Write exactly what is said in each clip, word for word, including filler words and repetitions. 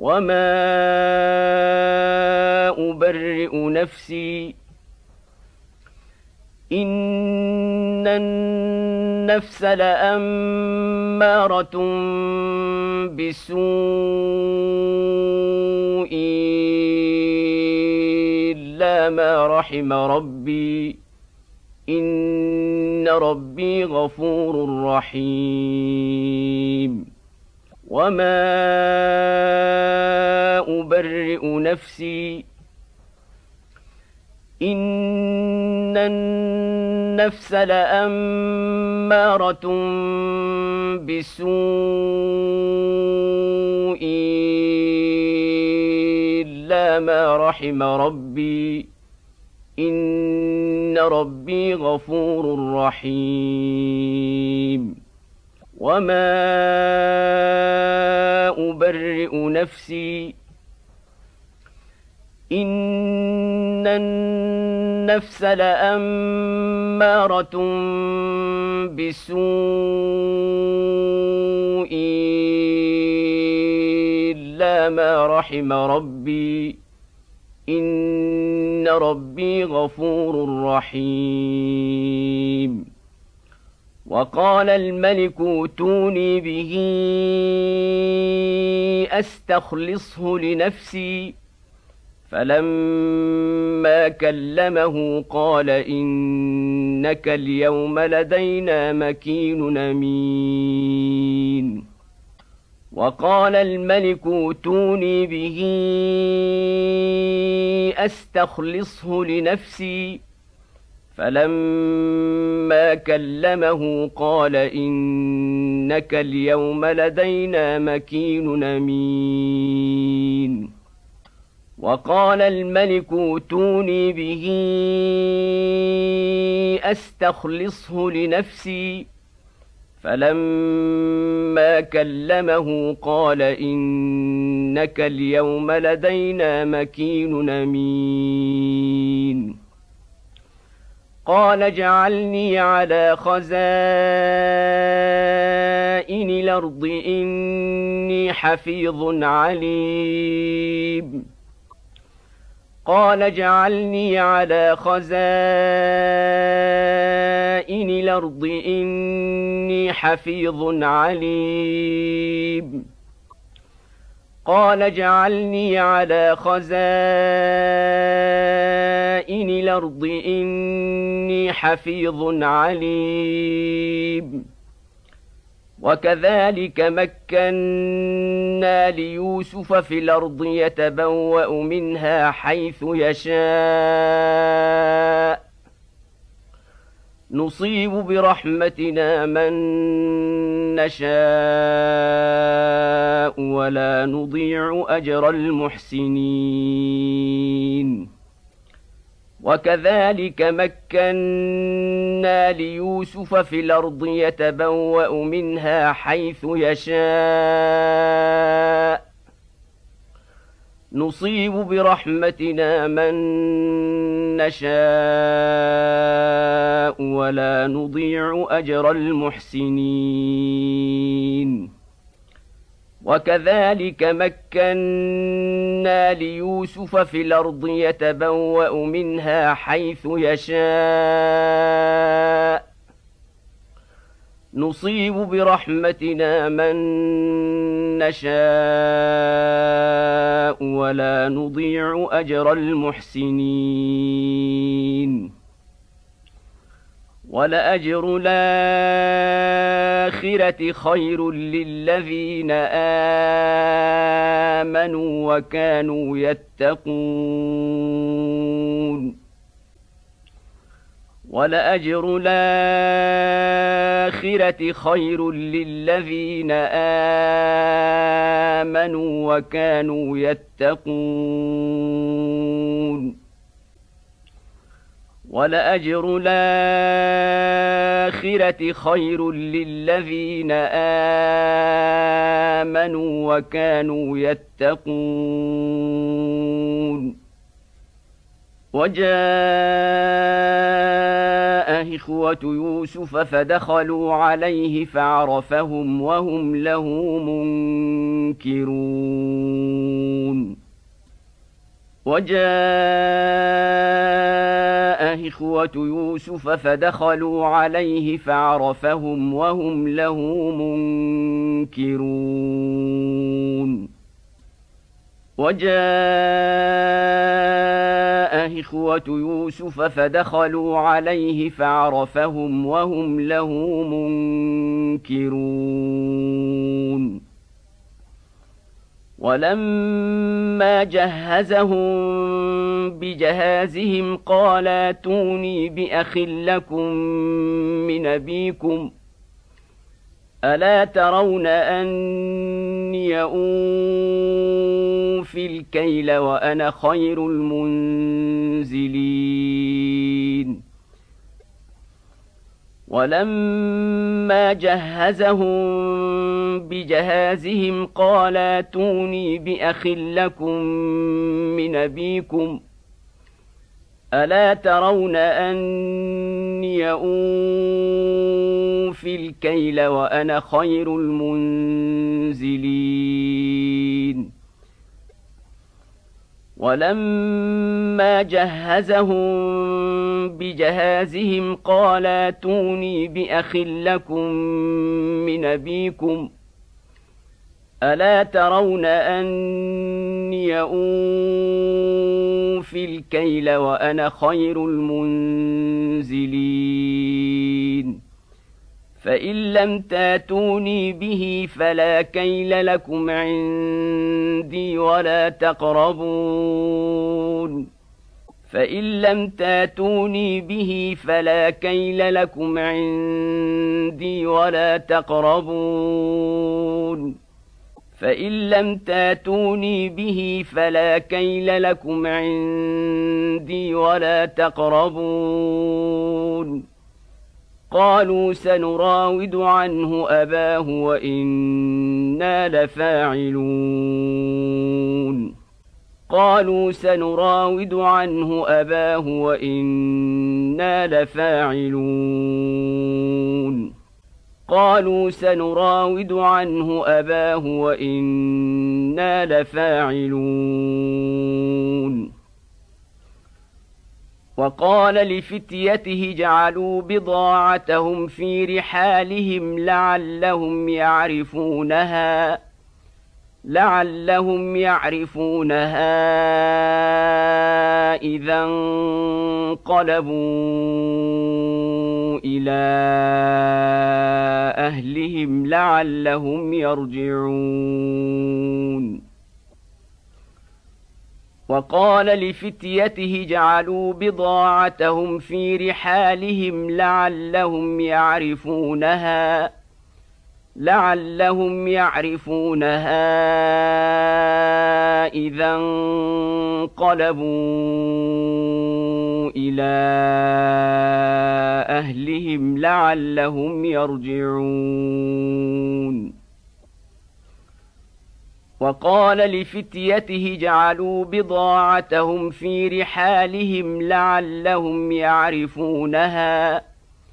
وما أبرئ نفسي إن النفس لأمارة بالسوء إلا ما رحم ربي إن ربي غفور رحيم وما أبرئ نفسي إن النفس لأمارة بالسوء إلا ما رحم ربي إن ربي غفور رحيم وما أبرئ نفسي إن النفس لأمارة بالسوء إلا ما رحم ربي إن ربي غفور رحيم وقال الملك ائتوني به أستخلصه لنفسي فلما كلمه قال إنك اليوم لدينا مكين أمين وقال الملك ائتوني به أستخلصه لنفسي فلما كلمه قال إنك اليوم لدينا مكين أمين وقال الملك ائتوني به أستخلصه لنفسي فلما كلمه قال إنك اليوم لدينا مكين أمين قال اجعلني على خزائن الأرض إني حفيظ عليم قال اجعلني على خزائن الأرض إني حفيظ عليم قال اجعلني على خزائن الأرض إني حفيظ عليم وكذلك مكنا ليوسف في الأرض يتبوأ منها حيث يشاء نصيب برحمتنا من نشاء ولا نضيع أجر المحسنين وكذلك مكنا ليوسف في الأرض يتبوأ منها حيث يشاء نصيب برحمتنا من نشاء ولا نضيع أجر المحسنين وكذلك مكنا ليوسف في الأرض يتبوأ منها حيث يشاء نصيب برحمتنا من نشاء ولا نضيع أجر المحسنين ولأجر الآخرة خير للذين آمنوا وكانوا يتقون ولأجر الآخرة خير للذين آمنوا وكانوا يتقون ولأجر الآخرة خير للذين آمنوا وكانوا يتقون وجاء إخوة يوسف فدخلوا عليه فعرفهم وهم له منكرون وجاء إخوة يوسف فدخلوا عليه فعرفهم وهم له منكرون وجاء إخوة يوسف فدخلوا عليه فعرفهم وهم له منكرون ولما جهزهم بجهازهم قال ائتوني بأخ لكم من أبيكم ألا ترون أني أوفي الكيل وأنا خير المنزلين ولما جهزهم بجهازهم قال ائتوني بأخ لكم من أبيكم ألا ترون أني أوفي الكيل وأنا خير المنزلين ولما جهزهم بجهازهم قال ائتوني بأخ لكم من أبيكم ألا ترون أني أوفي الكيل وأنا خير المنزلين فإن لم تاتوني به فلا كيل لكم عندي ولا تقربون فإن لم تاتوني به فلا كيل لكم عندي ولا تقربون فإن لم تاتوني به فلا كيل لكم عندي ولا تقربون قالوا سنراود عنه أباه وإنا لفاعلون قالوا سنراود عنه أباه وإنا لفاعلون قالوا سنراود عنه أباه وإنا لفاعلون وقال لفتيته جعلوا بضاعتهم في رحالهم لعلهم يعرفونها لعلهم يعرفونها إذا انقلبوا إلى أهلهم لعلهم يرجعون وقال لفتيته جعلوا بضاعتهم في رحالهم لعلهم يعرفونها لعلهم يعرفونها إذا انقلبوا إلى أهلهم لعلهم يرجعون وقال لفتيته جعلوا بضاعتهم في رحالهم لعلهم يعرفونها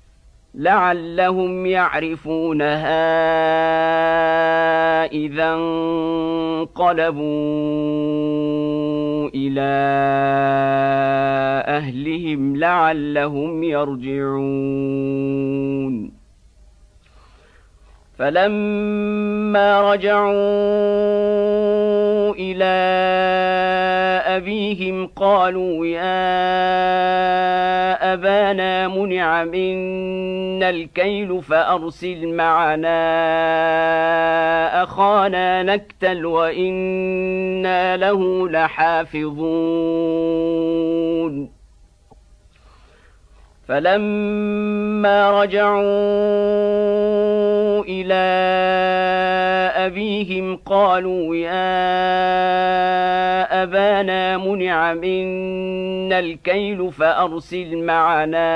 لعلهم يعرفونها إذا انقلبوا إلى أهلهم لعلهم يرجعون فلما رجعوا إلى أبيهم قالوا يا أبانا منع منا الكيل فأرسل معنا أخانا نكتل وإنا له لحافظون فلما رجعوا إلى أبيهم قالوا يا أبانا منع منا الكيل فأرسل معنا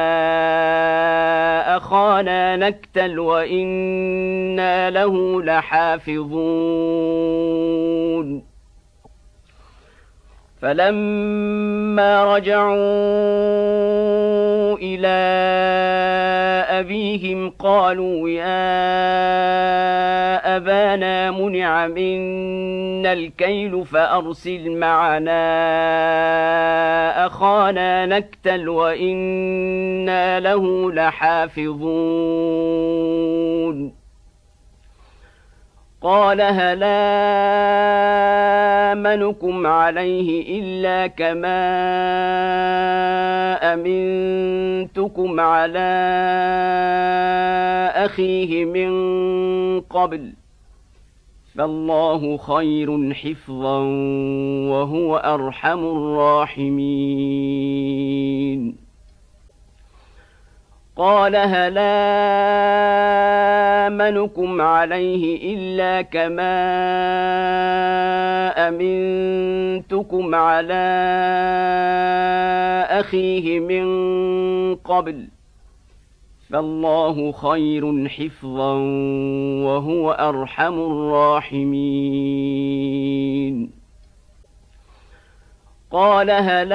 أخانا نكتل وإنا له لحافظون فلما رجعوا إلى أبيهم قالوا يا أبانا أبانا منع منا الكيل فأرسل معنا أخانا نكتل وإنا له لحافظون قال هل آمنكم عليه إلا كما أمنتكم على أخيه من قبل فالله خير حفظا وهو أرحم الراحمين قال هل آمنكم عليه إلا كما أمنتكم على أخيه من قبل فالله خير حفظا وهو أرحم الراحمين قال هل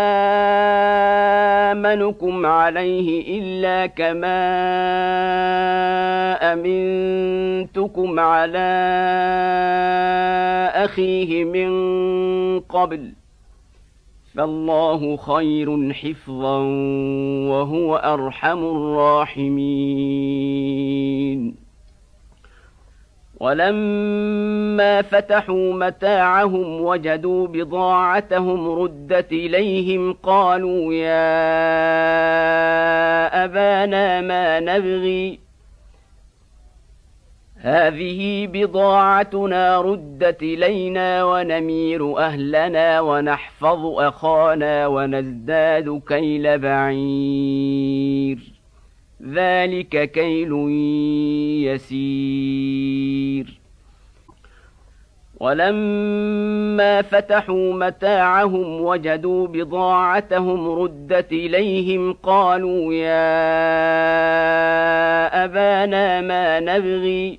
آمنكم عليه إلا كما أمنتكم على أخيه من قبل فالله خير حفظا وهو أرحم الراحمين ولما فتحوا متاعهم وجدوا بضاعتهم ردت إليهم قالوا يا أبانا ما نبغي هذه بضاعتنا ردت إلينا ونمير أهلنا ونحفظ أخانا ونزداد كيل بعير ذلك كيل يسير ولما فتحوا متاعهم وجدوا بضاعتهم ردت إليهم قالوا يا أبانا ما نبغي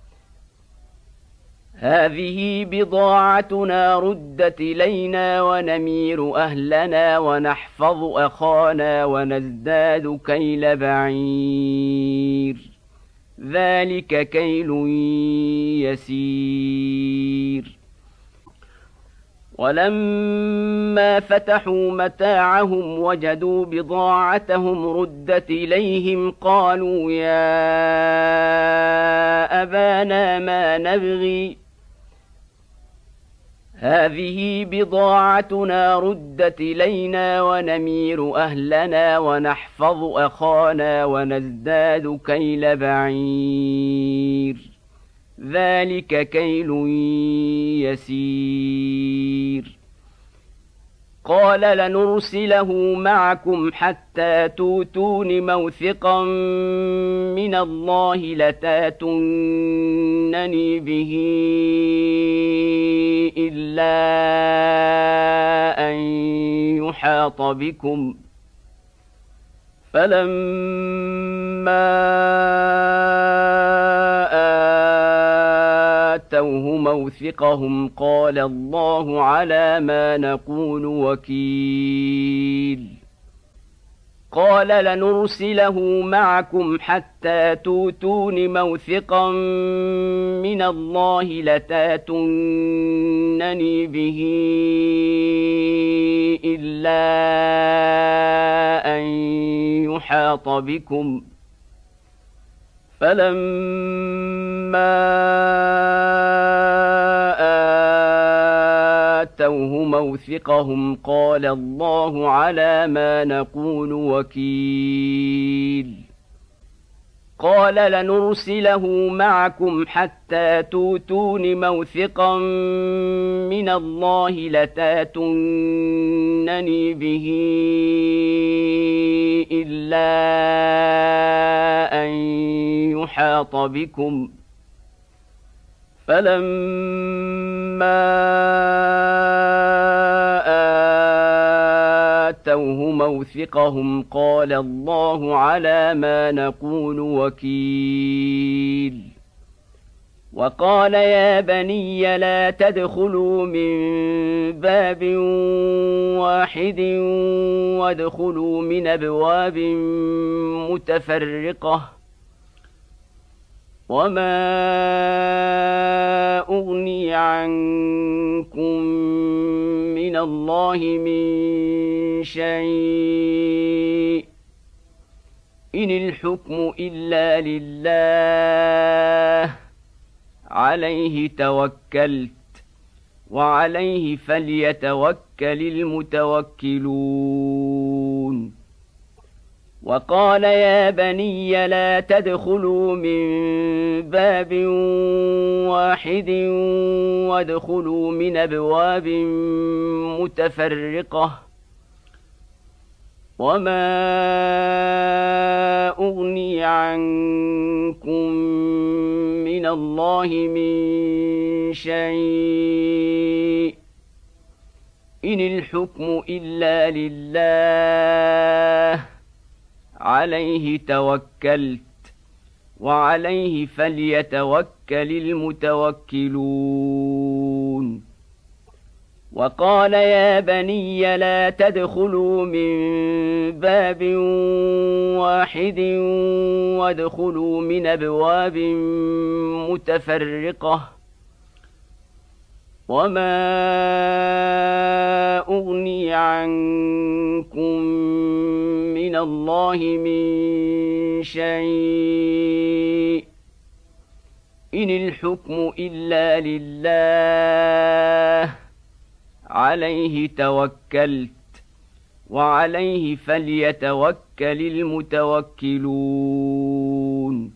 هذه بضاعتنا ردت إلينا ونمير أهلنا ونحفظ أخانا ونزداد كيل بعير ذلك كيل يسير ولما فتحوا متاعهم وجدوا بضاعتهم ردت إليهم قالوا يا أبانا ما نبغي هذه بضاعتنا ردت إلينا ونمير أهلنا ونحفظ أخانا ونزداد كيل بعير ذلك كيل يسير قال لنرسله معكم حتى توتون موثقا من الله لتاتونني به إلا أن يحاط بكم فلما آتوه موثقهم قال الله على ما نقول وكيل قال لنرسله معكم حتى توتون موثقا من الله لتاتونني به إلا أن يحاط بكم فلما آتوه موثقهم قال الله على ما نقول وكيل قال لنرسله معكم حتى توتون موثقا من الله لتاتونني به إلا أن يحاط بكم فلما آتوه موثقهم قال الله على ما نقول وكيل وقال يا بني لا تدخلوا من باب واحد وادخلوا من أبواب متفرقة وما أغني عنكم من الله من شيء إن الحكم إلا لله عليه توكلت وعليه فليتوكل المتوكلون وقال يا بني لا تدخلوا من باب واحد وادخلوا من أبواب متفرقة وما أغني عنكم من الله من شيء إن الحكم إلا لله عليه توكلت وعليه فليتوكل المتوكلون وقال يا بني لا تدخلوا من باب واحد وادخلوا من أبواب متفرقة وما أغني عنكم من الله من شيء إن الحكم إلا لله عليه توكلت وعليه فليتوكل المتوكلون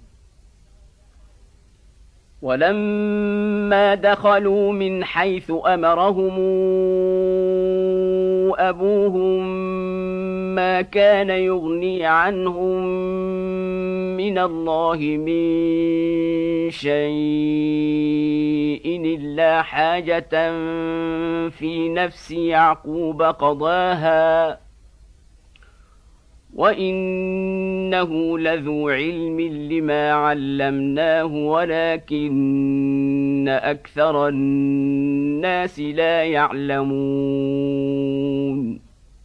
ولما دخلوا من حيث أمرهم أبوهم ما كان يغني عنهم من الله من شيء إلا حاجة في نفس يعقوب قضاها وإنه لذو علم لما علمناه ولكن أكثر الناس لا يعلمون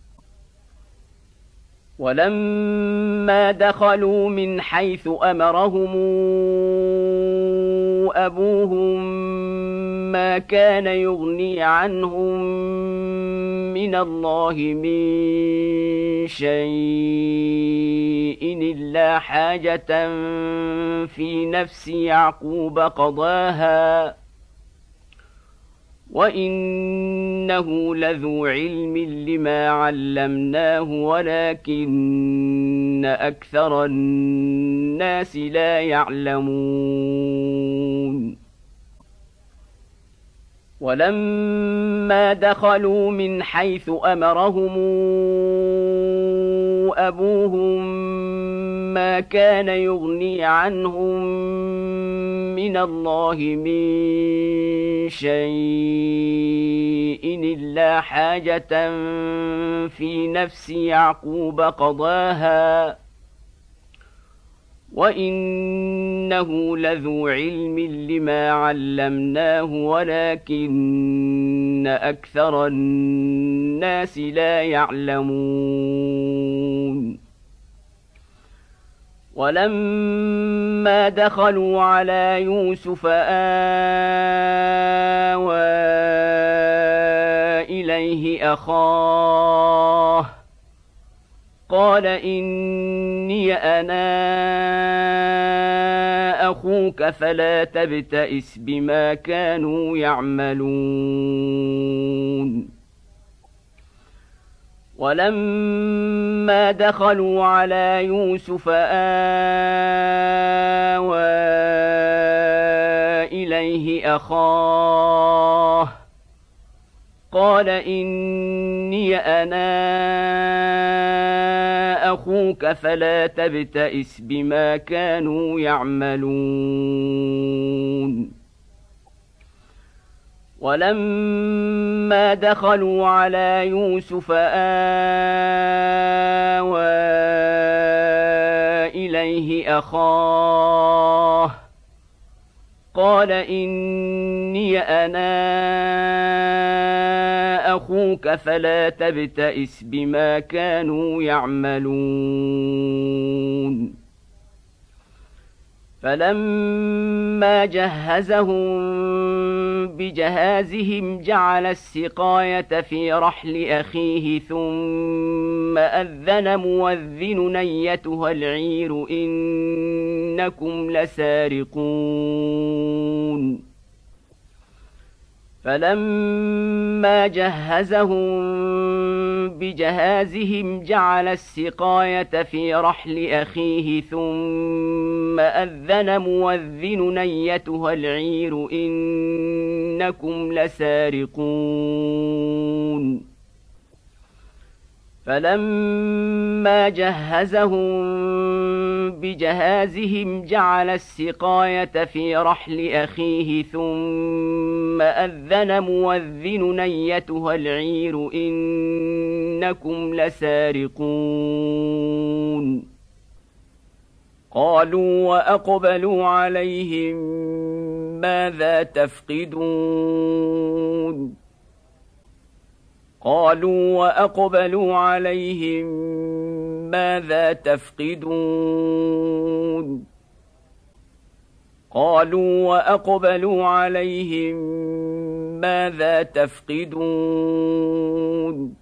ولما دخلوا من حيث أمرهم أبوهم ما كان يغني عنهم من الله من شيء إلا حاجة في نفس يعقوب قضاها وإنه لذو علم لما علمناه ولكن أكثر الناس لا يعلمون ولما دخلوا من حيث أمرهم أبوهم ما كان يغني عنهم من الله من شيء إلا حاجة في نفس يعقوب قضاها وإنه لذو علم لما علمناه ولكن أكثر الناس لا يعلمون ولما دخلوا على يوسف آوى إليه أخاه قال إني أنا أخوك فلا تبتئس بما كانوا يعملون ولما دخلوا على يوسف آوى إليه أخاه قال إني أنا أخوك فلا تبتئس بما كانوا يعملون ولما دخلوا على يوسف آوى إليه أخاه قال إني أنا أخوك فلا تبتئس بما كانوا يعملون فلما جهزهم بجهازهم جعل السقاية في رحل أخيه ثم أذن مؤذن أيتها العير إنكم لسارقون فلما جهزهم بجهازهم جعل السقاية في رحل أخيه ثم أذن مؤذن أيتها العير إنكم لسارقون فلما جهزهم بجهازهم جعل السقاية في رحل أخيه ثم أذن مؤذن أيتها العير إنكم لسارقون قالوا وأقبلوا عليهم ماذا تفقدون قالوا وأقبلوا عليهم ماذا تفقدون قالوا وأقبلوا عليهم ماذا تفقدون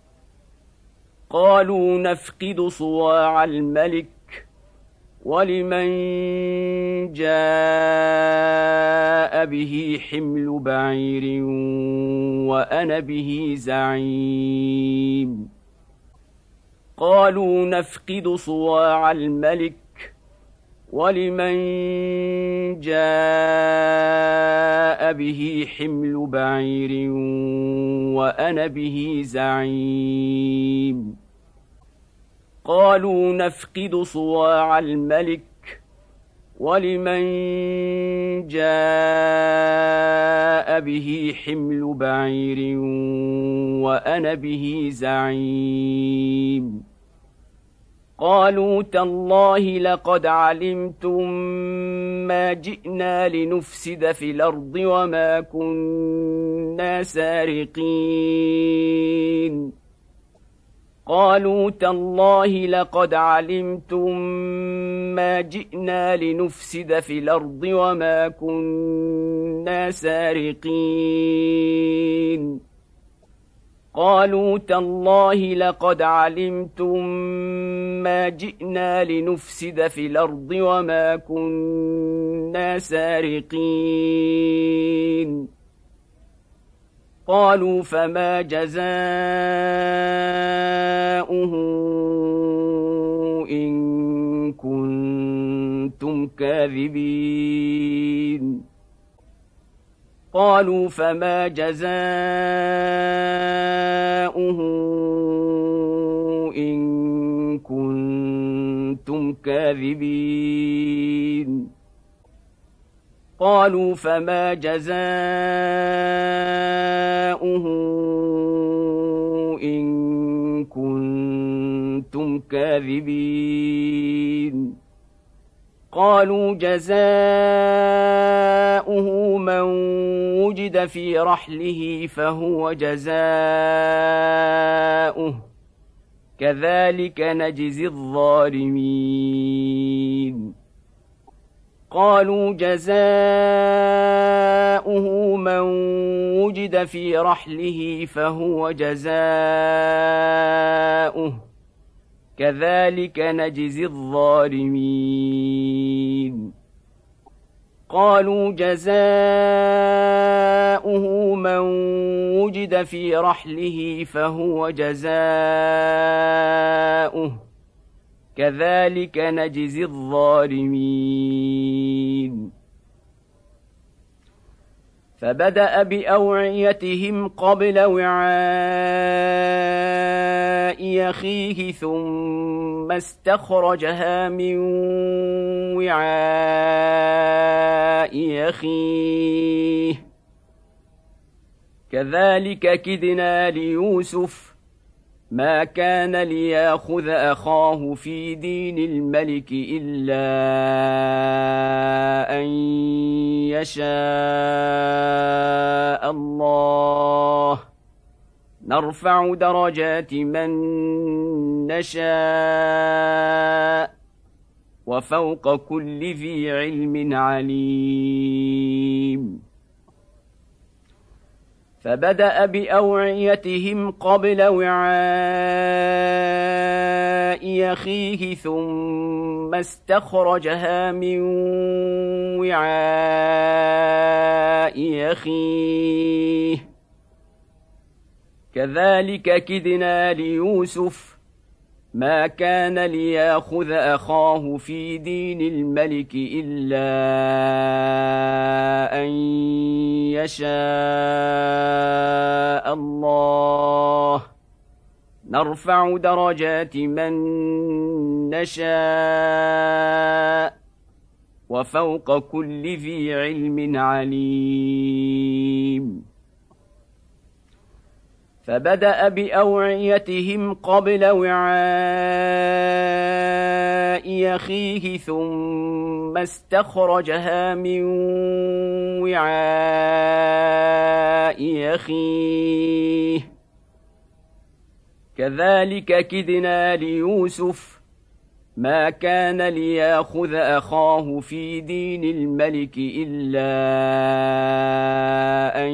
قالوا نفقد صواع الملك ولمن جاء به حمل بعير وأنا به زعيم قالوا نفقد صواع الملك ولمن جاء به حمل بعير وأنا به زعيم قالوا نفقد صواع الملك ولمن جاء به حمل بعير وأنا به زعيم قالوا تالله لقد علمتم ما جئنا لنفسد في الأرض وما كنا سارقين قالوا تالله لقد علمتم ما جئنا لنفسد في الأرض وما كنا سارقين قالوا تالله لقد علمتم ما جئنا لنفسد في الأرض وما كنا سارقين قالوا فما جزاؤه إن كنتم كاذبين قالوا فما جزاؤه إن كنتم كاذبين قالوا فما جزاؤه إن كنتم كاذبين قالوا جزاؤه من وجد في رحله فهو جزاؤه كذلك نجزي الظالمين قالوا جزاؤه من وجد في رحله فهو جزاؤه كذلك نجزي الظالمين قالوا جزاؤه من وجد في رحله فهو جزاؤه كذلك نجزي الظالمين فبدأ بأوعيتهم قبل وعاء أخيه ثم استخرجها من وعاء أخيه كذلك كدنا ليوسف ما كان ليأخذ أخاه في دين الملك إلا أن يشاء الله نرفع درجات من نشاء وفوق كل ذي علم عليم فبدأ بأوعيتهم قبل وعاء أخيه ثم استخرجها من وعاء أخيه كذلك كدنا ليوسف ما كان ليأخذ أخاه في دين الملك إلا أن يشاء الله نرفع درجات من نشاء وفوق كل ذي علم عليم فبدأ بأوعيتهم قبل وعاء أخيه ثم استخرجها من وعاء أخيه كذلك كدنا ليوسف ما كان ليأخذ أخاه في دين الملك إلا أن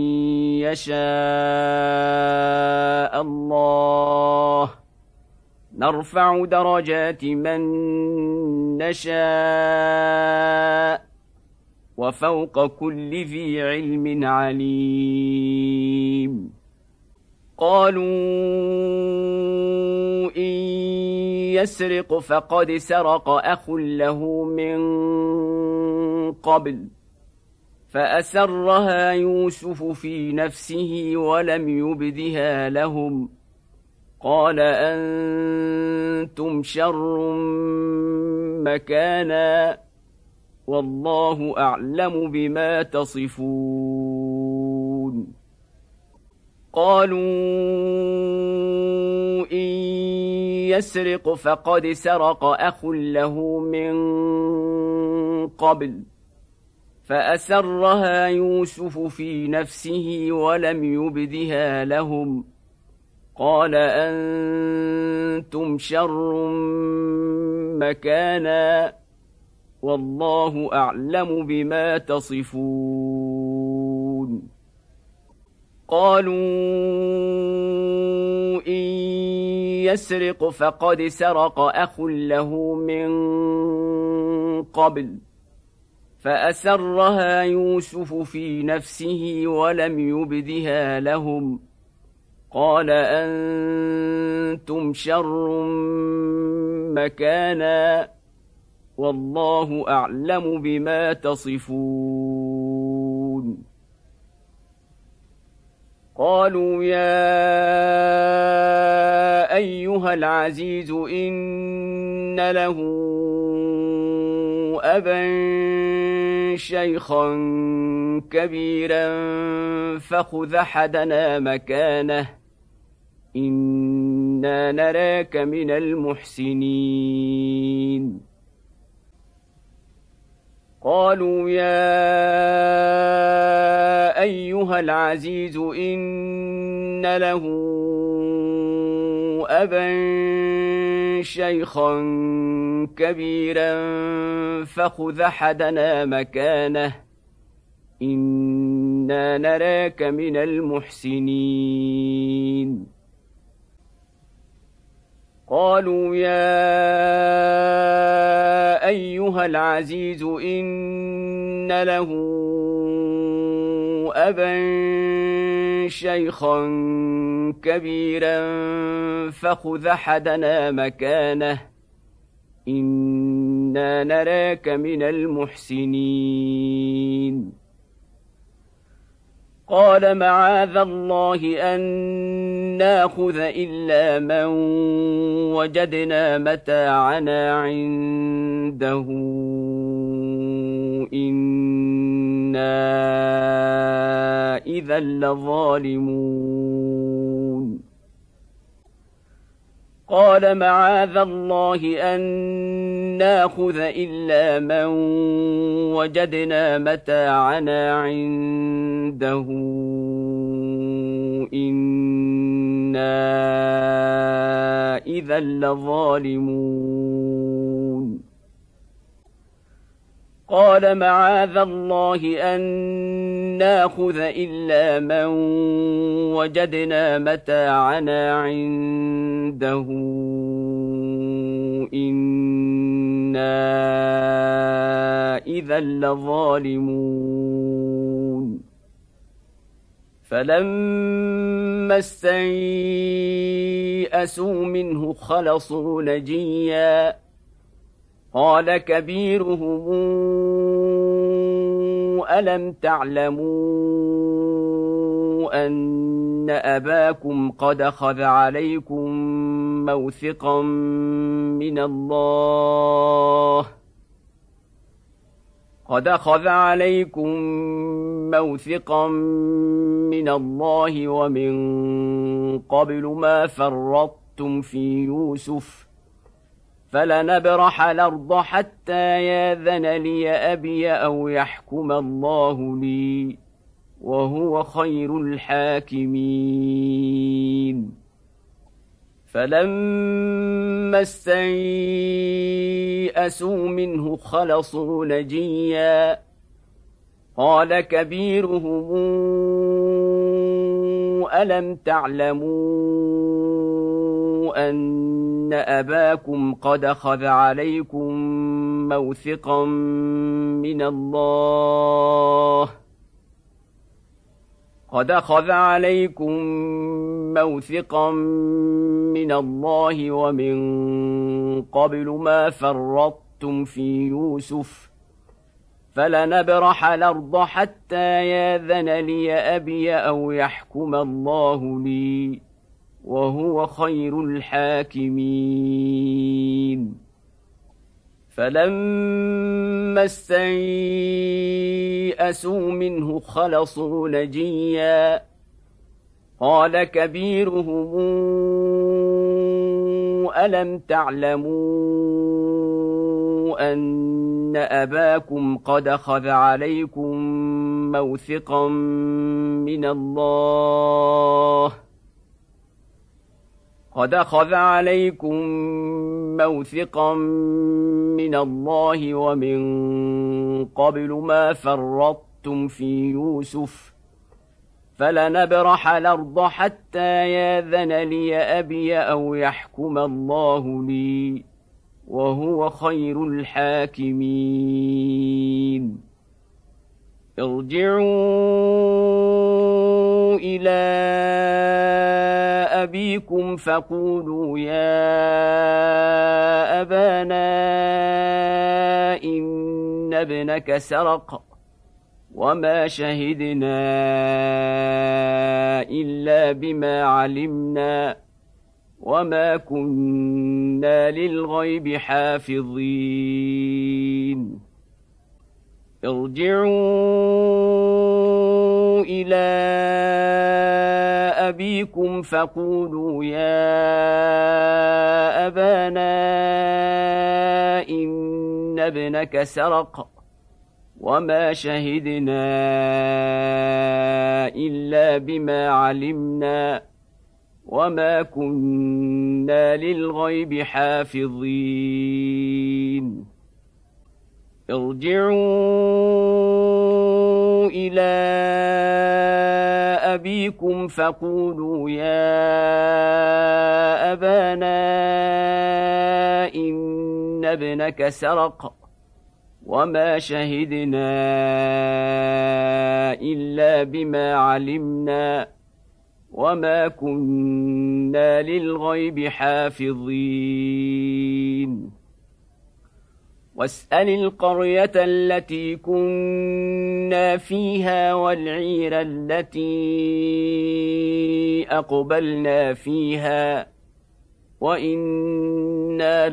يشاء الله نرفع درجات من نشاء وفوق كل ذي علم عليم قالوا إن يسرق فقد سرق أخ له من قبل فأسرها يوسف في نفسه ولم يبدها لهم قال أنتم شر مكانا والله أعلم بما تصفون قالوا إن يسرق فقد سرق أخ له من قبل فأسرها يوسف في نفسه ولم يبدها لهم قال أنتم شر مكانا والله أعلم بما تصفون قالوا إن يسرق فقد سرق أخ له من قبل فأسرها يوسف في نفسه ولم يبدها لهم قال أنتم شر مكانا والله أعلم بما تصفون قالوا يا أيها العزيز إن له أبا شيخا كبيرا فخذ أحدنا مكانه إنا نراك من المحسنين قالوا يا أيها العزيز إن له أبا شيخا كبيرا فخذ أحدنا مكانه إنا نراك من المحسنين قالوا يا أيها العزيز إن له أبا شيخا كبيرا فخذ أحدنا مكانه إنا نراك من المحسنين قال معاذ الله أن ناخذ إلا من وجدنا متاعنا عنده إنا إذا لظالمون قال معاذ الله أن ناخذ إلا من وجدنا متاعنا عنده إنا إذا لظالمون قال معاذ الله أن ناخذ إلا من وجدنا متاعنا عنده إنا إذا لظالمون فلما استيئسوا منه خلصوا نجيا قال كبيرهم ألم تعلموا أن أباكم قد أخذ عليكم موثقا من الله قد أخذ عليكم موثقا من الله ومن قبل ما فرطتم في يوسف فلنبرح الأرض حتى ياذن لي أبي أو يحكم الله لي وهو خير الحاكمين فلما استيئسوا منه خلصوا نجيا قال كبيرهم ألم تعلموا أن أباكم قد أخذ عليكم موثقا من الله قد أخذ عليكم موثقا من الله ومن قبل ما فرطتم في يوسف فلنبرح الأرض حتى ياذن لي أبي أو يحكم الله لي وهو خير الحاكمين فلما استيئسوا منه خلصوا نجيا قال كبيرهم ألم تعلموا أن أباكم قد أخذ عليكم موثقا من الله قد أخذ عليكم موثقا من الله ومن قبل ما فرطتم في يوسف فلنبرح الأرض حتى ياذن لي أبي أو يحكم الله لي وهو خير الحاكمين ارجعوا إلى أبيكم فقولوا يا أبانا إن ابنك سرق وما شهدنا إلا بما علمنا وما كنا للغيب حافظين ارجعوا إلى أبيكم فقولوا يا أبانا إن ابنك سرق وما شهدنا إلا بما علمنا وما كنا للغيب حافظين ارجعوا إلى أبيكم فقولوا يا أبانا إن ابنك سرق وما شهدنا إلا بما علمنا وما كنا للغيب حافظين واسأل القرية التي كنا فيها والعير التي أقبلنا فيها وإنا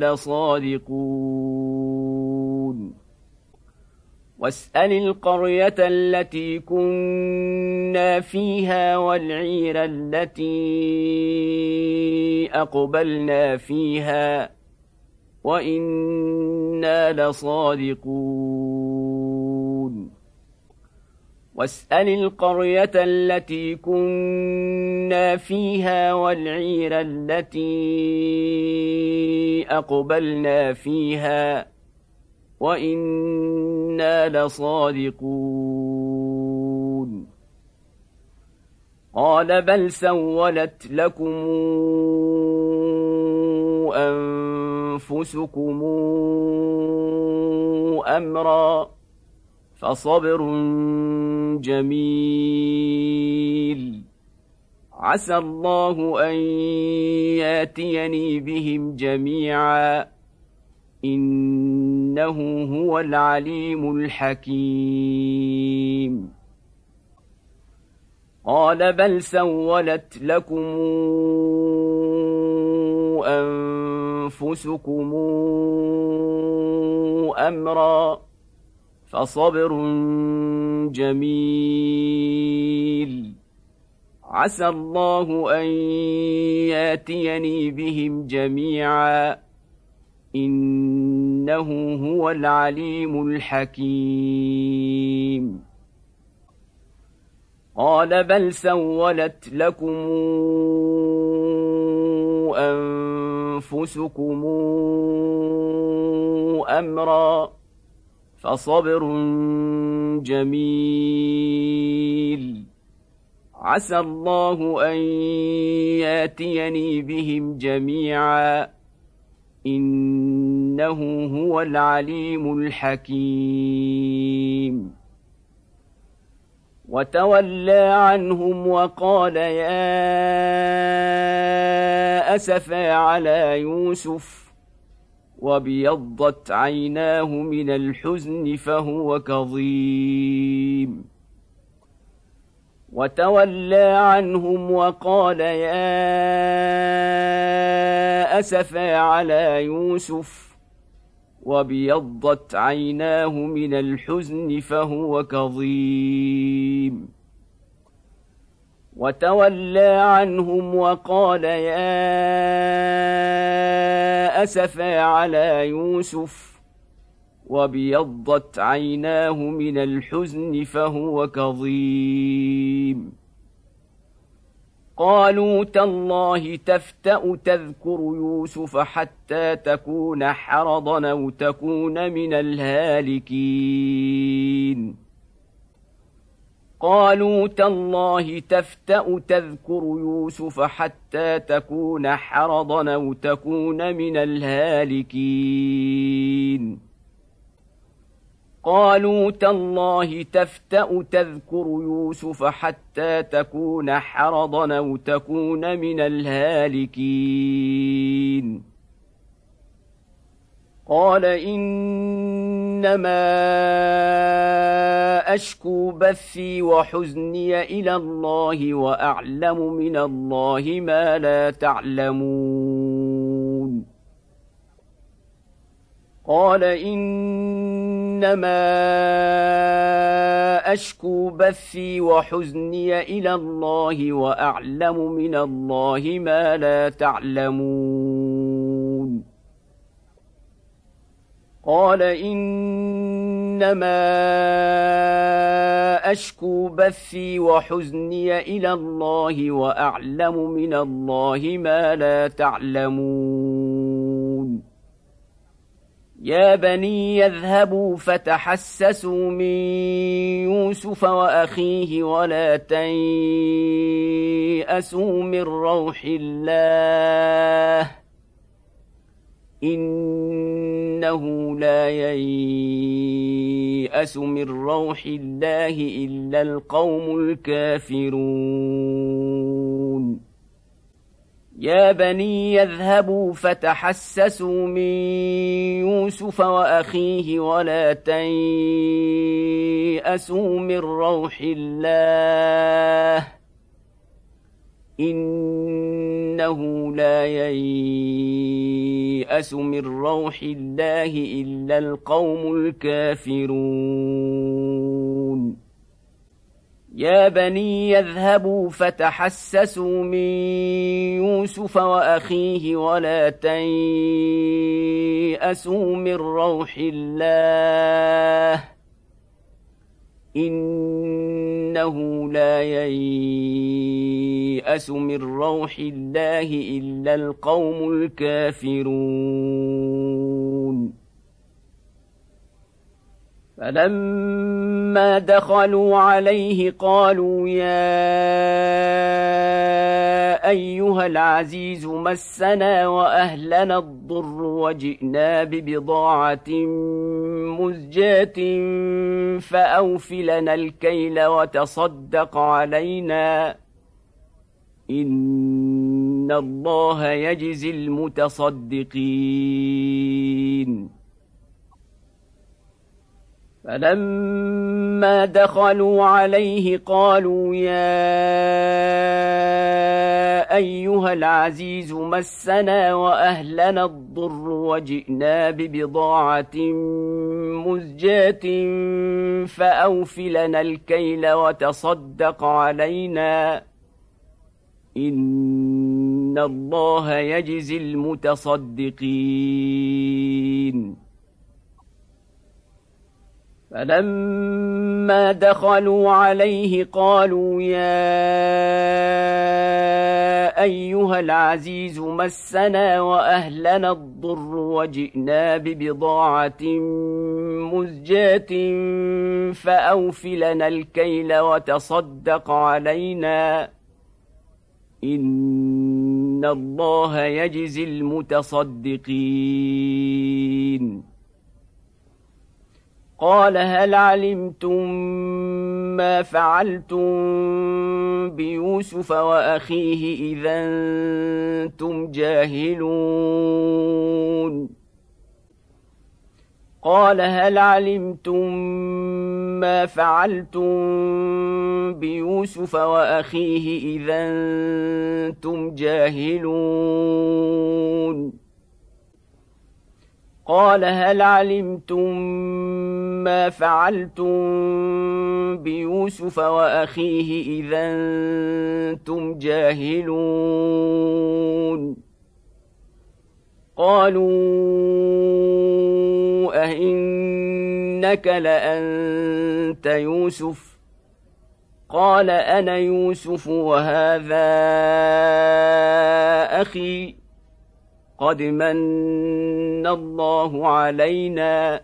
لصادقون واسأل القرية التي كنا فيها والعير التي أقبلنا فيها وإنا لصادقون واسأل القرية التي كنا فيها والعير التي أقبلنا فيها وإنا لصادقون قال بل سولت لكم أنفسكم أمرا فصبر جميل عسى الله أن ياتيني بهم جميعا إنه هو العليم الحكيم قال بل سولت لكم أنفسكم أمرا فصبر جميل عسى الله أن ياتيني بهم جميعا إنه هو العليم الحكيم قال بل سولت لكم أنفسكم أمرا فصبر جميل عسى الله أن ياتيني بهم جميعا إنه هو العليم الحكيم وتولى عنهم وقال يا أسفا على يوسف وابيضت عيناه من الحزن فهو كظيم وتولى عنهم وقال يا أسفا على يوسف وابيضت عيناه من الحزن فهو كظيم وتولى عنهم وقال يا أسفا على يوسف وابيضت عيناه من الحزن فهو كظيم قالوا تالله تفتأ تذكر يوسف حتى تكون حرضا أو تكون من الهالكين قالوا تالله تفتأ تذكر يوسف حتى تكون حرضا أو تكون من الهالكين قالوا تالله تفتأ تذكر يوسف حتى تكون حرضا أو تكون من الهالكين قال إنما أشكو بثي وحزني إلى الله وأعلم من الله ما لا تعلمون قال إنما أشكو بثي وحزني إلى الله وأعلم من الله ما لا تعلمون قال إنما أشكو بثي وحزني إلى الله وأعلم من الله ما لا تعلمون يا بني يذهبوا فتحسسوا من يوسف وأخيه ولا تيأسوا من روح الله إنه لا ييأس من روح الله إلا القوم الكافرون يا بني يذهبوا فتحسسوا من يوسف وأخيه ولا تيأسوا من روح الله إنه لا ييأس من روح الله إلا القوم الكافرون يا بني يذهبوا فتحسسوا من يوسف وأخيه ولا تيأسوا من روح الله إنه لا ييأس من روح الله إلا القوم الكافرون يا بني يذهبوا فتحسسوا من يوسف وأخيه ولا تيأسوا من روح الله إنه لا ييأس من روح الله إلا القوم الكافرون يا بني يذهبوا فتحسسوا من يوسف وأخيه ولا تيأسوا من روح الله إنه لا ييأس من روح الله إلا القوم الكافرون فلما دخلوا عليه قالوا يا أيها العزيز مسنا وأهلنا الضر وجئنا ببضاعة مزجاة فأوف لنا الكيل وتصدق علينا إن الله يجزي المتصدقين. فلما دخلوا عليه قالوا يا أيها العزيز مسنا وأهلنا الضر وجئنا ببضاعة مزجاة فأوف لنا الكيل وتصدق علينا إن الله يجزي المتصدقين. فلما دخلوا عليه قالوا يا أيها العزيز مسنا وأهلنا الضر وجئنا ببضاعة مزجاة فأوف لنا الكيل وتصدق علينا إن الله يجزي المتصدقين. قال هل علمتم ما فعلتم بيوسف وأخيه إذا أنتم جاهلون قال هل علمتم ما فعلتم بيوسف وأخيه إذا أنتم جاهلون قال هل علمتم ما فعلتم بيوسف وأخيه إذا أنتم جاهلون قالوا أئنك لأنت يوسف قال أنا يوسف وهذا أخي قد من الله علينا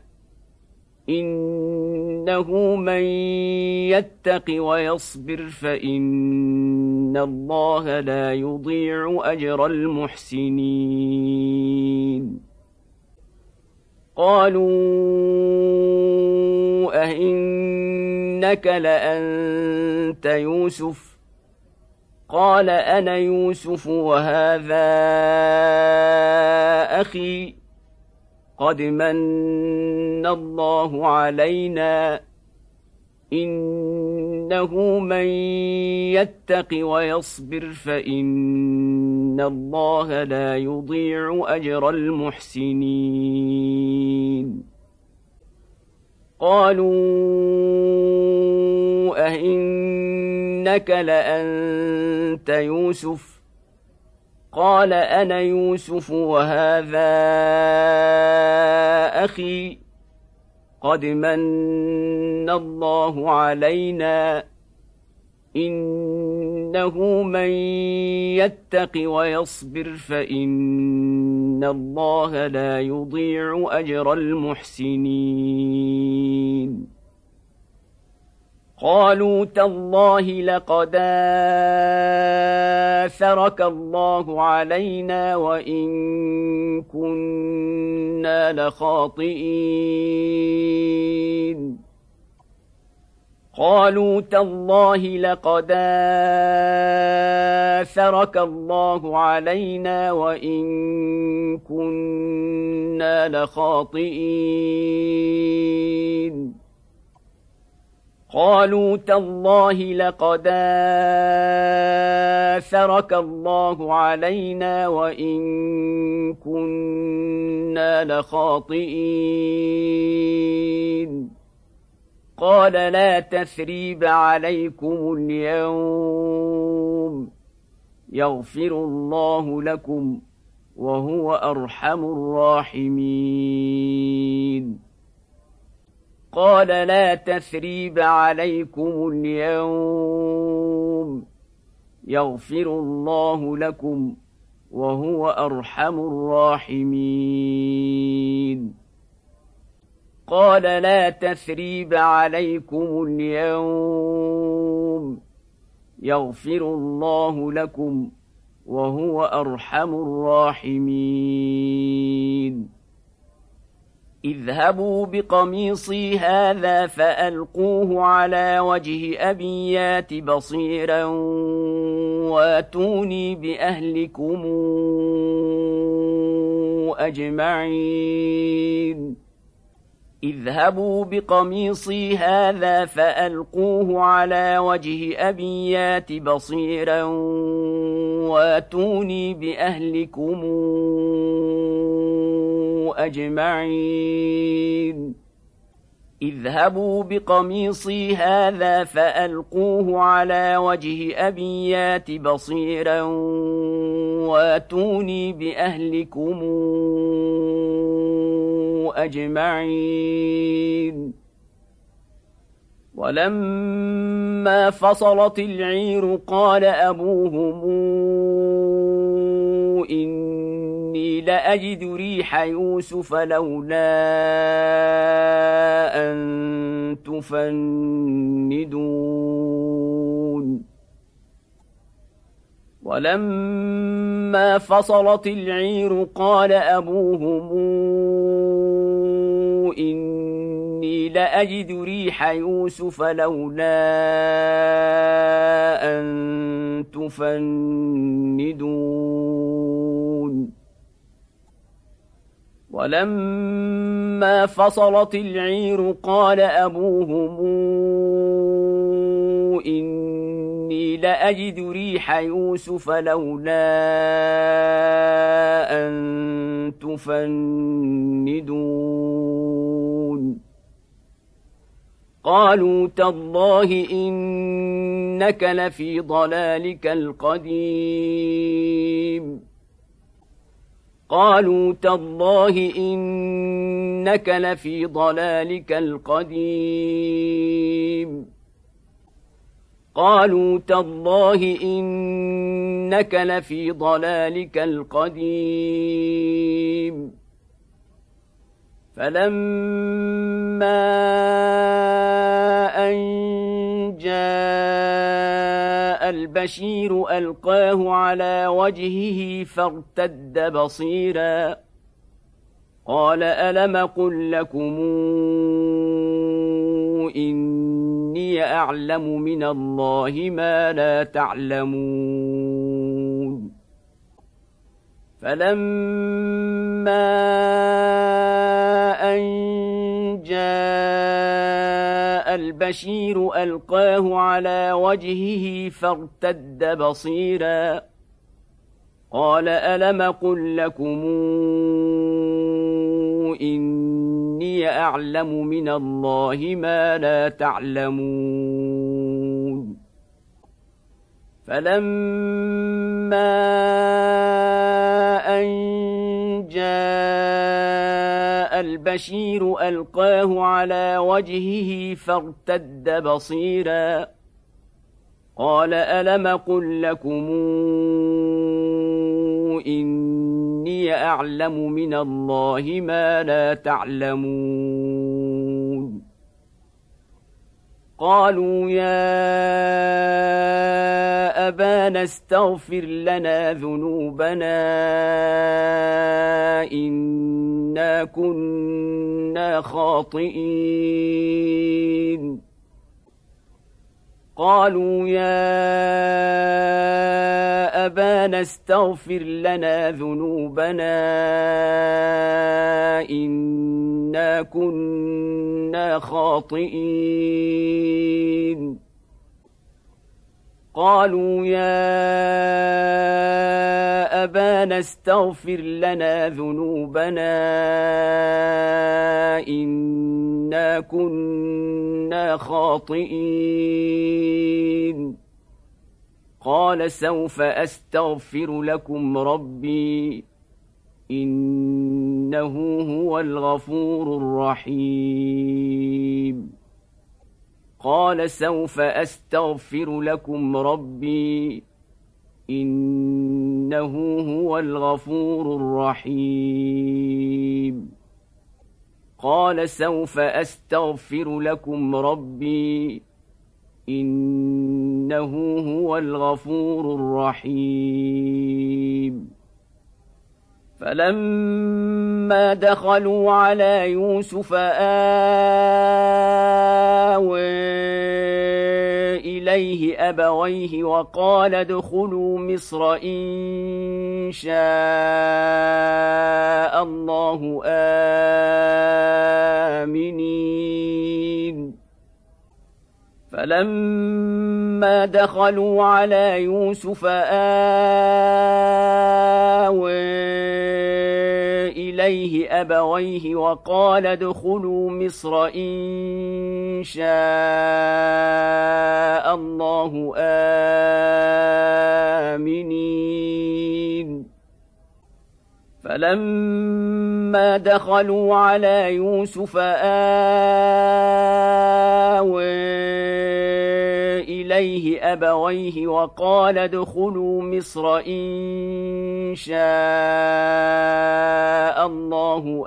إنه من يتق ويصبر فإن الله لا يضيع أجر المحسنين قالوا أئنك لأنت يوسف قال أنا يوسف وهذا أخي قد من الله علينا إنه من يتق ويصبر فإن الله لا يضيع أجر المحسنين قالوا أئنك لأنت يوسف قال أنا يوسف وهذا أخي قد من الله علينا إنه من يتق ويصبر فإن الله لا يضيع أجر المحسنين قالوا تالله لقد آثرك الله علينا وإن كنا لخاطئين قالوا تالله لقد آثرك الله علينا وإن كنا لخاطئين قالوا تالله لقد آثرك الله علينا وإن كنا لخاطئين قال لا تثريب عليكم اليوم يغفر الله لكم وهو أرحم الراحمين قال لا تثريب عليكم اليوم يغفر الله لكم وهو أرحم الراحمين قال لا تثريب عليكم اليوم يغفر الله لكم وهو أرحم الراحمين اذهبوا بقميصي هذا فألقوه على وجه أبي يات بصيرا واتوني بأهلكم أجمعين اذهبوا بقميصي هذا فألقوه على وجه أبي يات بصيرا واتوني بأهلكم أجمعين اذهبوا بقميصي هذا فألقوه على وجه أبي يات بصيرا واتوني بأهلكم أجمعين ولما فصلت العير قال أبوهم إني لأجد ريح يوسف لولا أن تفندون ولما فصلت العير قال أبوهم إني لأجد ريح يوسف لولا أن تفندون ولما فصلت العير قال أبوهم إني لأجد ريح يوسف لولا أن تفندون قالوا تالله إنك لفي ضلالك القديم قالوا تالله إنك لفي ضلالك القديم قالوا تالله إنك لفي ضلالك القديم فلما أن جاء البشير ألقاه على وجهه فارتد بصيرا قال ألم قل لكم إني أعلم من الله ما لا تعلمون فلما أن جاء البشير ألقاه على وجهه فارتد بصيرا قال ألم قل لكم إني أعلم من الله ما لا تعلمون فلما أن جاء البشير ألقاه على وجهه فارتد بصيرا قال ألم قل لكم إني أعلم من الله ما لا تعلمون قالوا يا أبانا استغفر لنا ذنوبنا إنا كنا خاطئين قالوا يا أبانا استغفر لنا ذنوبنا إنا كنا خاطئين قالوا يا أبانا استغفر لنا ذنوبنا إنا كنا خاطئين قال سوف أستغفر لكم ربي إنه هو الغفور الرحيم قال سوف أستغفر لكم ربي إنه هو الغفور الرحيم قال سوف أستغفر لكم ربي إنه هو الغفور الرحيم فلما دخلوا على يوسف آوى إليه أبويه وقال ادخلوا مصر إن شاء الله آمنين فلما دخلوا على يوسف آوى إليه أبويه وقال ادخلوا مصر إن شاء الله آمنين فلما دخلوا على يوسف آوى إليه أبويه وقال ادخلوا مصر إن شاء الله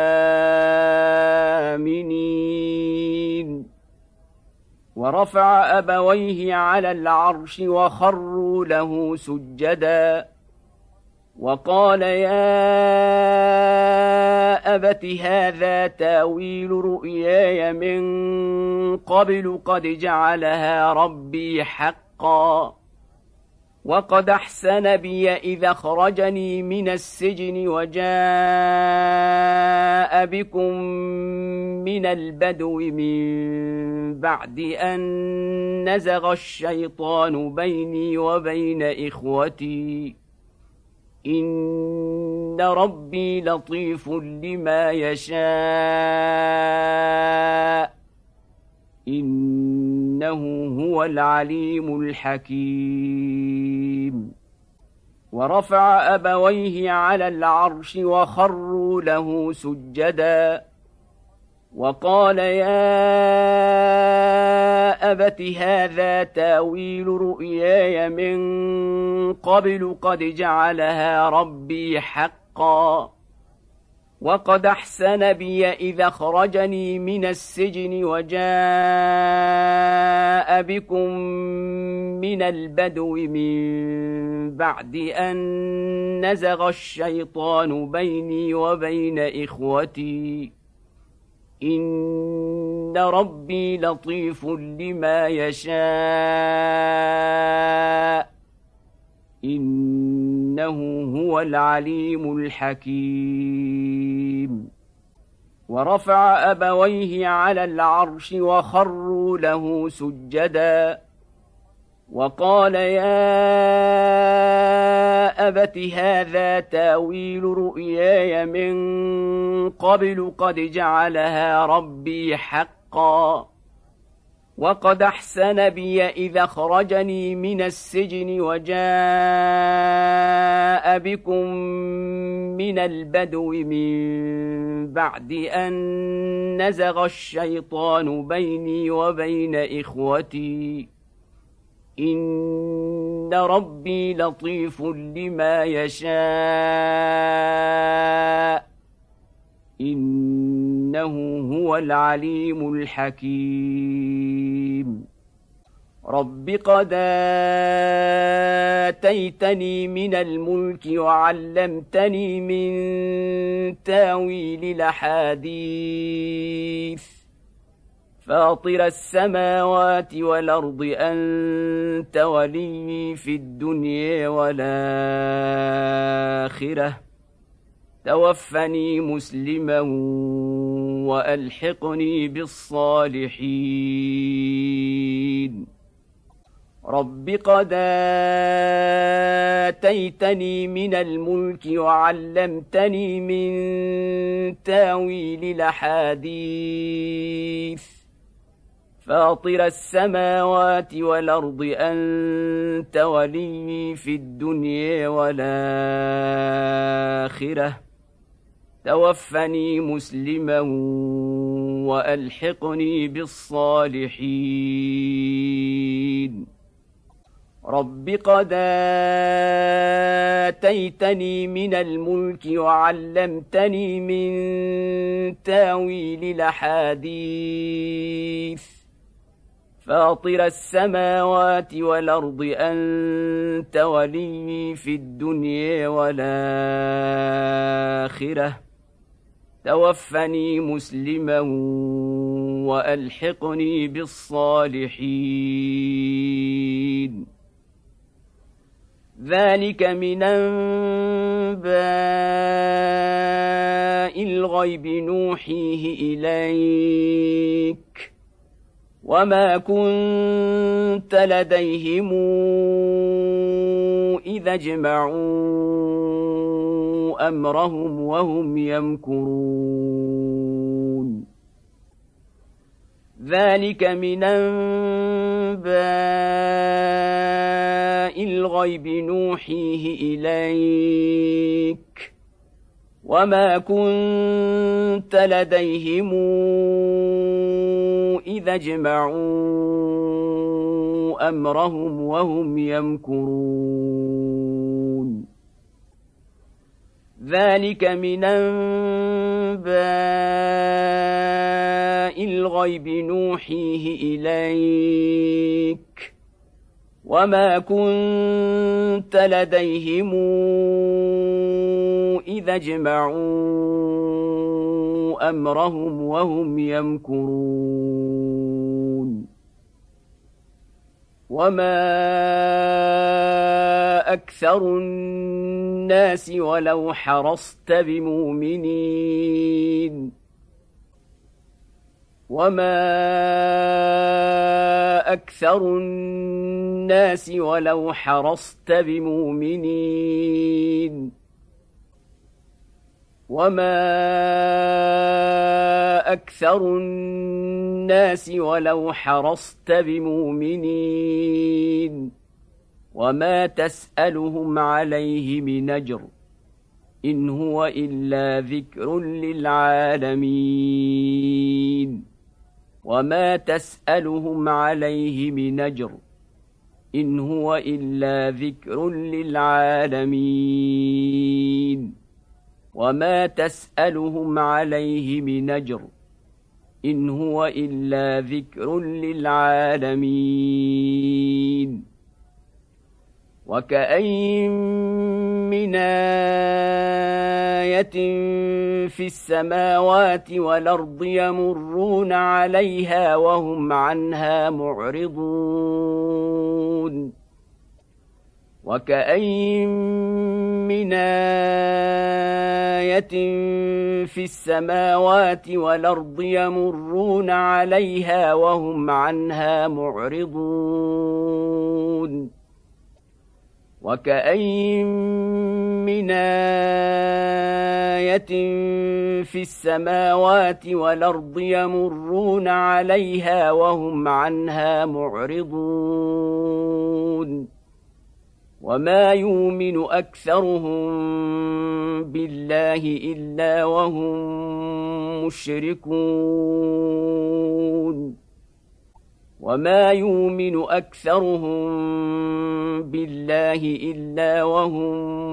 آمنين ورفع أبويه على العرش وخروا له سجدا وقال يا أبت هذا تاويل رؤياي من قبل قد جعلها ربي حقا وقد أحسن بي إذا أخرجني من السجن وجاء بكم من البدو من بعد أن نزغ الشيطان بيني وبين إخوتي إن ربي لطيف لما يشاء إنه هو العليم الحكيم ورفع أبويه على العرش وخروا له سجدا وقال يا أبت هذا تاويل رؤياي من قبل قد جعلها ربي حقا وقد أحسن بي إذا أخرجني من السجن وجاء بكم من البدو من بعد أن نزغ الشيطان بيني وبين إخوتي إن ربي لطيف لما يشاء إنه هو العليم الحكيم ورفع أبويه على العرش وخروا له سجدا وقال يا أبت هذا تاويل رؤياي من قبل قد جعلها ربي حقا وقد أحسن بي إذا أخرجني من السجن وجاء بكم من البدو من بعد أن نزغ الشيطان بيني وبين إخوتي إن ربي لطيف لما يشاء إنه هو العليم الحكيم رب قد آتيتني من الملك وعلمتني من تاويل الأحاديث فاطر السماوات والأرض أنت ولي في الدنيا والآخرة توفني مسلما وألحقني بالصالحين رب قد آتيتني من الملك وعلمتني من تاويل الأحاديث فاطر السماوات والأرض أنت ولي في الدنيا والآخرة توفني مسلما وألحقني بالصالحين رب قد آتيتني من الملك وعلمتني من تاويل الأحاديث فاطر السماوات والأرض أنت ولي في الدنيا والآخرة توفني مسلما وألحقني بالصالحين ذلك من أنباء الغيب نوحيه إليك وما كنت لديهم إذا اجمعوا أمرهم وهم يمكرون ذلك من أنباء الغيب نوحيه إليك وما كنت لديهم إذا اجمعوا أمرهم وهم يمكرون ذلك من أنباء الغيب نوحيه إليك وما كنت لديهم إذا اجمعوا أمرهم وهم يمكرون وما أكثر الناس ولو حرصت بمؤمنين وما أكثر الناس ولو حرصت بمؤمنين وما أكثر الناس ولو حرصت بمؤمنين وما تسألهم عليه من أجر إن هو إلا ذكر للعالمين وما تسألهم عليه من أجر إن هو إلا ذكر للعالمين وما تسألهم عليه من أجر إن هو إلا ذكر للعالمين وكأين من آية في السماوات والأرض يمرون عليها وهم عنها معرضون وكأين من آية في السماوات والأرض يمرون عليها وهم عنها معرضون وكأين من آية في السماوات والأرض يمرون عليها وهم عنها معرضون وما يؤمن أكثرهم بالله إلا وهم مشركون وما يؤمن أكثرهم بالله إلا وهم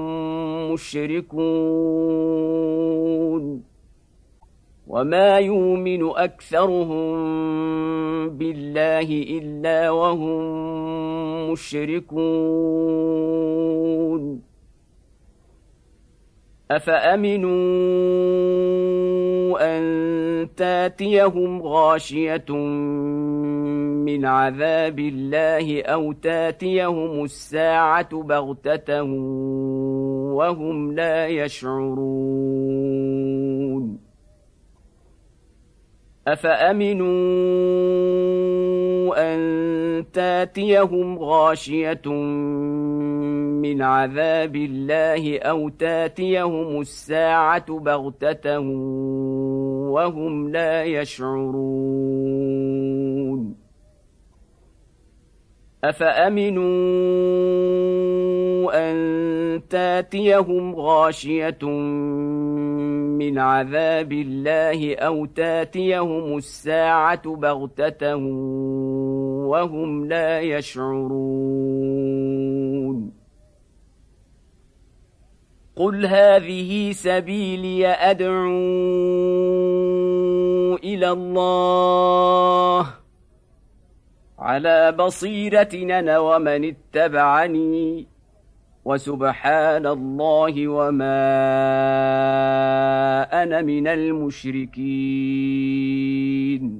مشركون وما يؤمن أكثرهم بالله إلا وهم مشركون أفأمنوا أن تاتيهم غاشية من عذاب الله أو تاتيهم الساعة بغتة وهم لا يشعرون أفأمنوا أن تاتيهم غاشية من عذاب الله أو تاتيهم الساعة بغتة وهم لا يشعرون أفأمنوا أن تاتيهم غاشية من عذاب الله أو تاتيهم الساعة بغتة وهم لا يشعرون قل هذه سبيلي أدعو إلى الله على بصيرة أنا ومن اتبعني وسبحان الله وما أنا من المشركين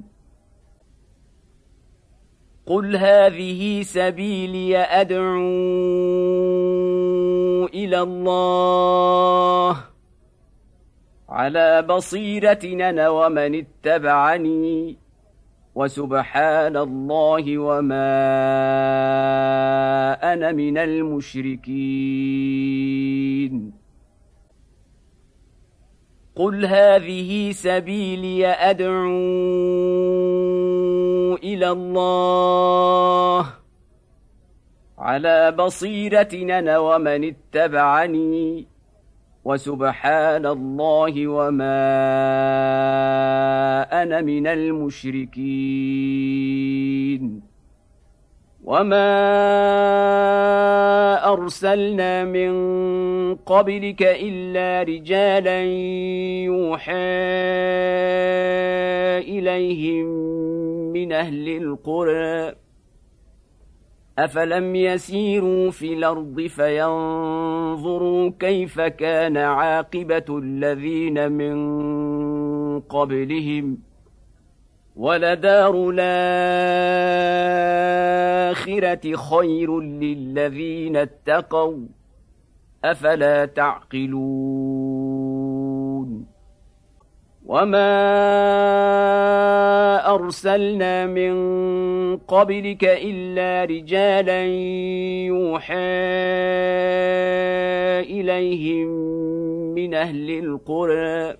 قل هذه سبيلي أدعو إلى الله على بصيرة أنا ومن اتبعني وسبحان الله وما أنا من المشركين قل هذه سبيلي أدعو إلى الله على بصيرة أنا ومن اتبعني وسبحان الله وما أنا من المشركين وما أرسلنا من قبلك إلا رجالا يوحى إليهم من أهل القرى أفلم يسيروا في الأرض فينظروا كيف كان عاقبة الذين من قبلهم ولدار الآخرة خير للذين اتقوا أفلا تعقلون وما أرسلنا من قبلك إلا رجالا يوحى إليهم من أهل القرى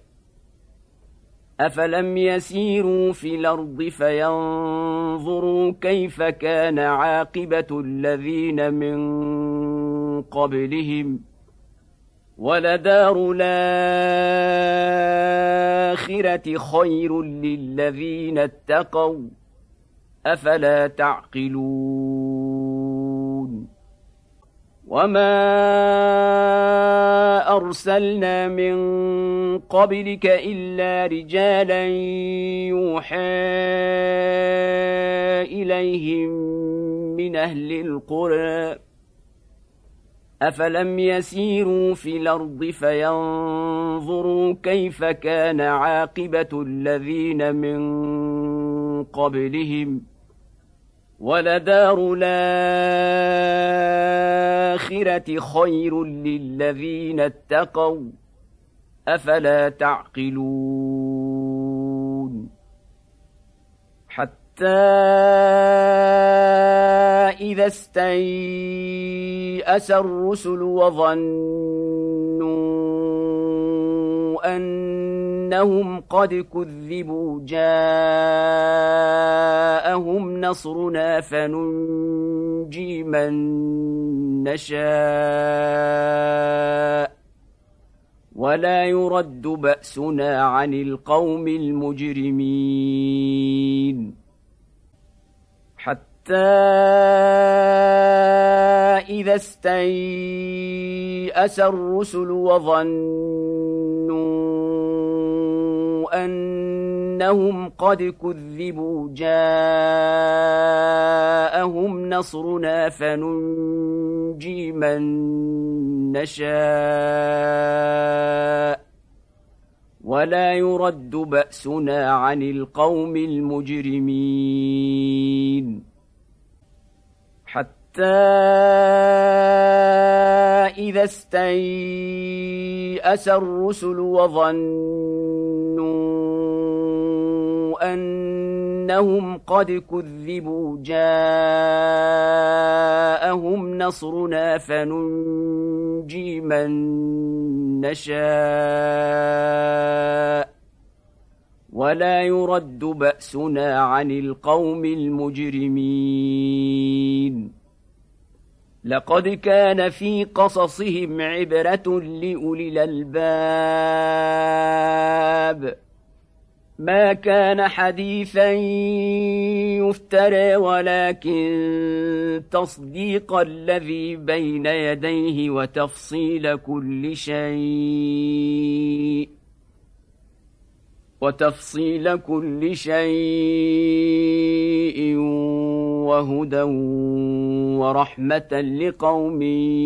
أفلم يسيروا في الأرض فينظروا كيف كان عاقبة الذين من قبلهم ولدار الآخرة خير للذين اتقوا أفلا تعقلون وما أرسلنا من قبلك إلا رجالا يوحى إليهم من أهل القرى أفلم يسيروا في الأرض فينظروا كيف كان عاقبة الذين من قبلهم ولدار الآخرة خير للذين اتقوا أفلا تعقلون حتى إذا استيأس الرسل وظنوا أنهم قد كذبوا جاءهم نصرنا فننجي من نشاء ولا يرد بأسنا عن القوم المجرمين حتى إذا استيأس الرسل وظنوا أنهم قد كذبوا جاءهم نصرنا فننجي من نشاء ولا يرد بأسنا عن القوم المجرمين حتى إذا استيأس الرسل وظنوا أنهم قد كذبوا جاءهم نصرنا فننجي من نشاء ولا يرد بأسنا عن القوم المجرمين لقد كان في قصصهم عبرة لأولي الألباب ما كان حديثا يفترى ولكن تصديق الذي بين يديه وتفصيل كل شيء وتفصيل كل شيء وهدى ورحمة لقوم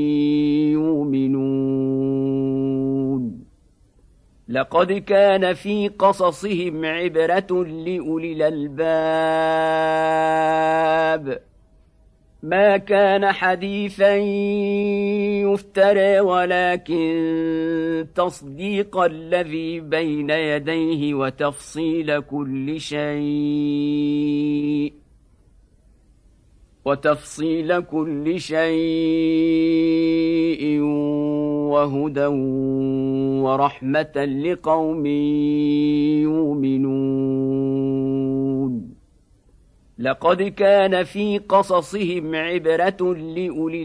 يؤمنون لقد كان في قصصهم عبرة لأولي الألباب ما كان حديثا يفترى ولكن تصديق الذي بين يديه وتفصيل كل شيء وتفصيل كل شيء وهدى ورحمة لقوم يؤمنون لقد كان في قصصهم عبرة لأولي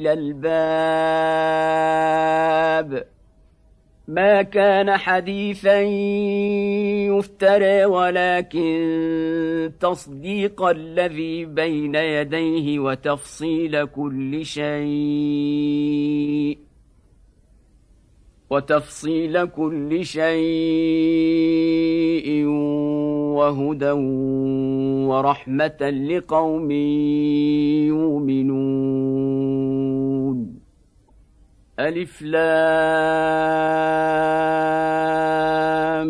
الألباب ما كان حديثا يفترى ولكن تصديق الذي بين يديه وتفصيل كل شيء وتفصيل كل شيء وهدى ورحمة لقوم يؤمنون ألف لام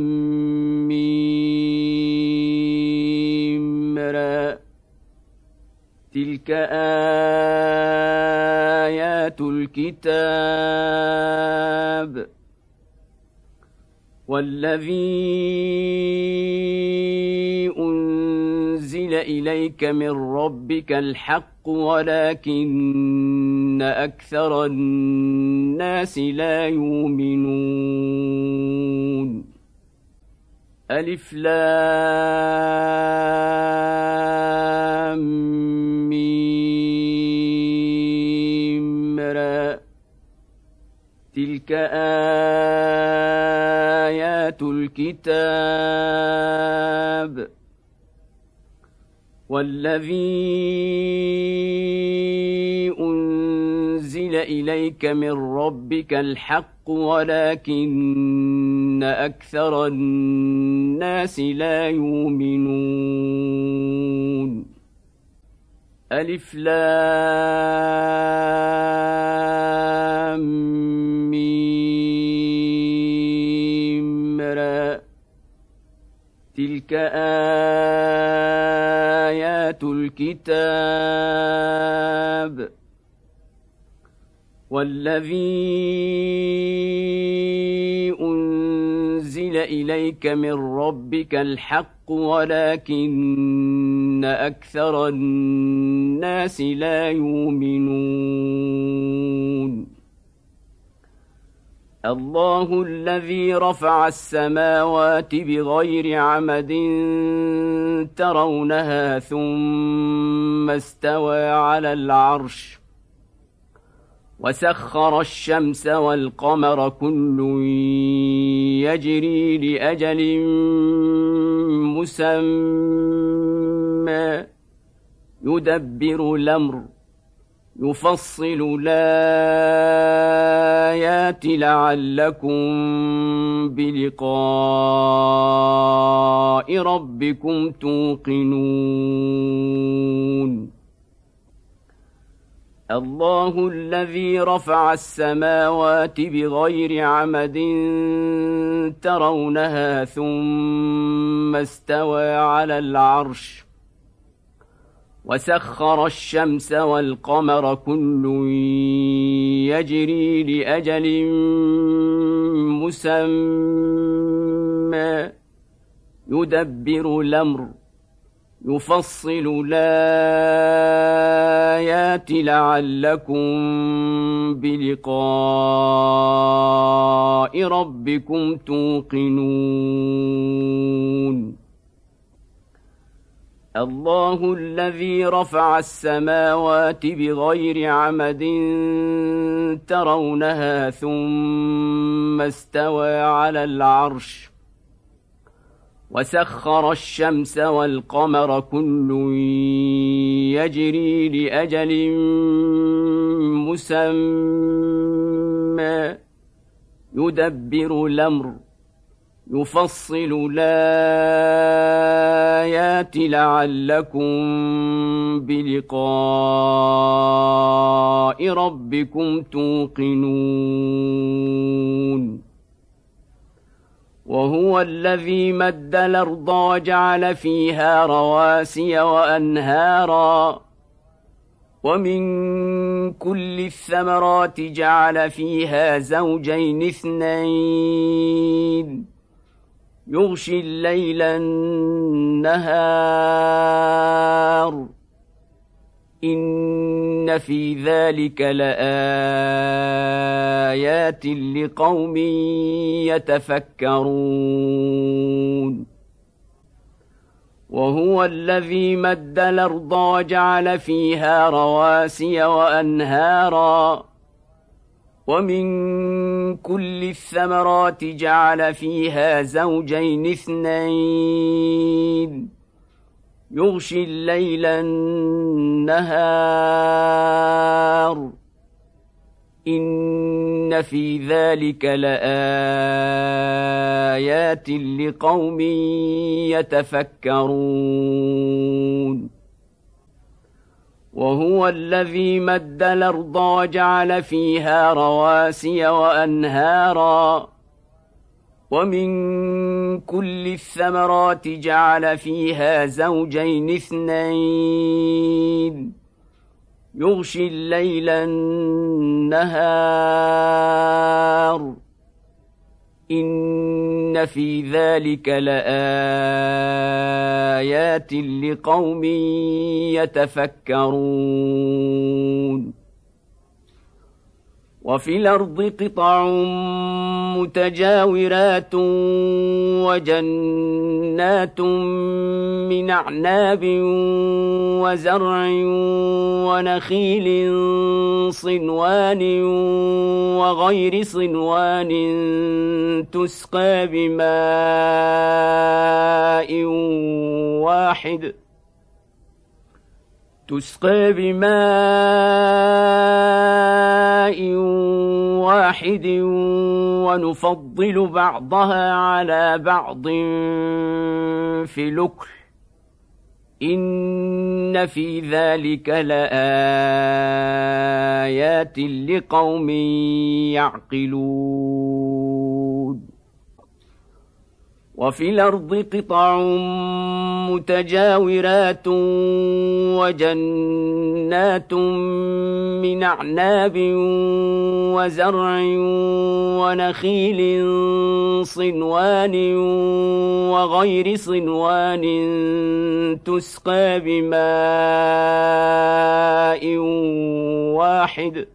ميم را تلك آيات الكتاب والذي أنزل إليك من ربك الحق ولكن أكثر الناس لا يؤمنون ألف لام ميم را تلك آيات الكتاب والذي أنزل إليك من ربك الحق ولكن أكثر الناس لا يؤمنون ألف لام ميم را تلك آيات الكتاب والذي أنزل إليك من ربك الحق ولكن أكثر الناس لا يؤمنون الله الذي رفع السماوات بغير عمد ترونها ثم استوى على العرش وسخر الشمس والقمر كل يجري لأجل مسمى يدبر الأمر يفصل الآيات لعلكم بلقاء ربكم توقنون الله الذي رفع السماوات بغير عمد ترونها ثم استوى على العرش وسخر الشمس والقمر كل يجري لأجل مسمى يدبر الأمر يفصل الآيات لعلكم بلقاء ربكم توقنون الله الذي رفع السماوات بغير عمد ترونها ثم استوى على العرش وسخر الشمس والقمر كل يجري لأجل مسمى يدبر الأمر يفصل الآيات لعلكم بلقاء ربكم توقنون وهو الذي مد الأرض وجعل فيها رواسي وأنهارا ومن كل الثمرات جعل فيها زوجين اثنين يغشي الليل النهار إن في ذلك لآيات لقوم يتفكرون وهو الذي مد الأرض وجعل فيها رواسي وأنهارا ومن كل الثمرات جعل فيها زوجين اثنين يغشي الليل النهار إن في ذلك لآيات لقوم يتفكرون وهو الذي مد الأرض وجعل فيها رواسي وأنهارا ومن كل الثمرات جعل فيها زوجين اثنين يغشي الليل النهار إن في ذلك لآيات لقوم يتفكرون وفي الأرض قطع متجاورات وجنات من أعناب وزرع ونخيل صنوان وغير صنوان تسقى بماء واحد تسقى بماء واحد ونفضل بعضها على بعض في الأكل إن في ذلك لآيات لقوم يعقلون وفي الأرض قطع متجاورات وجنات من أعناب وزرع ونخيل صنوان وغير صنوان تسقى بماء واحد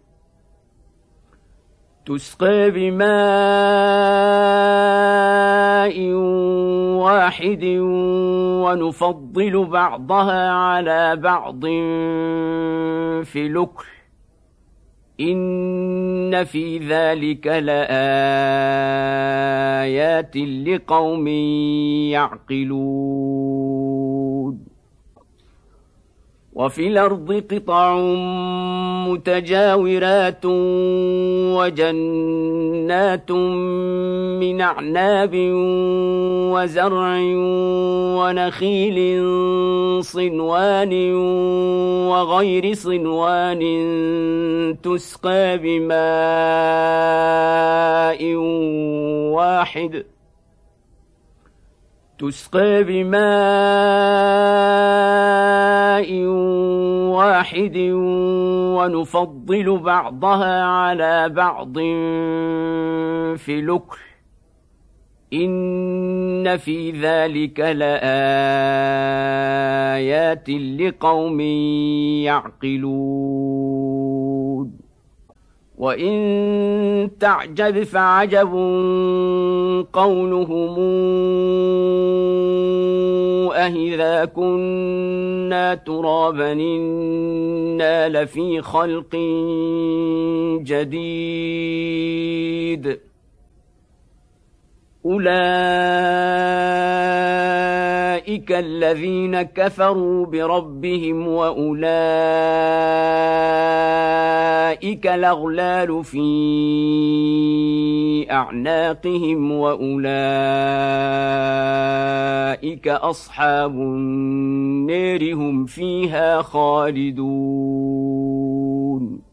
تسقى بماء واحد ونفضل بعضها على بعض في الأكل إن في ذلك لآيات لقوم يعقلون وفي الأرض قطع متجاورات وجنات من أعناب وزرع ونخيل صنوان وغير صنوان تسقى بماء واحد تسقى بماء واحد ونفضل بعضها على بعض في الأكل إن في ذلك لآيات لقوم يعقلون وإن تعجب فعجب قولهم أإذا كنا ترابا إنا لفي خلق جديد أولئك أولئك الذين كفروا بربهم وأولئك الأغلال في أعناقهم وأولئك أصحاب النار هم فيها خالدون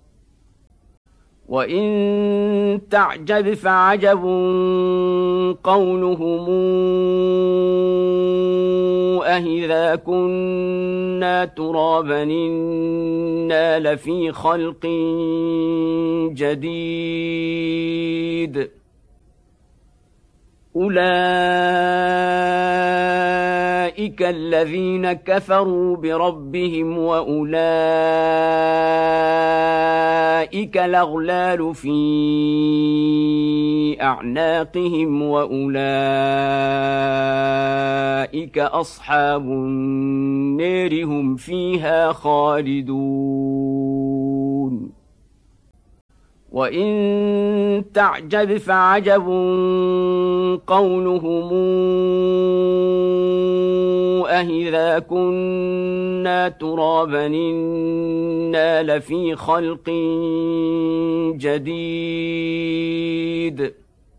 وإن تعجب فعجب قولهم أإذا كنا ترابا إنا لفي خلق جديد أولئك الذين كفروا بربهم وأولئك الأغلال في أعناقهم وأولئك أصحاب النار هم فيها خالدون وإن تعجب فعجب قولهم أإذا كنا ترابا إنا لفي خلق جديد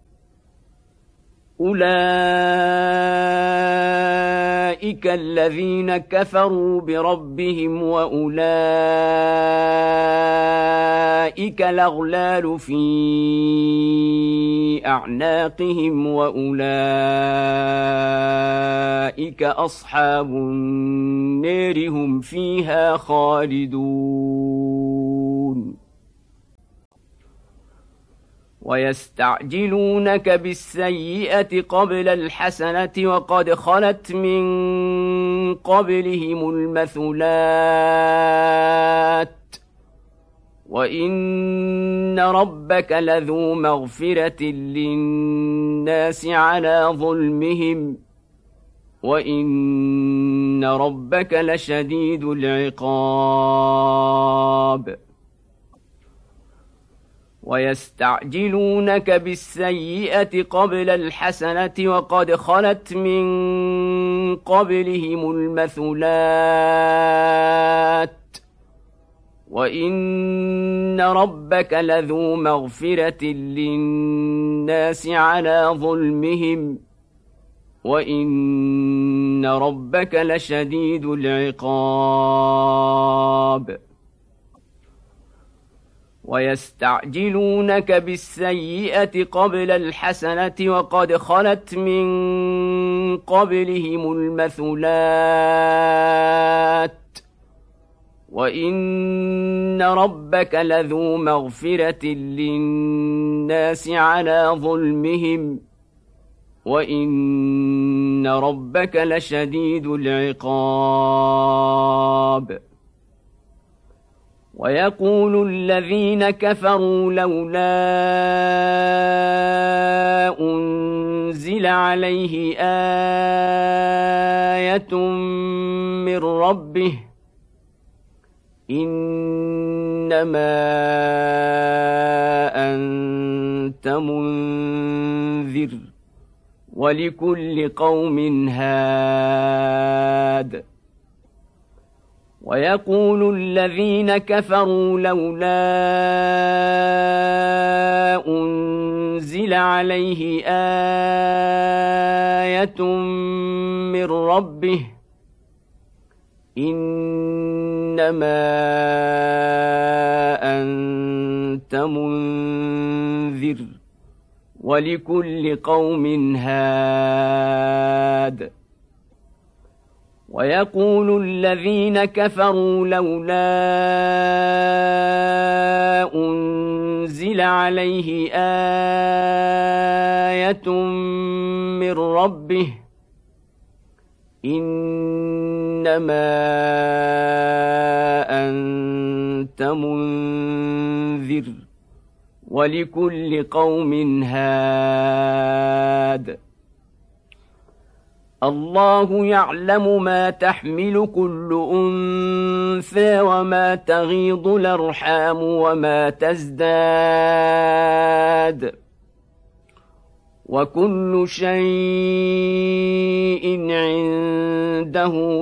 أولئك الذين كفروا بربهم وأولئك الأغلال في أعناقهم وأولئك أصحاب النار هم فيها خالدون ويستعجلونك بالسيئة قبل الحسنة وقد خلت من قبلهم المثلات وإن ربك لذو مغفرة للناس على ظلمهم وإن ربك لشديد العقاب ويستعجلونك بالسيئة قبل الحسنة وقد خلت من قبلهم المثلات وإن ربك لذو مغفرة للناس على ظلمهم وإن ربك لشديد العقاب ويستعجلونك بالسيئة قبل الحسنة وقد خلت من قبلهم المثلات وإن ربك لذو مغفرة للناس على ظلمهم وإن ربك لشديد العقاب ويقول الذين كفروا لولا أنزل عليه آية من ربه إنما أنت منذر ولكل قوم هاد ويقول الذين كفروا لولا أنزل عليه آية من ربه إنما أنت منذر ولكل قوم هاد ويقول الذين كفروا لولا أنزل عليه آية من ربه إنما أنت منذر ولكل قوم هاد الله يعلم ما تحمل كل أنثى وما تغيض الأرحام وما تزداد وكل شيء عنده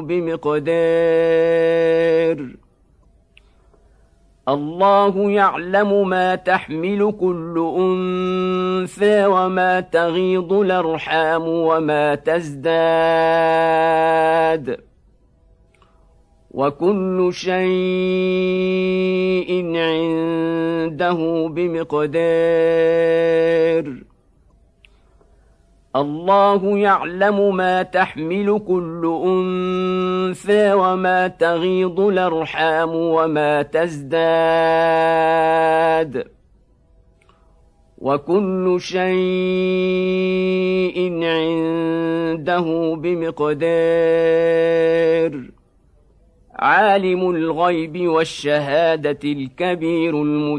بمقدار الله يعلم ما تحمل كل أنثى وما تغيض الأرحام وما تزداد وكل شيء عنده بمقدار الله يعلم ما تحمل كل أنثى وما تغيض الأرحام وما تزداد وكل شيء عنده بمقدار عالم الغيب والشهادة الكبير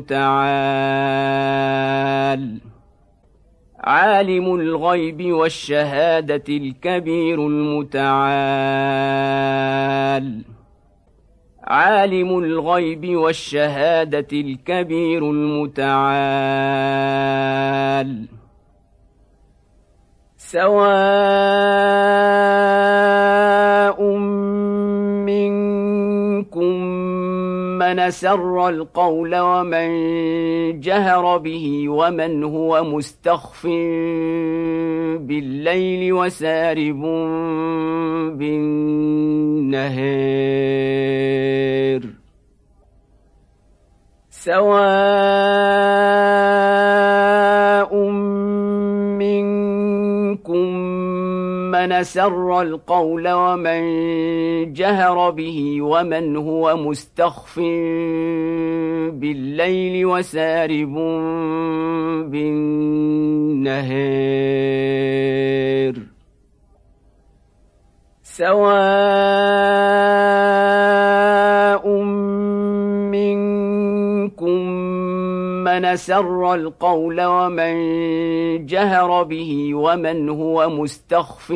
المتعال عالم الغيب والشهادة الكبير المتعال عالم الغيب والشهادة الكبير المتعال سواء منكم من أسر القول ومن جهر به ومن هو مستخف بالليل وسارب بالنهار سواء منكم من أسر القول ومن جهر به ومن هو مستخف بالليل وسارب بالنهار سواء منكم من أسر القول ومن جهر به ومن هو مستخف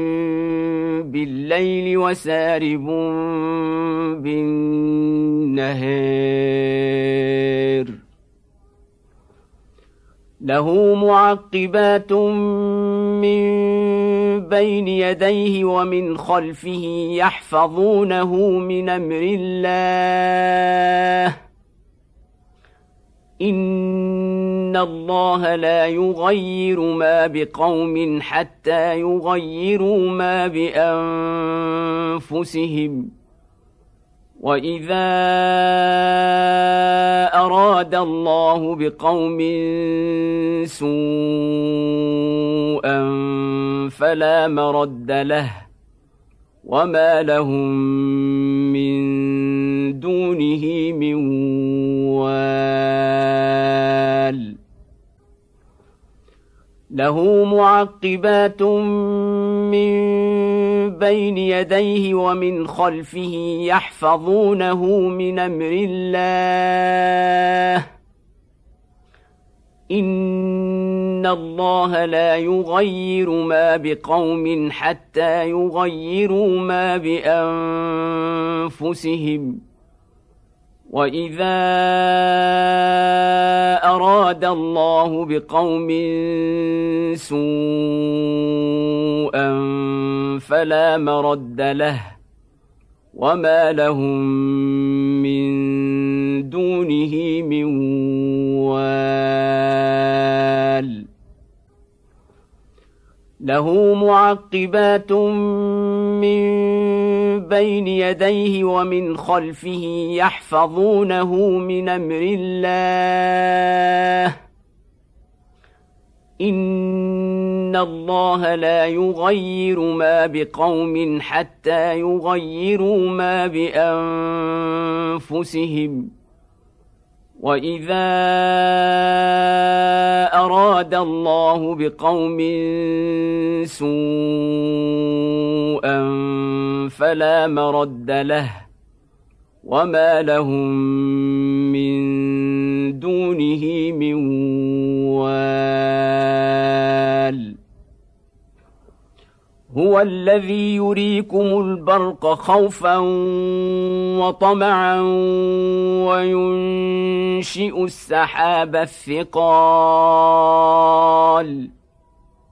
بالليل وسارب بالنهار له معقبات من بين يديه ومن خلفه يحفظونه من أمر الله إن الله لا يغير ما بقوم حتى يغيروا ما بأنفسهم وإذا أراد الله بقوم سوءا فلا مرد له وما لهم من دونه من وال له معقبات من بين يديه ومن خلفه يحفظونه من أمر الله إن الله لا يغير ما بقوم حتى يغيروا ما بأنفسهم وإذا أراد الله بقوم سوءا فلا مرد له وما لهم من دونه من وال له معقبات من بين يديه ومن خلفه يحفظونه من أمر الله إن الله لا يغير ما بقوم حتى يغيروا ما بأنفسهم وإذا أراد الله بقوم سوءا فلا مرد له وما لهم من دونه من وال هو الذي يريكم البرق خوفا وطمعا وينشئ السحاب الثقال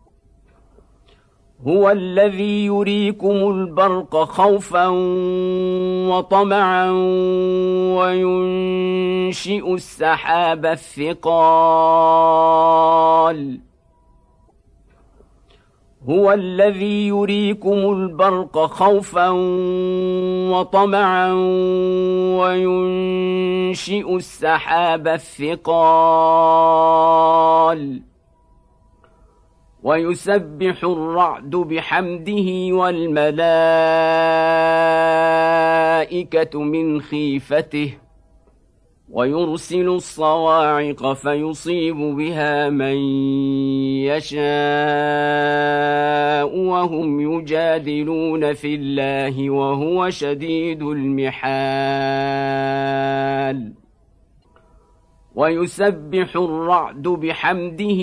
هو الذي يريكم البرق خوفا وطمعا وينشئ السحاب الثقال هو الذي يريكم البرق خوفا وطمعا وينشئ السحاب الثقال ويسبح الرعد بحمده والملائكة من خيفته ويرسل الصواعق فيصيب بها من يشاء وهم يجادلون في الله وهو شديد المحال ويسبح الرعد بحمده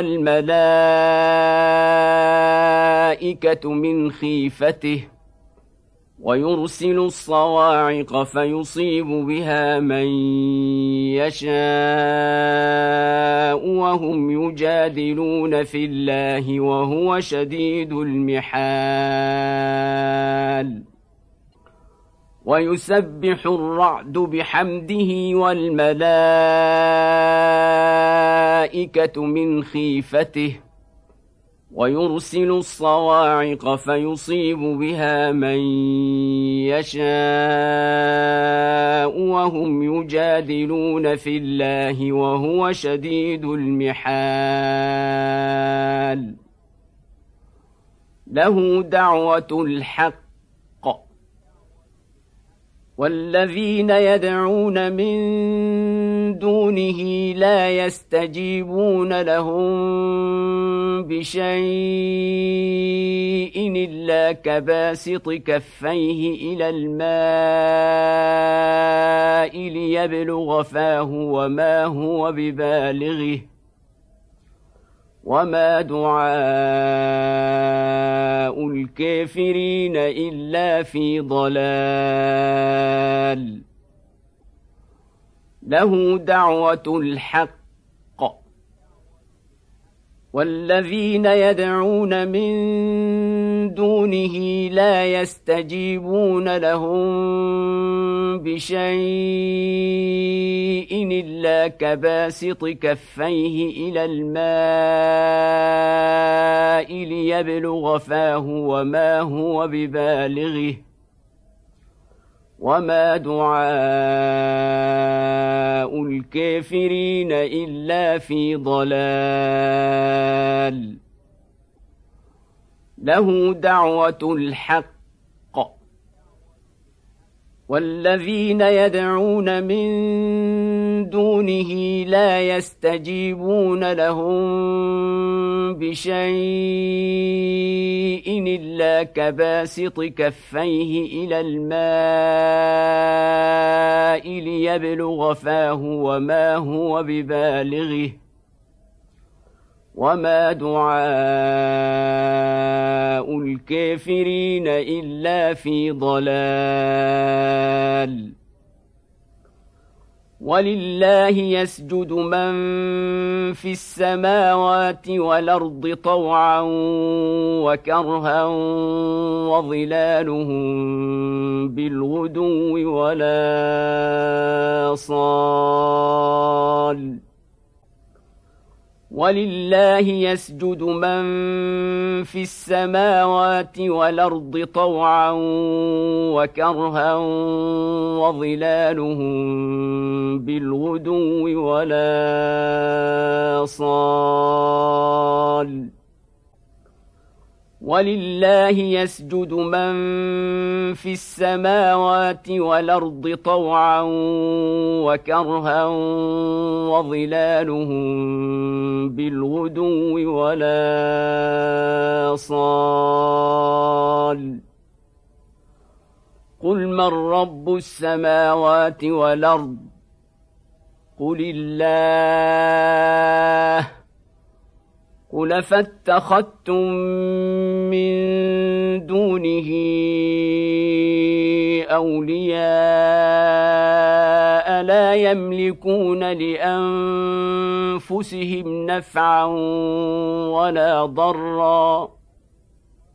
والملائكة من خيفته ويرسل الصواعق فيصيب بها من يشاء وهم يجادلون في الله وهو شديد المحال ويسبح الرعد بحمده والملائكة من خيفته ويرسل الصواعق فيصيب بها من يشاء وهم يجادلون في الله وهو شديد المحال له دعوة الحق والذين يدعون من دونه لا يستجيبون لهم بشيء إلا كباسط كفيه إلى الماء ليبلغ فاه وما هو ببالغه وما دعاء الكافرين إلا في ضلال له دعوة الحق والذين يدعون من دونه لا يستجيبون لهم بشيء إلا كباسط كفيه إلى الماء ليبلغ فاه وما هو ببالغه وما دعاء الكافرين إلا في ضلال له دعوة الحق والذين يدعون من دونه لا يستجيبون لهم بشيء إلا كباسط كفيه إلى الماء ليبلغ فاه وما هو ببالغه وما دعاء الكافرين إلا في ضلال ولله يسجد من في السماوات والأرض طوعا وكرها وظلالهم بالغدو ولا صال ولله يسجد من في السماوات والأرض طوعا وكرها وظلالهم بالغدو ولا صال ولله يسجد من في السماوات والأرض طوعا وكرها وظلالهم بالغدو ولا صال قل من رب السماوات والأرض قل الله قل فاتخذتم من دونه أولياء لا يملكون لأنفسهم نفعا ولا ضرا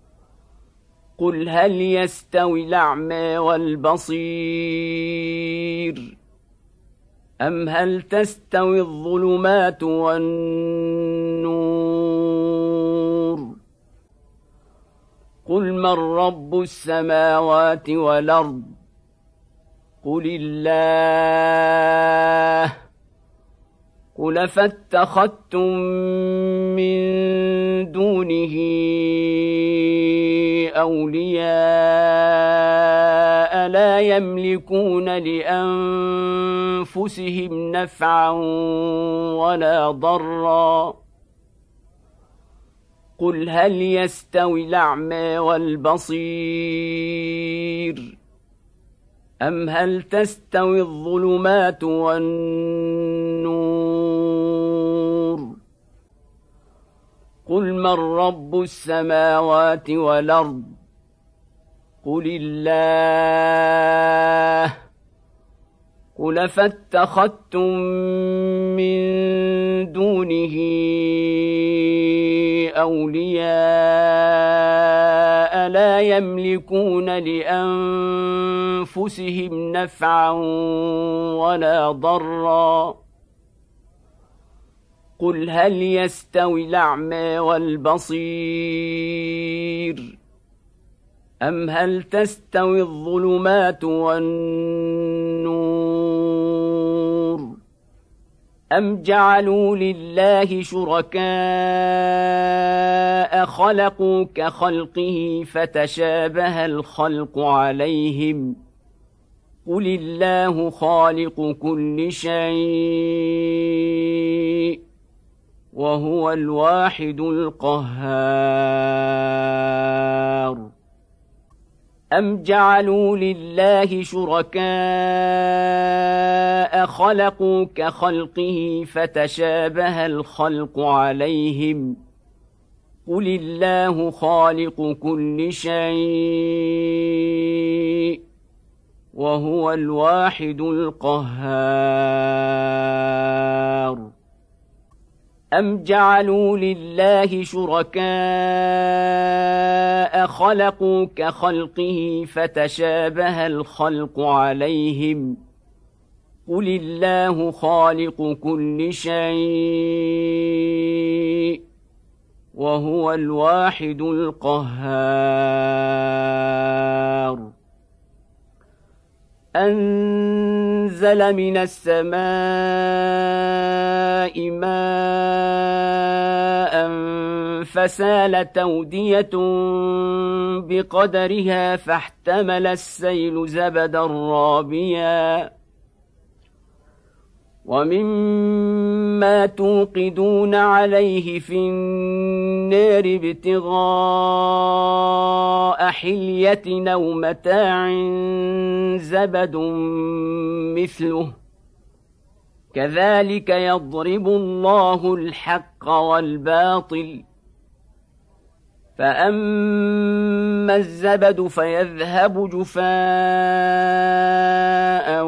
قل هل يستوي الأعمى والبصير أم هل تستوي الظلمات والنور قل من رب السماوات والأرض قل الله قل فاتخذتم من دونه أولياء لا يملكون لأنفسهم نفعا ولا ضرا قل هل يستوي الأعمى والبصير أم هل تستوي الظلمات والنور قل من رب السماوات والأرض قل الله قل فاتخذتم من دونه أولياء لا يملكون لأنفسهم نفعا ولا ضرا قل هل يستوي الأعمى والبصير أم هل تستوي الظلمات والنور أم جعلوا لله شركاء خلقوا كخلقه فتشابه الخلق عليهم قل الله خالق كل شيء وهو الواحد القهار أم جعلوا لله شركاء خلقوا كخلقه فتشابه الخلق عليهم قل الله خالق كل شيء وهو الواحد القهار أم جعلوا لله شركاء خلقوا كخلقه فتشابه الخلق عليهم قل الله خالق كل شيء وهو الواحد القهار أنزل من السماء ماء فسالت أودية بقدرها فاحتمل السيل زبدا رابيا ومما توقدون عليه في النار ابتغاء حلية أو متاع زبد مثله كذلك يضرب الله الحق والباطل فأما الزبد فيذهب جفاء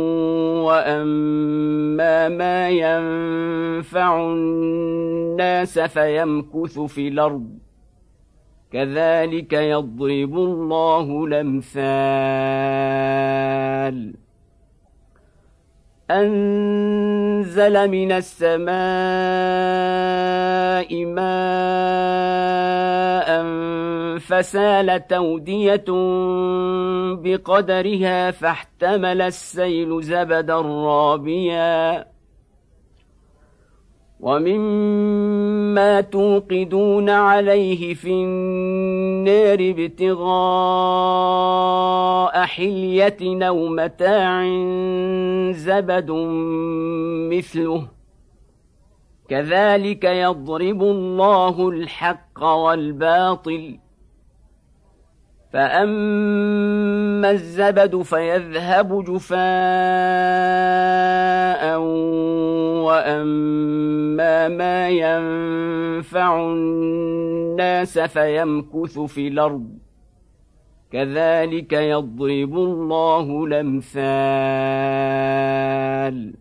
وأما ما ينفع الناس فيمكث في الأرض كذلك يضرب الله الأمثال أنزل من السماء ماء فسالت أودية بقدرها فاحتمل السيل زبدا رابيا ومما توقدون عليه في النار ابتغاء حلية أو متاع زبد مثله كذلك يضرب الله الحق والباطل فأما الزبد فيذهب جفاء وأما ما ينفع الناس فيمكث في الأرض كذلك يضرب الله الأمثال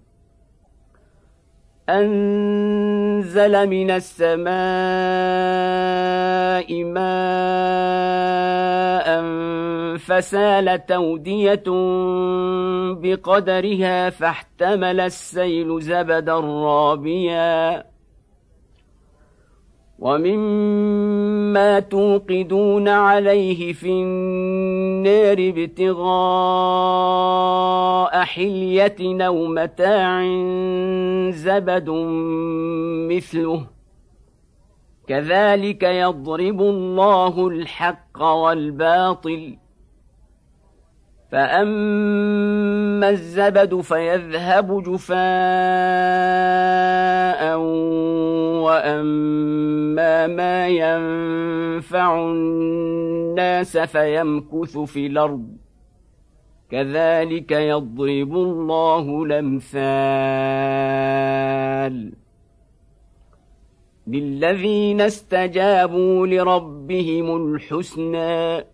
أنزل من السماء ماء فسالت أودية بقدرها فاحتمل السيل زبدا رابيا ومما توقدون عليه في النار ابتغاء حلية أو متاع زبد مثله كذلك يضرب الله الحق والباطل فأما الزبد فيذهب جفاء وأما ما ينفع الناس فيمكث في الأرض كذلك يضرب الله الأمثال للذين استجابوا لربهم الحسنى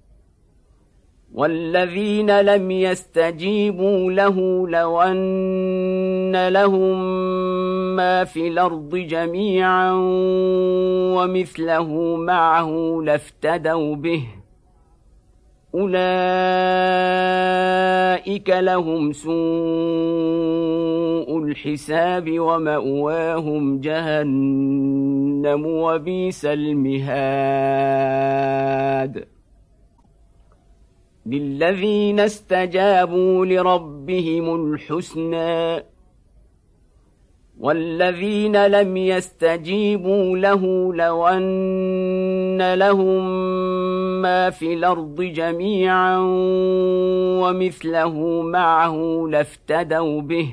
والذين لم يستجيبوا له لو أن لهم ما في الأرض جميعا ومثله معه لافتدوا به أولئك لهم سوء الحساب ومأواهم جهنم وبئس المهاد للذين استجابوا لربهم الحسنى والذين لم يستجيبوا له لو أن لهم ما في الأرض جميعا ومثله معه لافتدوا به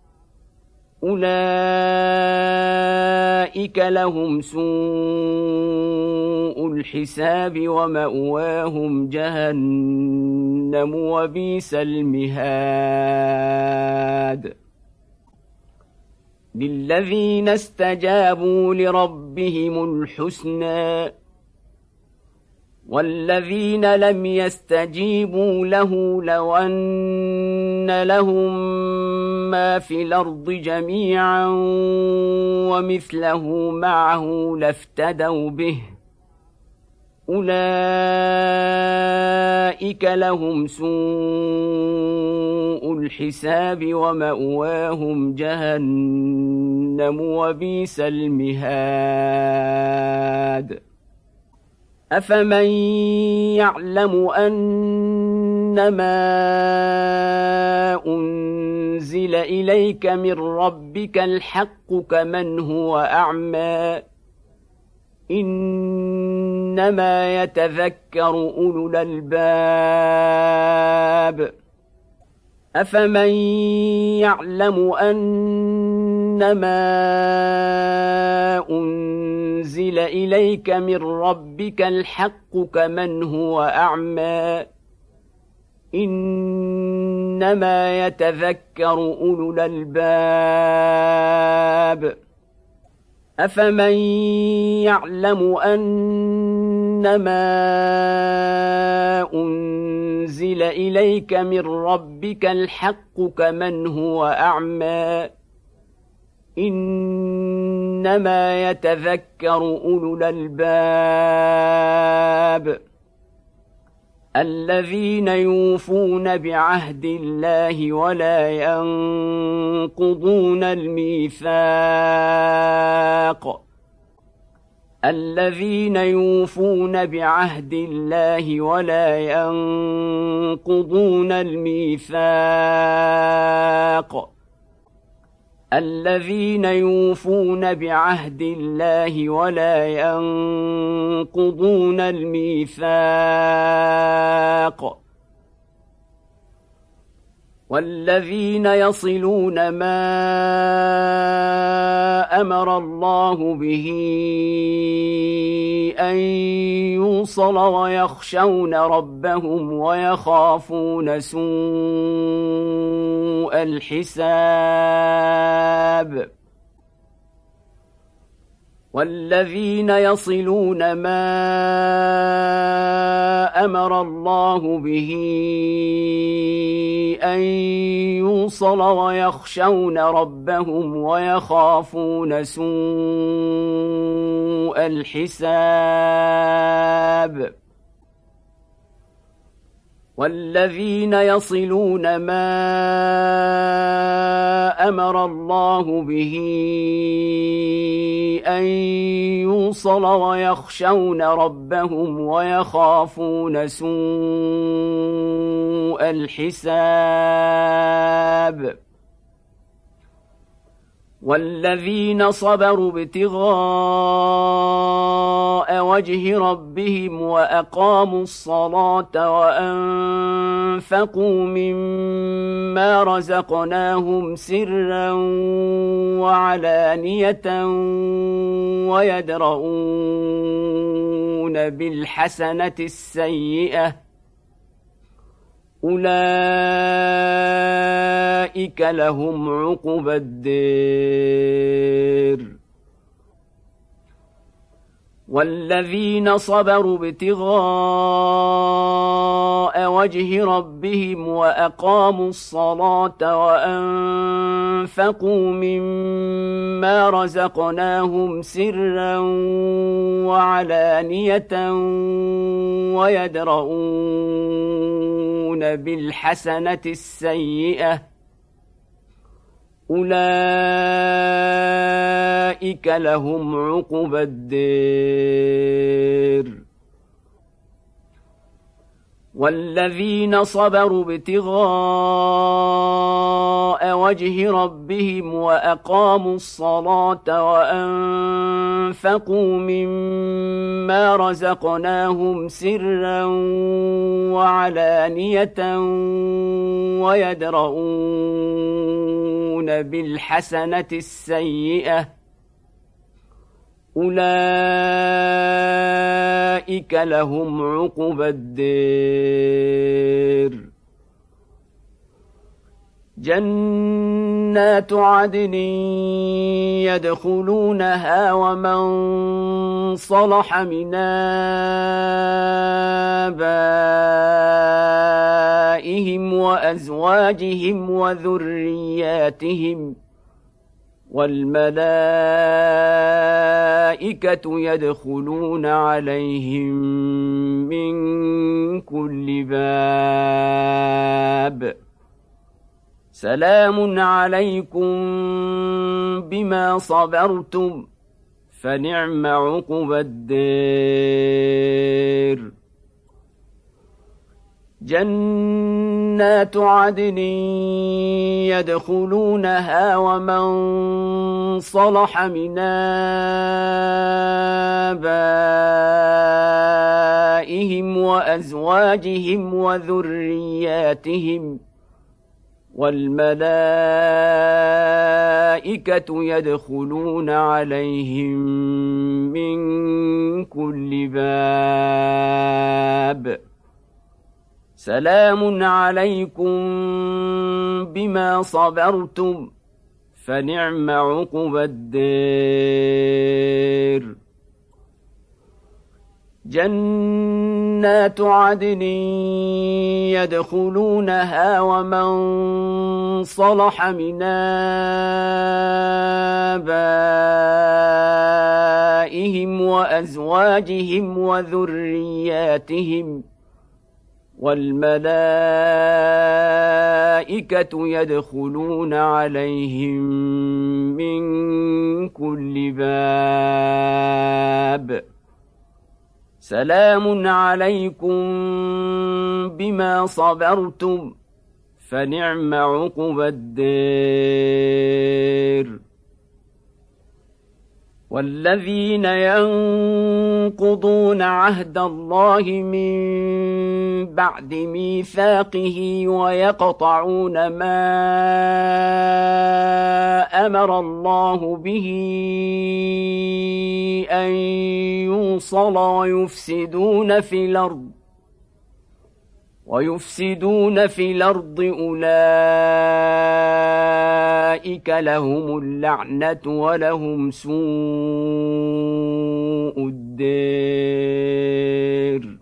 أولئك لهم سوء الحساب ومأواهم جهنم وبئس المهاد للذين استجابوا لربهم الحسنى والذين لم يستجيبوا له لو أن لهم ما في الأرض جميعا ومثله معه لافتدوا به أولئك لهم سوء الحساب ومأواهم جهنم وبئس المهاد أفمن يعلم أنما أنزل إليك من ربك الحق كمن هو أعمى إنما يتذكر أولو الألباب أفمن يعلم أنما أنزل إليك من ربك الحق كمن هو أعمى إنما يتذكر أولو الألباب أفمن يعلم أنما أنزل إليك من ربك الحق كمن هو أعمى إنما يتذكر أولو الألباب الذين يوفون بعهد الله ولا ينقضون الميثاق الذين يوفون بعهد الله ولا ينقضون الميثاق الذين يوفون بعهد الله ولا ينقضون الميثاق والذين يصلون ما أمر الله به أن يوصل ويخشون ربهم ويخافون سوء الحساب والذين يصلون ما أمر الله به أن يوصل ويخشون ربهم ويخافون سوء الحساب والذين يصلون ما أمر الله به أن يوصل ويخشون ربهم ويخافون سوء الحساب والذين صبروا ابتغاء وجه ربهم وأقاموا الصلاة وأنفقوا مما رزقناهم سرا وعلانية ويدرؤون بالحسنة السيئة أولئك لهم عقبى الدار والذين صبروا ابتغاء وجه ربهم وأقاموا الصلاة وأنفقوا مما رزقناهم سرا وعلانية ويدرؤون بالحسنة السيئة أولئك لهم عقبى الدار والذين صبروا ابتغاء وجه ربهم وأقاموا الصلاة وأنفقوا مما رزقناهم سرا وعلانية ويدرؤون بالحسنة السيئة أولئك لهم عقبى الدار جنات عدن يدخلونها ومن صلح من آبائهم وأزواجهم وذرياتهم والملائكة يدخلون عليهم من كل باب سلام عليكم بما صبرتم فنعم عقبى الدار جنات عدن يدخلونها ومن صلح من آبائهم وأزواجهم وذرياتهم والملائكة يدخلون عليهم من كل باب سلام عليكم بما صبرتم فنعم عقبى الدار جنات عدن يدخلونها ومن صلح من آبائهم وأزواجهم وذرياتهم والملائكة يدخلون عليهم من كل باب سلام عليكم بما صبرتم فنعم عقبى الدار والذين ينقضون عهد الله من بعد ميثاقه ويقطعون ما أمر الله به أن يوصل ويفسدون في الأرض ويفسدون في الأرض أولئك لهم اللعنة ولهم سوء الدار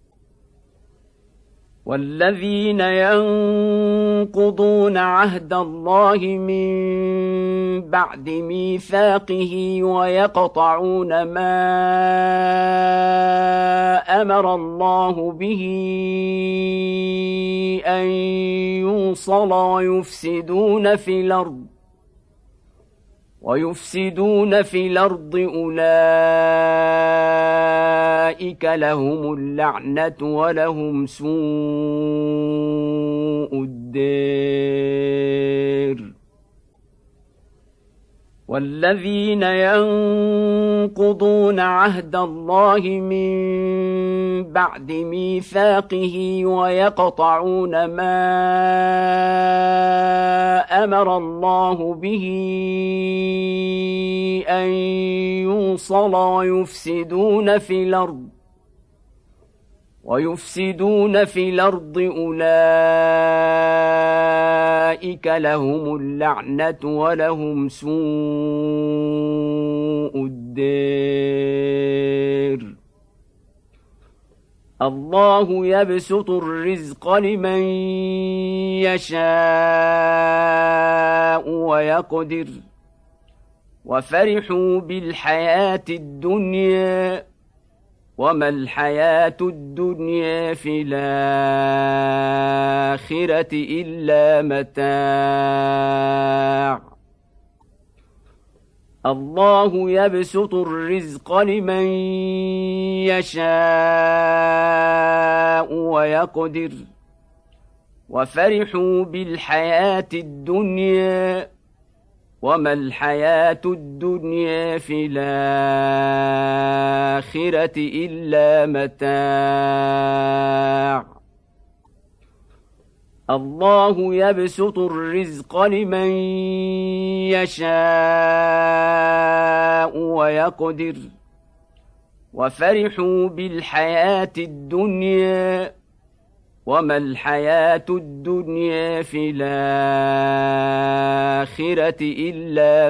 والذين ينقضون عهد الله من بعد ميثاقه ويقطعون ما أمر الله به أن يوصل ويفسدون في الأرض ويفسدون في الأرض أولئك لهم اللعنة ولهم سوء الدار. والذين ينقضون عهد الله من بعد ميثاقه ويقطعون ما أمر الله به أن يوصل ويفسدون في الأرض ويفسدون في الأرض أولئك لهم اللعنة ولهم سوء الدار. الله يبسط الرزق لمن يشاء ويقدر وفرحوا بالحياة الدنيا وما الحياة الدنيا في الآخرة إلا متاع. الله يبسط الرزق لمن يشاء ويقدر وفرحوا بالحياة الدنيا وما الحياة الدنيا في الآخرة إلا متاع. الله يبسط الرزق لمن يشاء ويقدر وفرحوا بالحياة الدنيا وما الحياة الدنيا في الآخرة إلا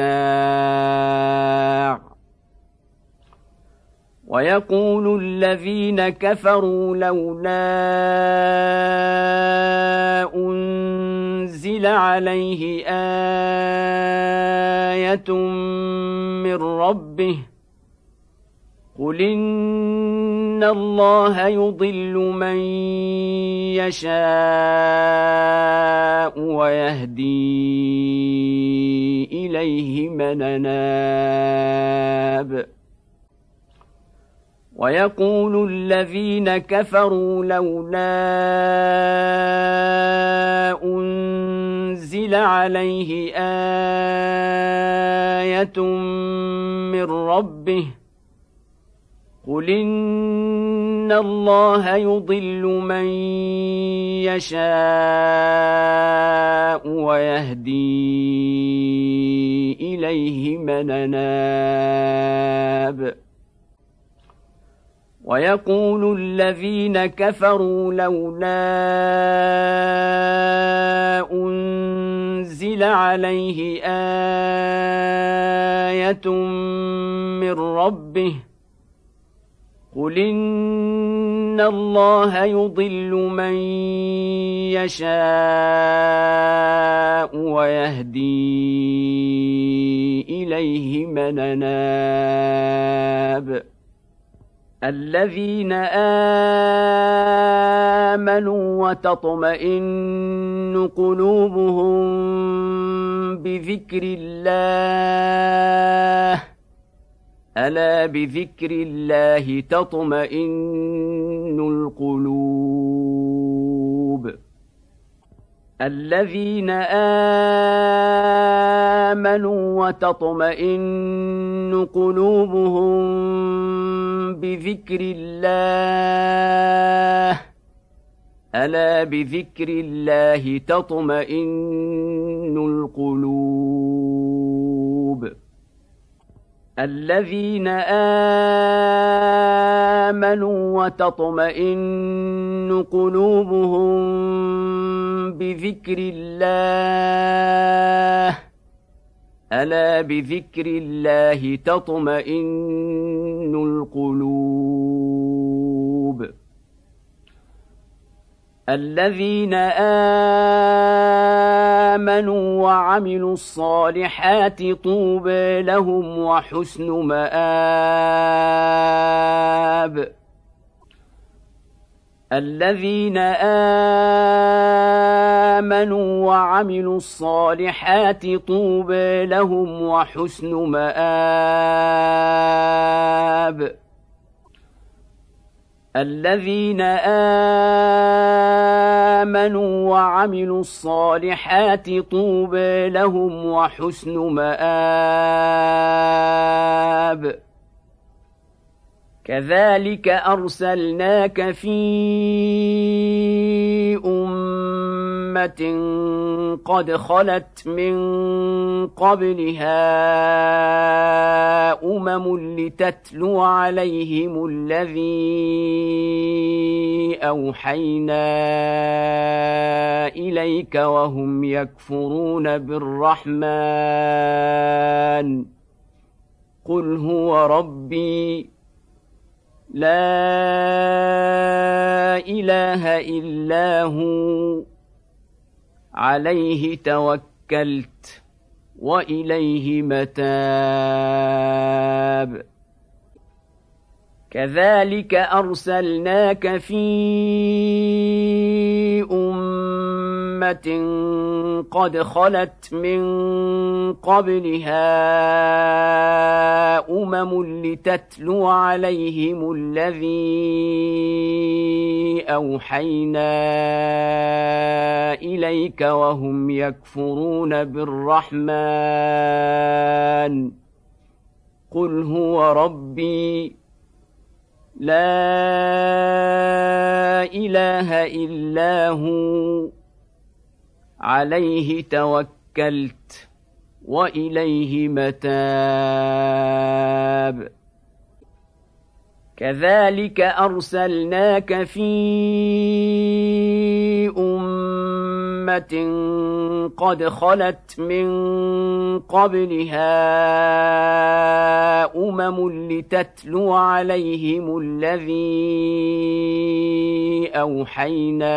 متاع. ويقول الذين كفروا لولا أنزل عليه آية من ربه قل إن الله يضل من يشاء ويهدي إليه من أناب. ويقول الذين كفروا لولا أنزل عليه آية من ربه قل إن الله يضل من يشاء ويهدي إليه من أناب. ويقول الذين كفروا لولا أنزل عليه آية من ربه قل إن الله يضل من يشاء ويهدي إليه من أناب. الذين آمنوا وتطمئن قلوبهم بذكر الله ألا بذكر الله تطمئن القلوب. الذين آمنوا وتطمئن قلوبهم بذكر الله ألا بذكر الله تطمئن القلوب. الذين آمنوا وتطمئن قلوبهم بذكر الله ألا بذكر الله تطمئن القلوب. الذين آمنوا وعملوا الصالحات طوبى لهم وحسن مآب. الذين آمنوا وعملوا الصالحات طوبى لهم وحسن مآب الذين آمنوا وعملوا الصالحات طوبى لهم وحسن مآب كذلك أرسلناك في أمة قد خلت من قبلها أمم لتتلو عليهم الذي أوحينا إليك وهم يكفرون بالرحمن قل هو ربي لا إله إلا هو عليه توكلت وإليه متاب كذلك أرسلناك في أمة قد خلت من قبلها أمم لتتلو عليهم الذي أوحينا إليك وهم يكفرون بالرحمن قل هو ربي لا إله إلا هو عليه توكلت وإليه متاب كذلك أرسلناك في أمة قد خلت من قبلها أمم لتتلو عليهم الذي أوحينا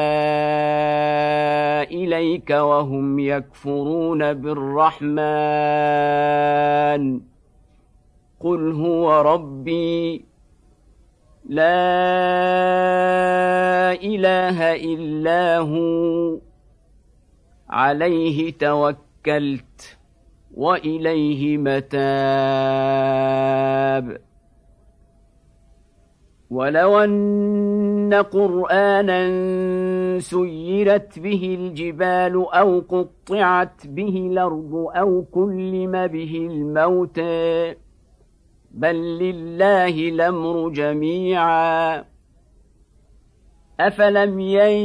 إليك وهم يكفرون بالرحمن قل هو ربي لا إله إلا هو عليه توكلت وإليه متاب ولو أن قرآنا سيرت به الجبال أو قطعت به الأرض أو كلم به الموتى بل لله الأمر جميعا أفلم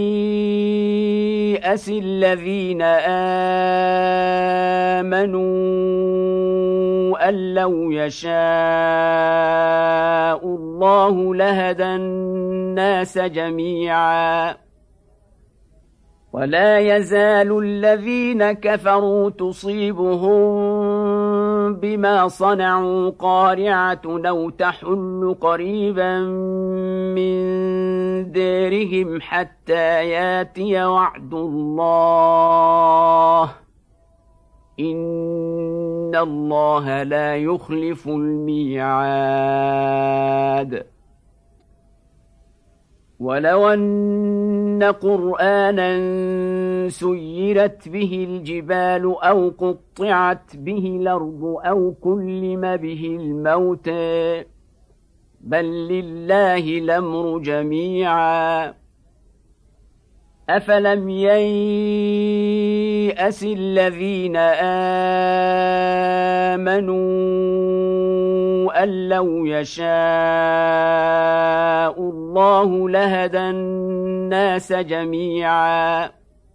ييأس الذين آمنوا أن لو يشاء الله لهدى الناس جميعا ولا يزال الذين كفروا تصيبهم بما صنعوا قارعة أو تحل قريبا من ديرهم حتى ياتي وعد الله إن الله لا يخلف الميعاد ولو أن قرآنا سيرت به الجبال أو قطعت به الأرض أو كلم به الموتى بل لله الأمر جميعا أفلم ييأس الذين آمنوا أن لو يشاء الله لهدى الناس جميعا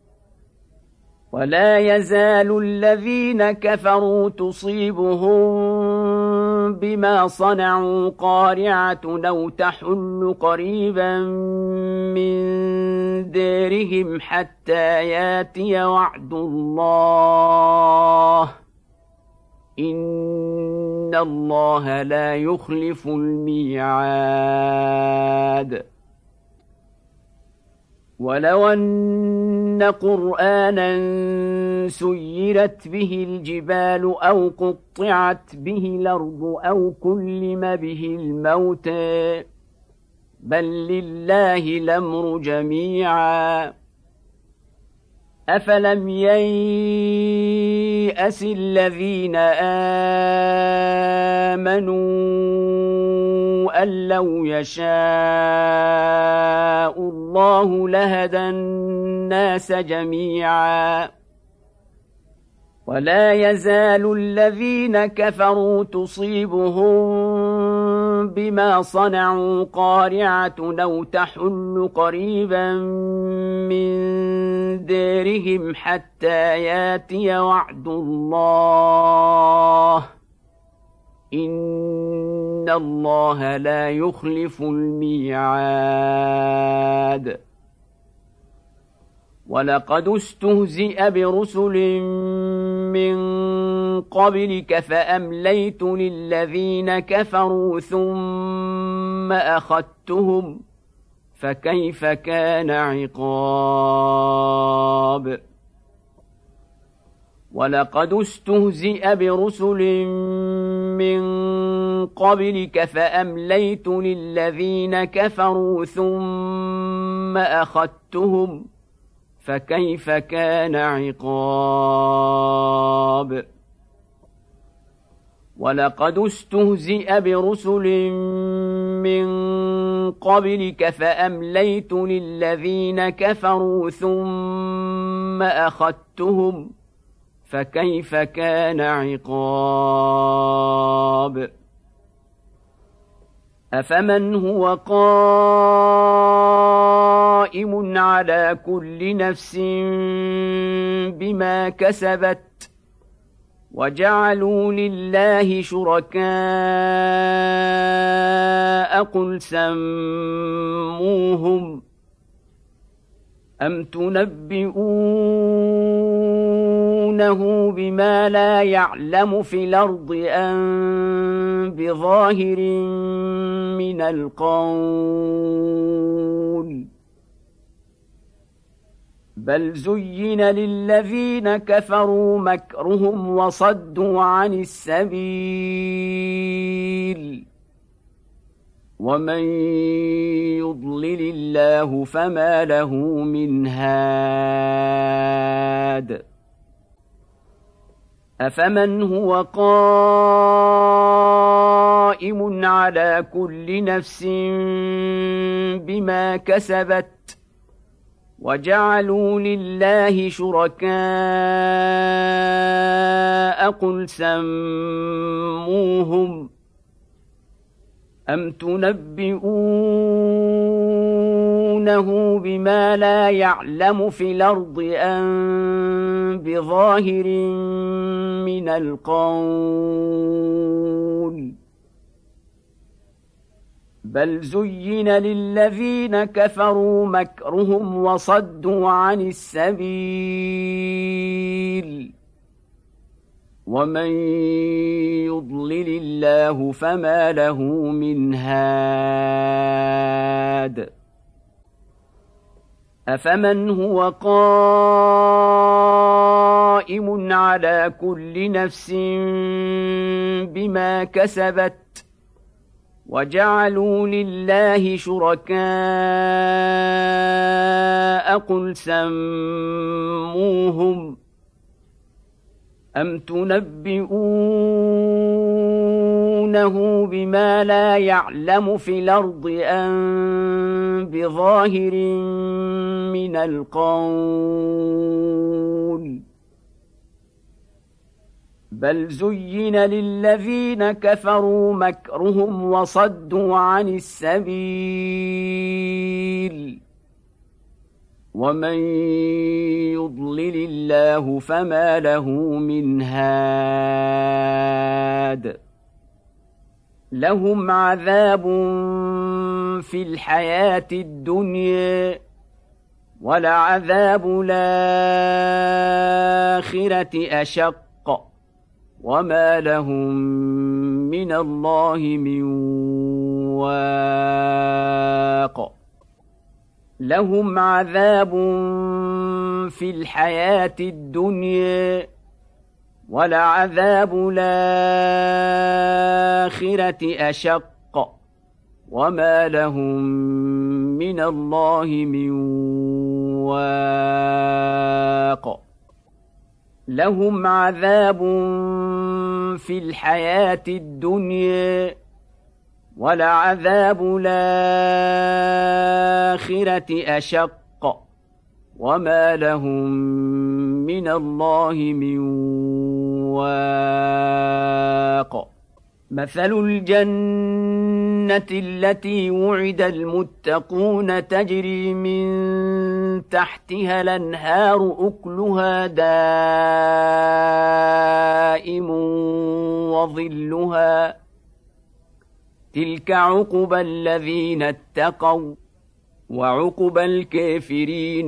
ولا يزال الذين كفروا تصيبهم بما صنعوا قارعة أو تحل قريبا من ديرهم حتى ياتي وعد الله إن الله لا يخلف الميعاد ولو أن قرآنا سيرت به الجبال أو قطعت به الأرض أو كلم به الموتى بل لله الأمر جميعا أفلم ييأس الذين آمنوا أن لو يشاء الله لهدى الناس جميعا ولا يزال الذين كفروا تصيبهم بما صنعوا قارعة أو تحل قريبا من ديرهم حتى ياتي وعد الله إن الله لا يخلف الميعاد ولقد استهزئ برسل من قبلك فأمليت للذين كفروا ثم أخذتهم فكيف كان عقاب ولقد استهزئ برسل من قبلك فأمليت للذين كفروا ثم أخذتهم فكيف كان عقاب ولقد استهزئ برسل من قبلك فأمليت للذين كفروا ثم أخذتهم فكيف كان عقاب أفمن هو قائم على كل نفس بما كسبت وجعلوا لله شركاء قل سموهم أم تنبئونه بما لا يعلم في الأرض أم بظاهر من القول بل زين للذين كفروا مكرهم وصدوا عن السبيل ومن يضلل الله فما له من هاد أفمن هو قائم على كل نفس بما كسبت وجعلوا لله شركاء قل سموهم أم تنبئونه بما لا يعلم في الأرض أم بظاهر من القول بل زين للذين كفروا مكرهم وصدوا عن السبيل ومن يضلل الله فما له من هاد أفمن هو قائم على كل نفس بما كسبت وجعلوا لله شركاء قل سموهم أم تنبئونه بما لا يعلم في الأرض أم بظاهر من القول بل زين للذين كفروا مكرهم وصدوا عن السبيل ومن يضلل الله فما له من هاد لهم عذاب في الحياة الدنيا ولعذاب الآخرة أشق وما لهم من الله من واق لهم عذاب في الحياة الدنيا ولعذاب الآخرة أشق وما لهم من الله من واق لهم عذاب في الحياة الدنيا ولعذاب الآخرة أشق وما لهم من الله من واق مثل الجنة التي وعد المتقون تجري من تحتها الأنهار أكلها دائم وظلها تلك عقبى الذين اتقوا وعقبى الكافرين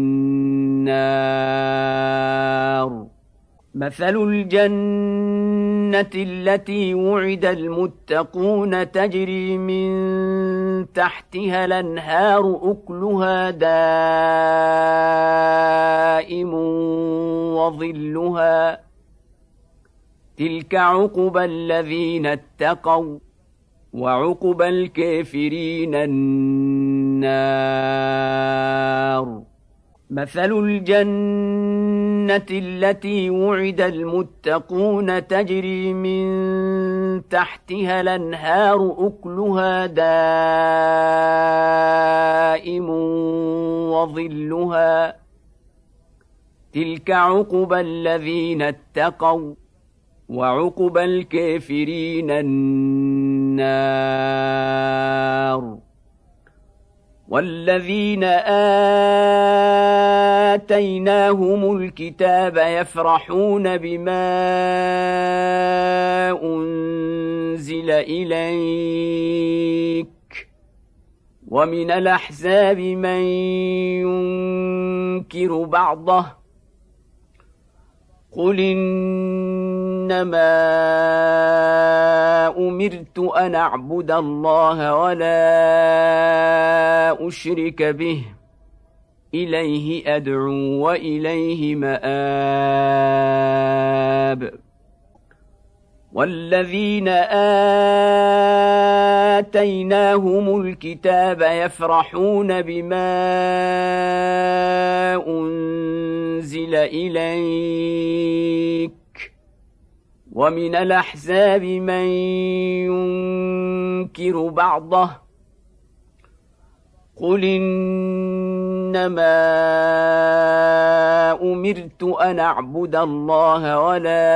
النار مثل الجنة التي وعد المتقون تجري من تحتها الأنهار أكلها دائم وظلها تلك عقبى الذين اتقوا وعقبى الكافرين النار مثل الجنة التي وعد المتقون تجري من تحتها الأنهار أكلها دائم وظلها تلك عقبى الذين اتقوا وعقبى الكافرين النار والذين آتيناهم الكتاب يفرحون بما أنزل إليك ومن الأحزاب من ينكر بعضه قل إنما أمرت أن أعبد الله ولا أشرك به إليه أدعو وإليه مآب والذين آتيناهم الكتاب يفرحون بما أنزل إليك ومن الأحزاب من ينكر بعضه قل إنما أمرت أن أعبد الله ولا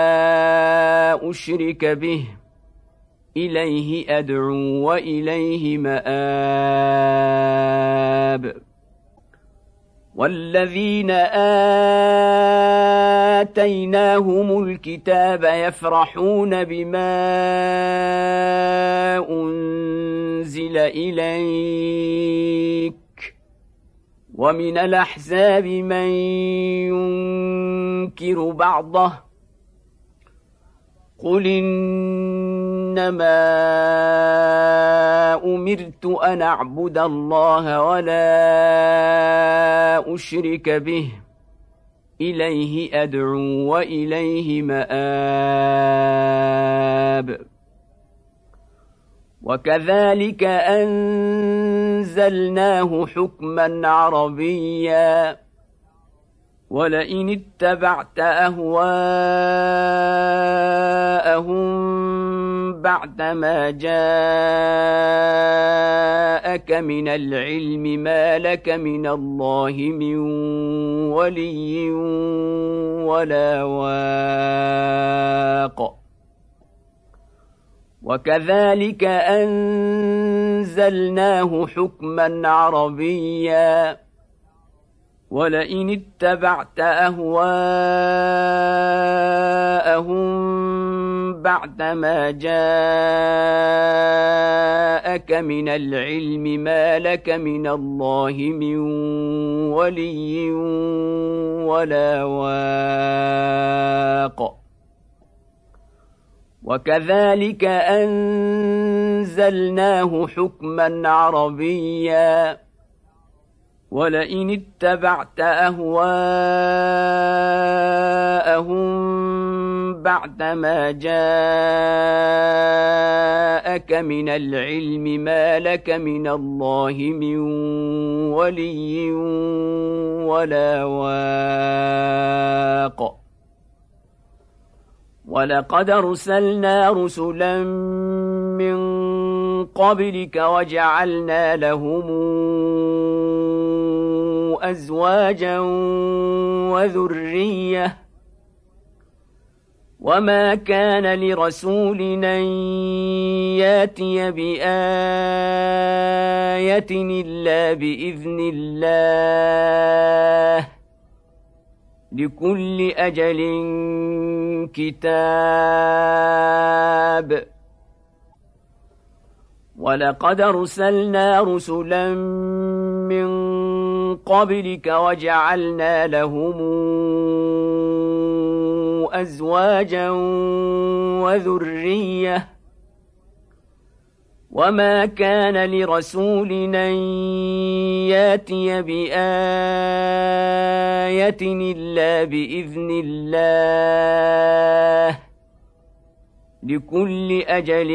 أشرك به إليه أدعو وإليه مآب والذين آتيناهم الكتاب يفرحون بما أنزل إليك ومن الأحزاب من ينكر بعضه قل إنما أمرت أن أعبد الله ولا أشرك به إليه أدعو وإليه مآب وكذلك أنزلناه حكما عربيا ولئن اتبعت أهواءهم بعدما جاءك من العلم ما لك من الله من ولي ولا واق وكذلك أنزلناه حكما عربيا ولئن اتبعت أهواءهم بعدما جاءك من العلم ما لك من الله من ولي ولا واق وكذلك أنزلناه حكما عربيا ولئن اتبعت أهواءهم بعدما جاءك من العلم ما لك من الله من ولي ولا واق ولقد أرسلنا رسلا من قبلك وجعلنا لهم أزواجا وذرية وما كان لرسول أن ياتي بآية إلا بإذن الله لكل أجل كتاب ولقد أرسلنا رسلا من قبلك وجعلنا لهم أزواجا وذرية وما كان لرسول أن ياتي بآية إلا بإذن الله لكل أجل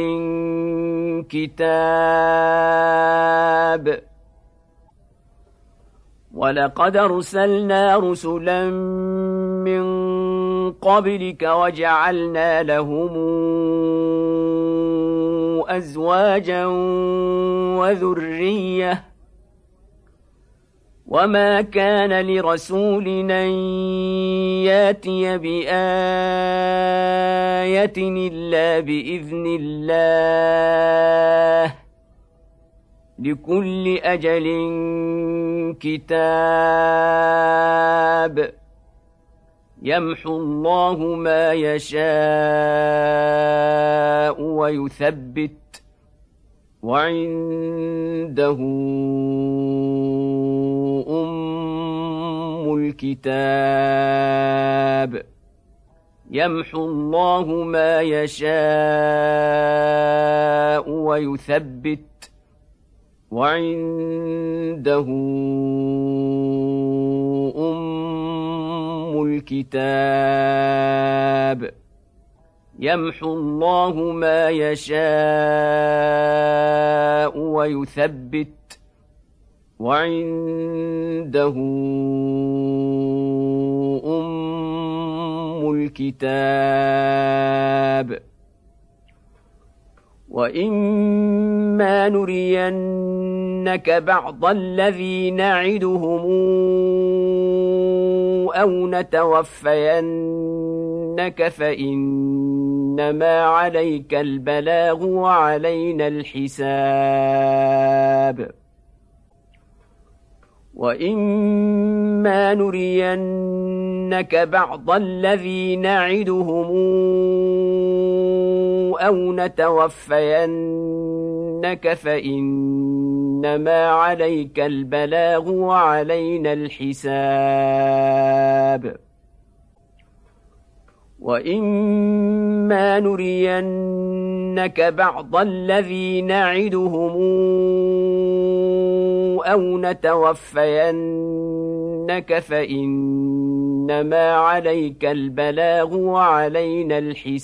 كتاب ولقد أرسلنا رسلا من قبلك وجعلنا لهم أزواجا وذرية وما كان لرسول أن ياتي بآية إلا بإذن الله لكل أجل كتاب يمحو الله ما يشاء ويثبت وعنده أم الكتاب يمحو الله ما يشاء ويثبت وعنده أم الكتاب يمحو الله ما يشاء ويثبت وعنده أم الكتاب وإما نرينك بعض الذي نعدهم أو نتوفينك فإنما عليك البلاغ وعلينا الحساب وإما نرينك بعض الذي نعدهم أو نتوفينك فإنما عليك البلاغ وعلينا الحساب وإما نرينك بعض الذي نعدهم أو نتوفينك فإنما عليك البلاغ وعلينا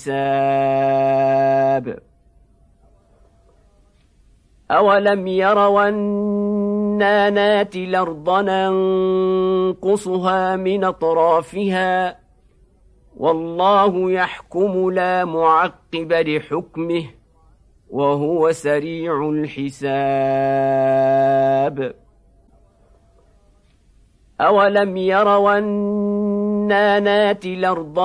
الحساب أولم يروا أنا ناتي الأرض ننقصها من أطرافها والله يحكم لا معقب لحكمه وهو سريع الحساب أولم يروا أنا ناتي الأرض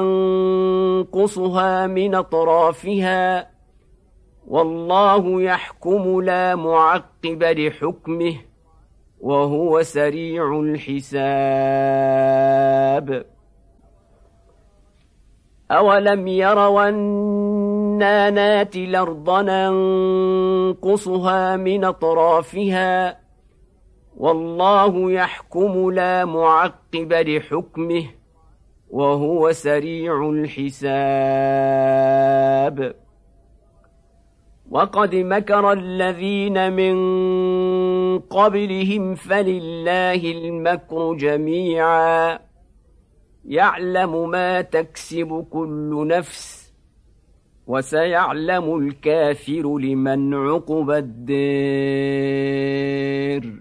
ننقصها من أطرافها والله يحكم لا معقب لحكمه وهو سريع الحساب أولم يروا أنا ناتي الأرض ننقصها من أطرافها والله يحكم لا معقب لحكمه وهو سريع الحساب وقد مكر الذين من قبلهم فلله المكر جميعا يعلم ما تكسب كل نفس وسيعلم الكافر لمن عقبى الدار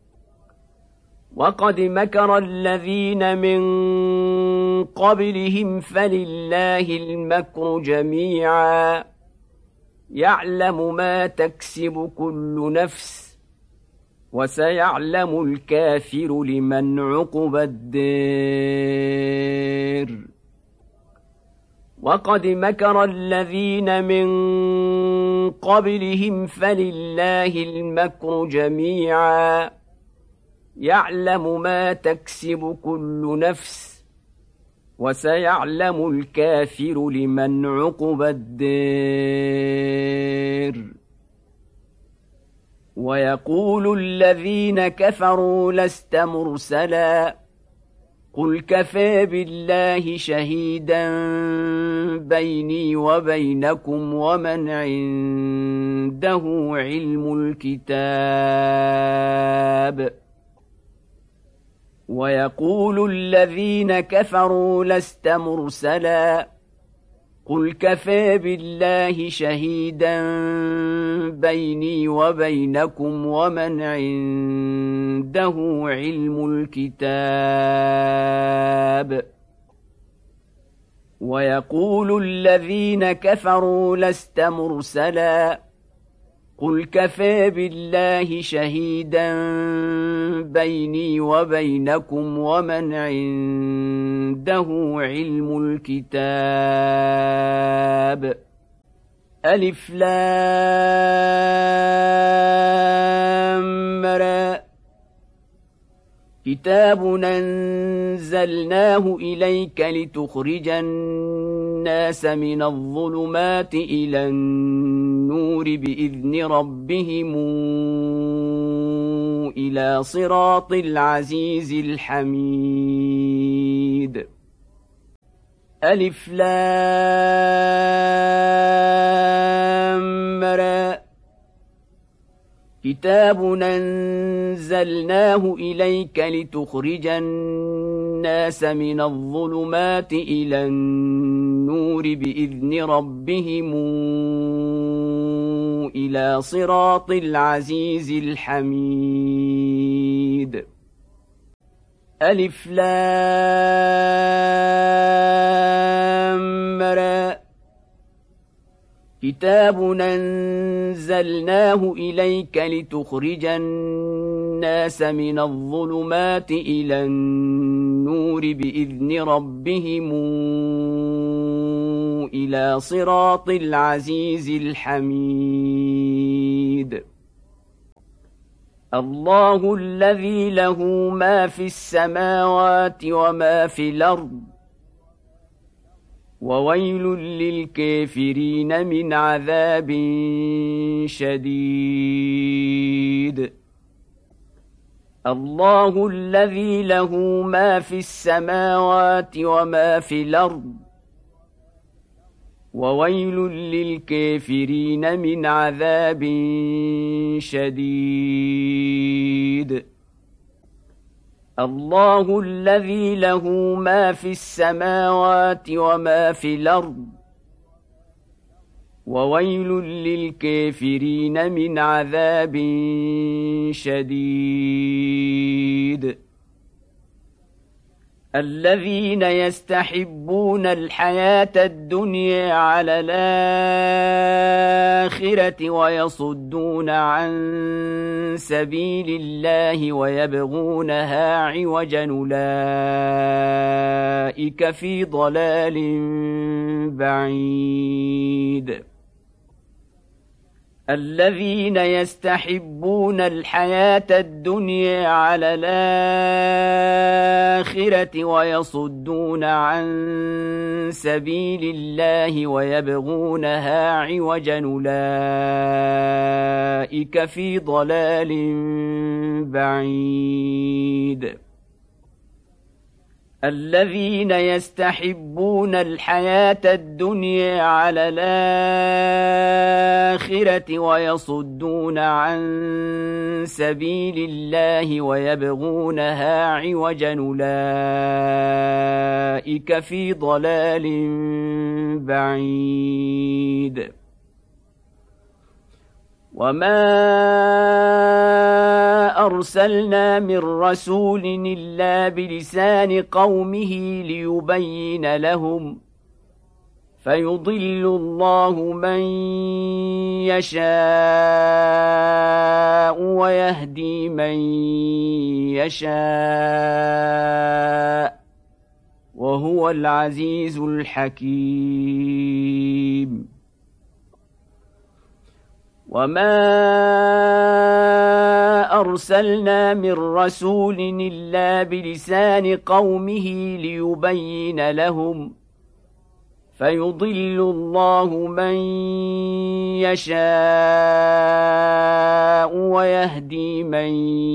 وقد مكر الذين من قبلهم فلله المكر جميعا يعلم ما تكسب كل نفس وسيعلم الكافر لمن عقبى الدار وقد مكر الذين من قبلهم فلله المكر جميعا يعلم ما تكسب كل نفس وسيعلم الكافر لمن عقبى الدار ويقول الذين كفروا لست مرسلا قل كفى بالله شهيدا بيني وبينكم ومن عنده علم الكتاب ويقول الذين كفروا لست مرسلا قل كفى بالله شهيدا بيني وبينكم ومن عنده علم الكتاب ويقول الذين كفروا لست مرسلا قل كفى بالله شهيدا بيني وبينكم ومن عنده علم الكتاب ألف لام را كتاب أنزلناه إليك لتخرج الناس من الظلمات إلى النور بإذن ربهم إلى صراط العزيز الحميد ألف لام را كتاب أنزلناه إليك لتخرج الناس من الظلمات إلى النور بإذن ربهم إلى صراط العزيز الحميد ألف لام را كتاب أنزلناه إليك لتخرج الناس من الظلمات إلى النور بإذن ربهم إلى صراط العزيز الحميد الله الذي له ما في السماوات وما في الأرض وويل للكافرين من عذاب شديد الله الذي له ما في السماوات وما في الأرض وويل للكافرين من عذاب شديد الله الذي له ما في السماوات وما في الأرض وويل للكافرين من عذاب شديد الذين يستحبون الحياة الدنيا على الآخرة ويصدون عن سبيل الله ويبغونها عوجا أولئك في ضلال بعيد الذين يستحبون الحياة الدنيا على الآخرة ويصدون عن سبيل الله ويبغونها عوجا أولئك في ضلال بعيد الذين يستحبون الحياة الدنيا على الآخرة ويصدون عن سبيل الله ويبغونها عوجا أولئك في ضلال بعيد وما أرسلنا من رسول إلا بلسان قومه ليبين لهم فيضل الله من يشاء ويهدي من يشاء وهو العزيز الحكيم وما أرسلنا من رسول إلا بلسان قومه ليبين لهم فيضل الله من يشاء ويهدي من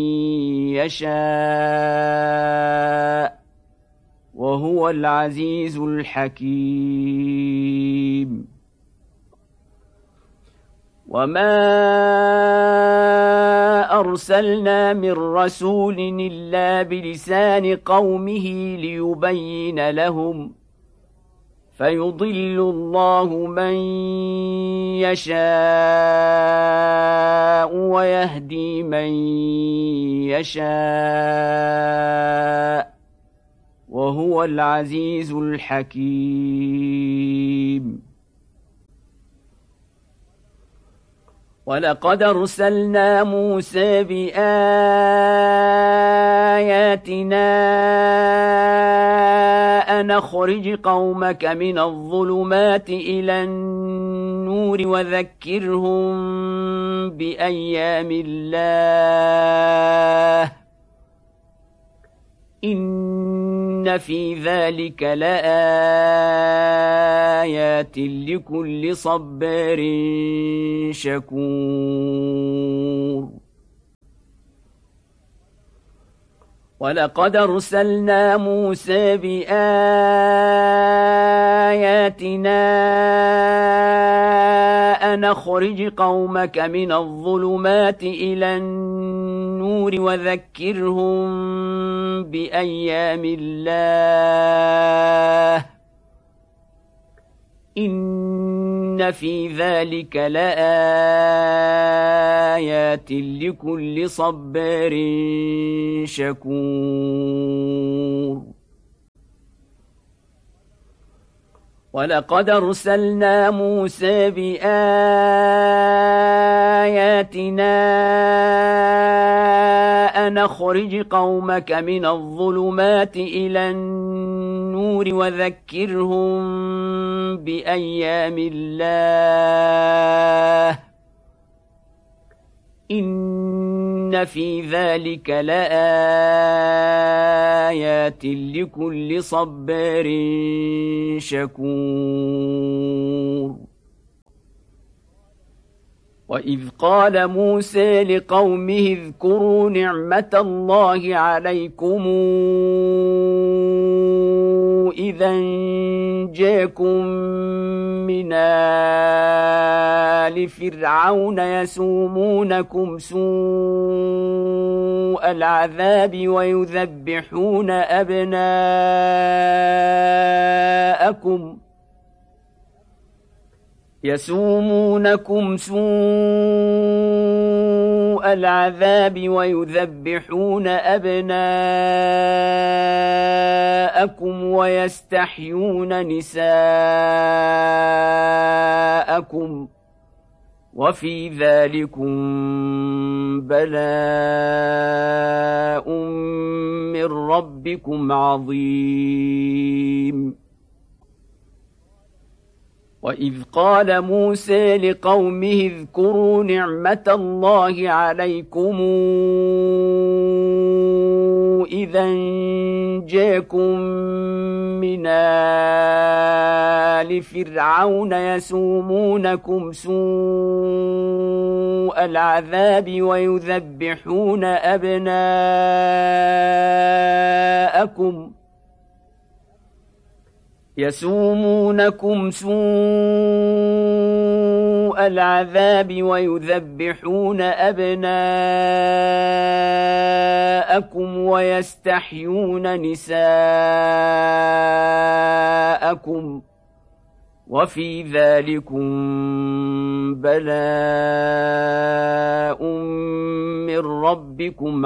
يشاء وهو العزيز الحكيم وما أرسلنا من رسول إلا بلسان قومه ليبين لهم فيضل الله من يشاء ويهدي من يشاء وهو العزيز الحكيم ولقد أرسلنا موسى بآياتنا أن أخرج قومك من الظلمات إلى النور وذكرهم بأيام الله إن في ذلك لآيات لكل صبار شكور ولقد أرسلنا موسى بآياتنا أن أخرج قومك من الظلمات إلى النور وذكرهم بأيام الله إن في ذلك لآيات لكل صبار شكور ولقد أرسلنا موسى بآياتنا أن أخرج قومك من الظلمات إلى النور وذكرهم بأيام الله إن في ذلك لآيات لكل صبار شكور وإذ قال موسى لقومه اذكروا نعمة الله عليكم إذا جاءكم من آل فرعون يسومونكم سوء العذاب ويذبحون أبناءكم يسومونكم سوء العذاب ويذبحون أبناءكم ويستحيون نساءكم وفي ذلكم بلاء من ربكم عظيم وإذ قال موسى لقومه اذكروا نعمة الله عليكم إذا جاءكم من آل فرعون يسومونكم سوء العذاب ويذبحون أبناءكم يسومونكم سوء العذاب ويذبحون أبناءكم ويستحيون نساءكم وفي ذلكم بلاء من ربكم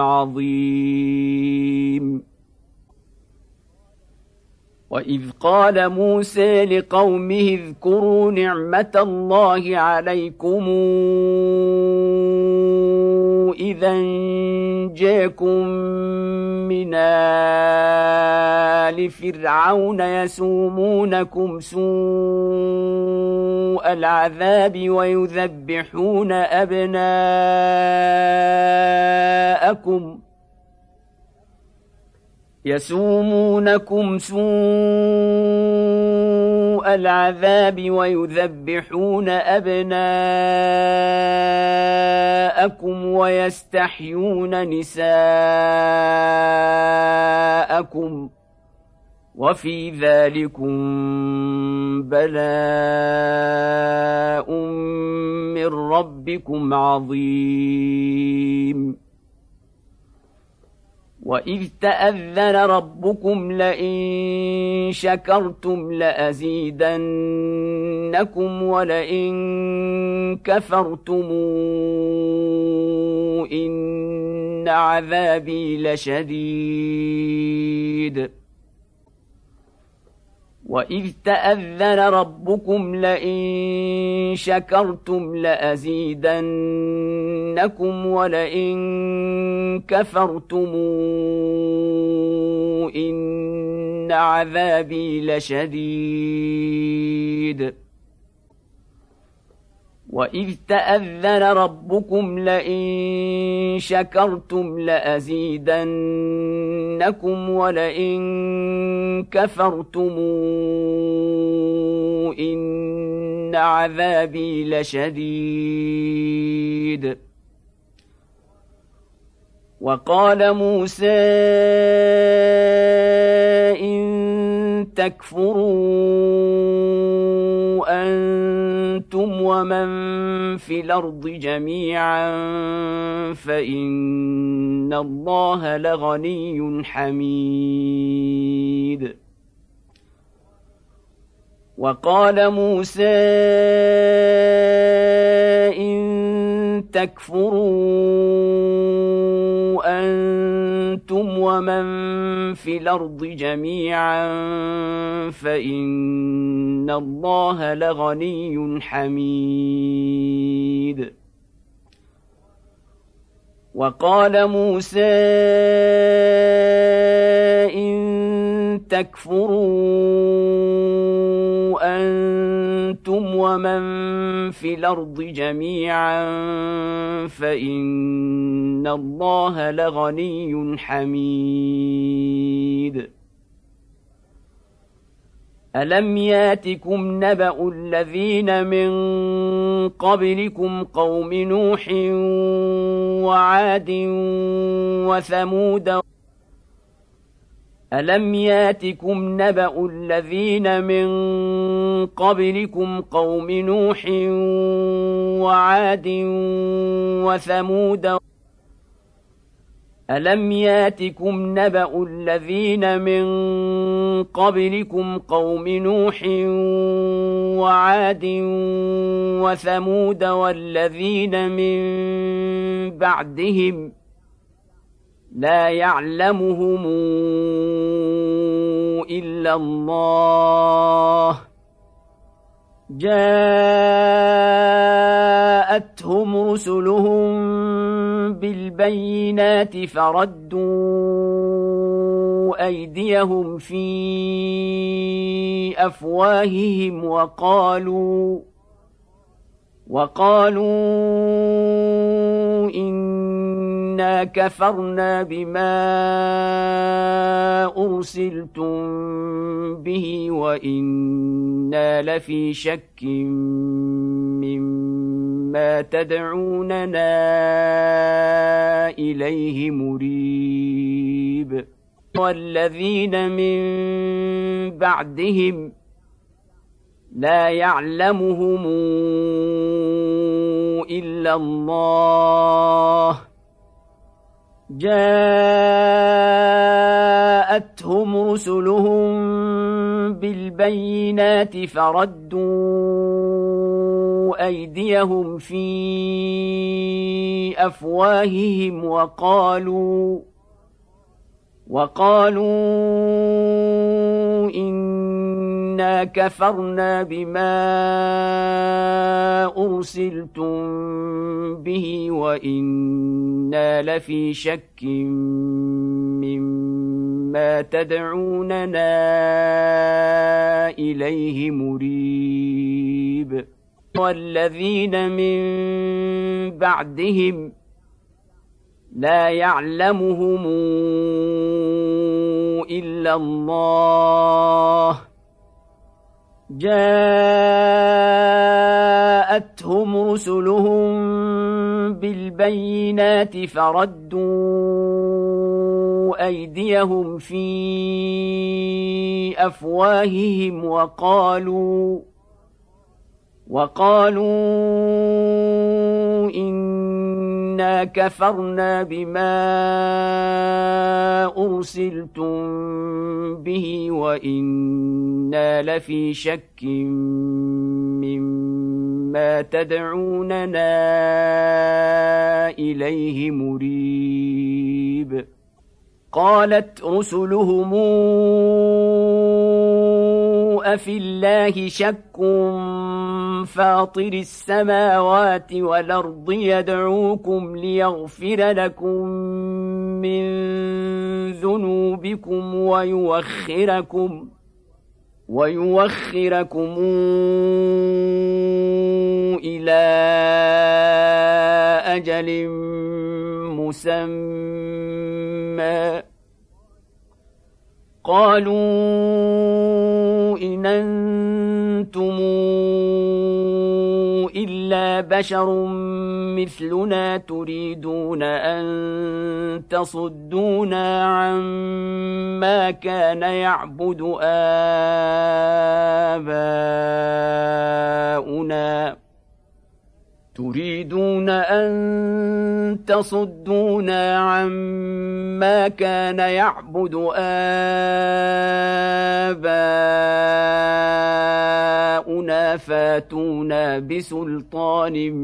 عظيم. وإذ قال موسى لقومه اذكروا نعمة الله عليكم إذا جاءكم من آل فرعون يسومونكم سوء العذاب ويذبحون أبناءكم يسومونكم سوء العذاب ويذبحون أبناءكم ويستحيون نساءكم وفي ذلكم بلاء من ربكم عظيم. وإذ تأذن ربكم لئن شكرتم لأزيدنكم ولئن كفرتم إن عذابي لشديد. وإذ تأذن ربكم لئن شكرتم لأزيدنكم ولئن كفرتم إن عذابي لشديد. وإذ تأذن ربكم لئن شكرتم لأزيدنكم ولئن كفرتم إن عذابي لشديد. وقال موسى إن تكفروا أنتم ومن في الأرض جميعا فإن الله لغني حميد. وقال موسى إن تكفروا أنتم ومن في الأرض جميعا فإن الله لغني حميد. وقال موسى إن تكفروا أنتم ومن في الأرض جميعا فإن الله لغني حميد. ألم ياتكم نبأ الذين من قبلكم قوم نوح وعاد وثمود ألم ياتكم نبأ الذين من قبلكم قوم نوح وعاد وثمود ألم ياتكم نبأ الذين من قبلكم قوم نوح وعاد وثمود والذين من بعدهم لا يعلمهم إلا الله جاءتهم رسلهم بالبينات فردوا أيديهم في أفواههم وقالوا وقالوا إنا كفرنا بما أرسلتم به وإنا لفي شك مما تدعوننا إليه مريب. والذين من بعدهم لا يعلمهم إلا الله جاءتهم رسلهم بالبينات فردوا أيديهم في أفواههم وقالوا وقالوا إنا كفرنا بما أرسلتم به وإنا لفي شك مما تدعوننا إليه مريب والذين من بعدهم لا يعلمهم إلا الله جاءتهم رسلهم بالبينات فردوا أيديهم في أفواههم وقالوا وقالوا إنا كفرنا بما أرسلتم به وإنا لفي شك مما تدعوننا إليه مريب قالت رسلهم أفي الله شك فاطر السماوات والأرض يدعوكم ليغفر لكم من ذنوبكم ويوخركم ويوخركم إلى أجل مسمى قالوا إن أنتم إلا بشر مثلنا تريدون أن تصدونا عما كان يعبد آباؤنا تريدون أن تصدونا عما كان يعبد آباؤنا فاتونا بسلطان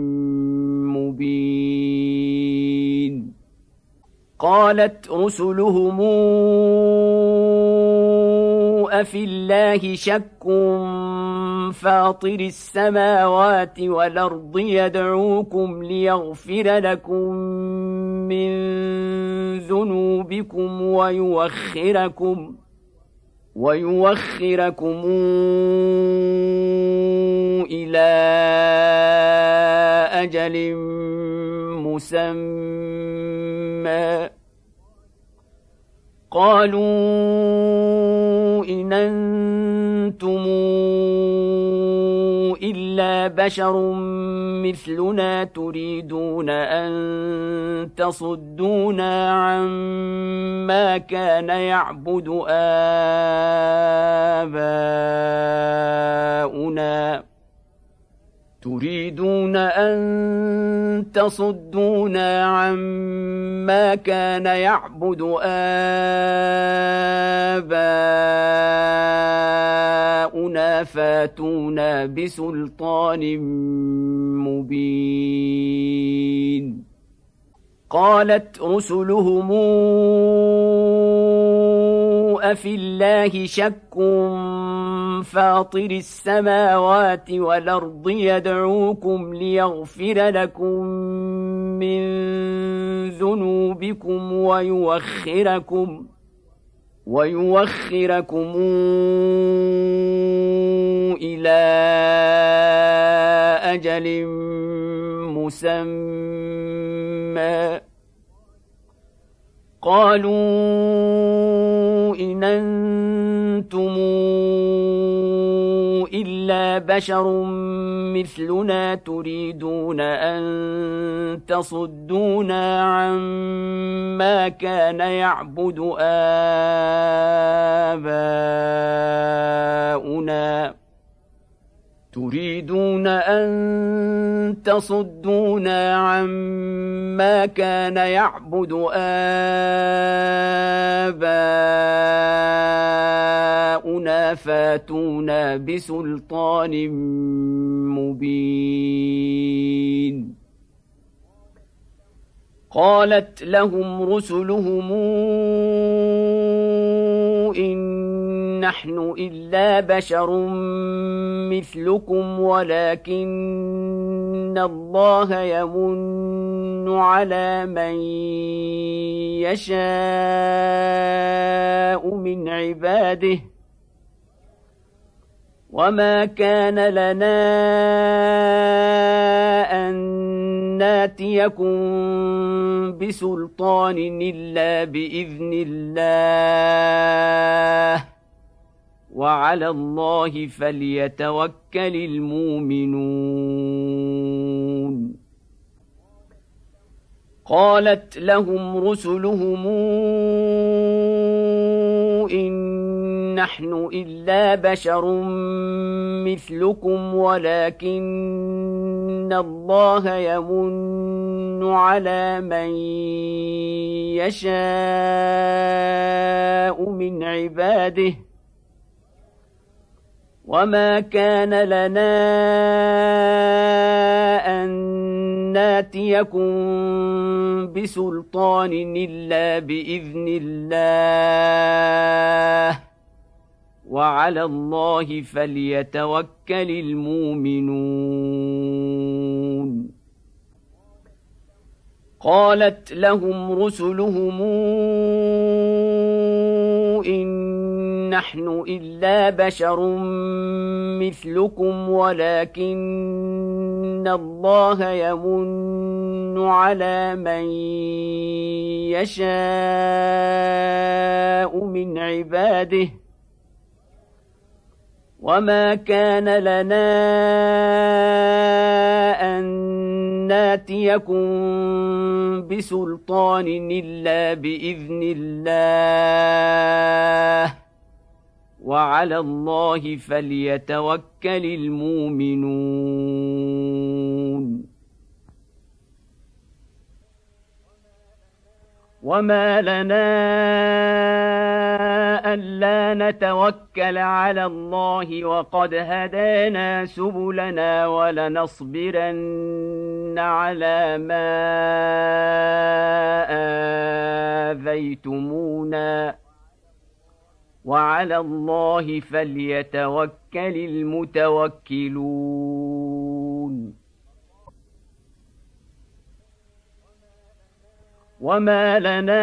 مبين قالت رسلهم أفي الله شك فاطر السماوات والأرض يدعوكم ليغفر لكم من ذنوبكم ويوخركم ويوخركم إلى أجل مسمى قالوا إن أنتم إلا بشر مثلنا تريدون أن تصدونا عما كان يعبد آباؤنا تريدون أن تصدونا عما كان يعبد آباؤنا فاتونا بسلطان مبين قالت رسلهم أفي الله شك فاطر السماوات والأرض يدعوكم ليغفر لكم من ذنوبكم ويوخركم ويوخركم إلى أجل مسمى قالوا إن أنتم إلا بشر مثلنا تريدون أن تصدونا عما كان يعبد آباؤنا تريدون أن تصدونا عما كان يعبد آباؤنا فاتونا بسلطان مبين. قالت لهم رسلهم إن نحن إلا بشر مثلكم ولكن الله يمن على من يشاء من عباده وما كان لنا أن ناتيكم بسلطان إلا بإذن الله وعلى الله فليتوكل المؤمنون. قالت لهم رسلهم إن نحن إلا بشر مثلكم ولكن الله يمن على من يشاء من عباده وما كان لنا أن ناتيكم بسلطان إلا بإذن الله وعلى الله فليتوكل المؤمنون. قالت لهم رسلهم إن نحن إلا بشر مثلكم ولكن الله يمن على من يشاء من عباده وما كان لنا أن ناتيكم بسلطان إلا بإذن الله وعلى الله فليتوكل المؤمنون. وما لنا ألا نتوكل على الله وقد هدانا سبلنا ولنصبرن على ما آذيتمونا وعلى الله فليتوكل المتوكلون. وما لنا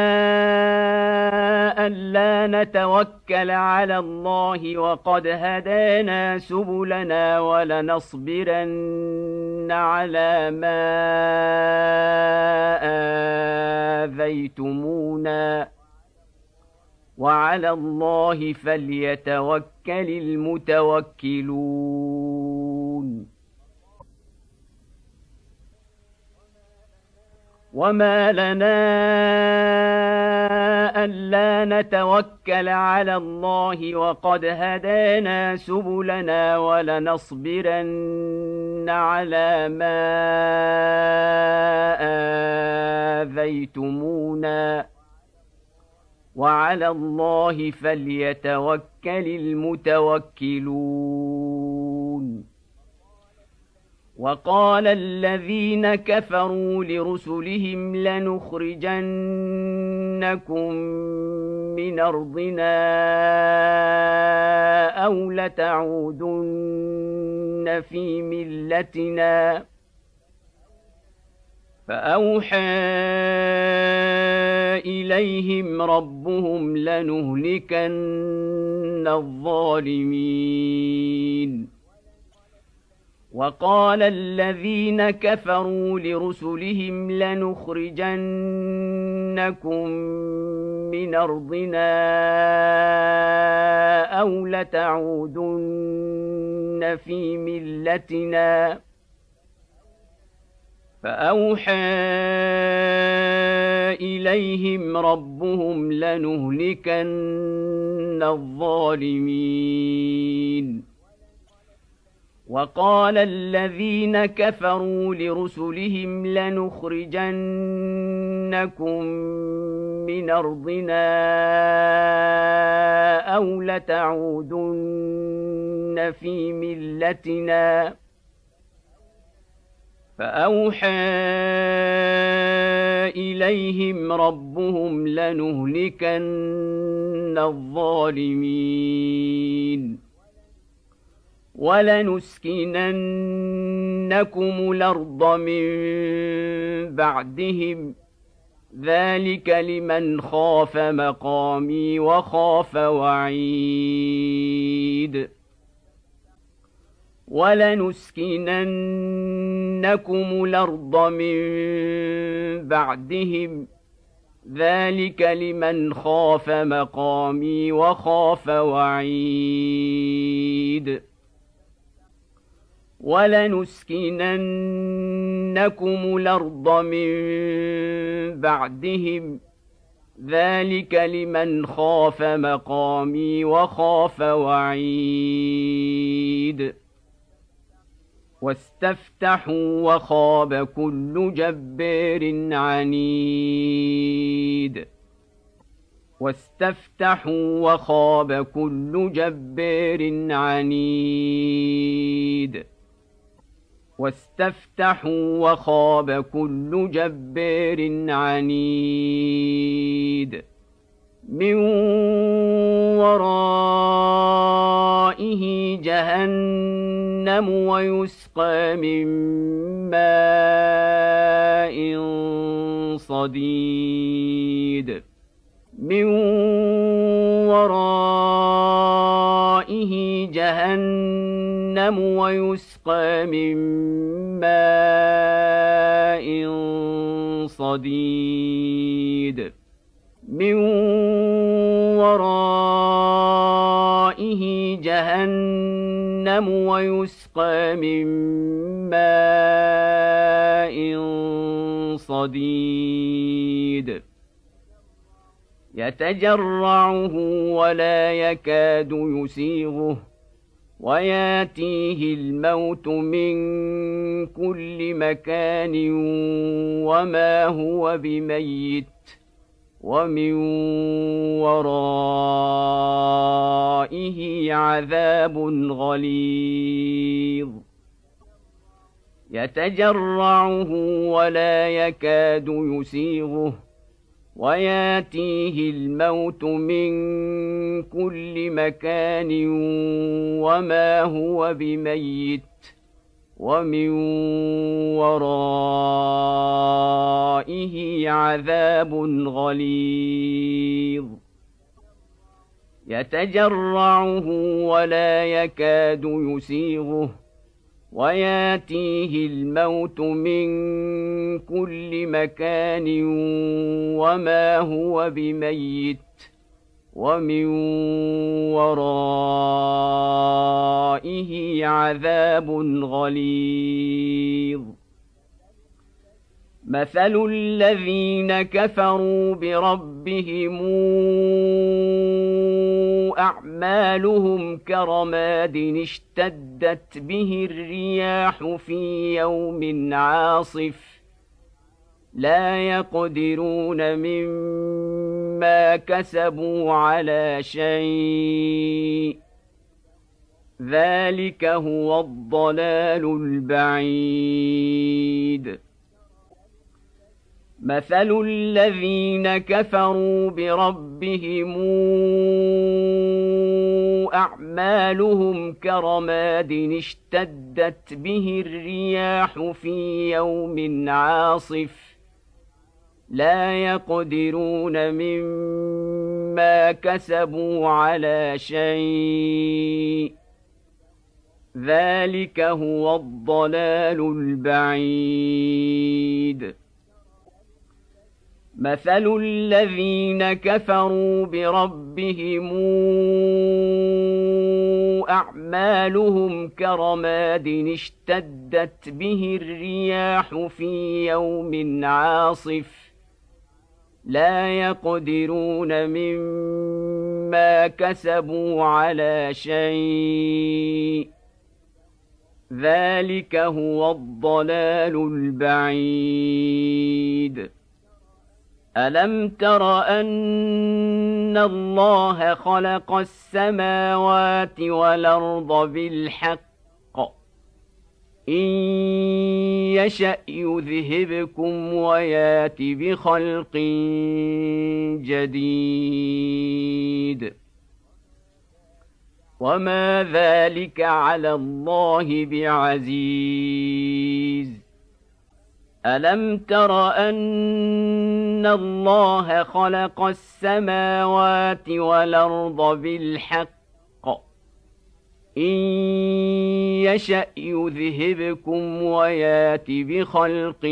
ألا نتوكل على الله وقد هدانا سبلنا ولنصبرن على ما آذيتمونا وعلى الله فليتوكل المتوكلون. وما لنا ألا نتوكل على الله وقد هدانا سبلنا ولنصبرن على ما آذيتمونا وعلى الله فليتوكل المتوكلون. وقال الذين كفروا لرسلهم لنخرجنكم من أرضنا أو لتعودن في ملتنا فأوحى إليهم ربهم لنهلكن الظالمين. وقال الذين كفروا لرسلهم لنخرجنكم من أرضنا أو لتعودن في ملتنا فأوحى إليهم ربهم لنهلكن الظالمين وقال الذين كفروا لرسلهم لنخرجنكم من أرضنا أو لتعودن في ملتنا فأوحى إليهم ربهم لنهلكن الظالمين ولنسكننكم الأرض من بعدهم ذلك لمن خاف مقامي وخاف وعيد ولنسكننكم الأرض من بعدهم ذلك لمن خاف مقامي وخاف وعيد ولنسكننكم الأرض من بعدهم ذلك لمن خاف مقامي وخاف وعيد واستفتحوا وخاب كل جبار عنيد واستفتحوا وخاب كل جبار عنيد واستفتحوا وخاب كل جبار عنيد من ورائه جهنم ويسقى من ماء صديد من ورائه جهنم ويسقى من ماء صديد من ورائه جهنم ويسقى من ماء صديد يتجرعه ولا يكاد يسيغه وياتيه الموت من كل مكان وما هو بميت ومن ورائه عذاب غليظ يتجرعه ولا يكاد يسيغه وياتيه الموت من كل مكان وما هو بميت ومن ورائه عذاب غليظ يتجرعه ولا يكاد يسيغه وياتيه الموت من كل مكان وما هو بميت ومن ورائه عذاب غليظ مثل الذين كفروا بربهم أعمالهم كرماد اشتدت به الرياح في يوم عاصف لا يقدرون مما كسبوا على شيء ذلك هو الضلال البعيد مثل الذين كفروا بربهم أعمالهم كرماد اشتدت به الرياح في يوم عاصف لا يقدرون مما كسبوا على شيء ذلك هو الضلال البعيد مثل الذين كفروا بربهم أعمالهم كرماد اشتدت به الرياح في يوم عاصف لا يقدرون مما كسبوا على شيء ذلك هو الضلال البعيد. ألم تر أن الله خلق السماوات والأرض بالحق إن يشأ يذهبكم ويات بخلق جديد وما ذلك على الله بعزيز. ألم تر أن الله خلق السماوات والأرض بالحق إن يشأ يذهبكم ويات بخلق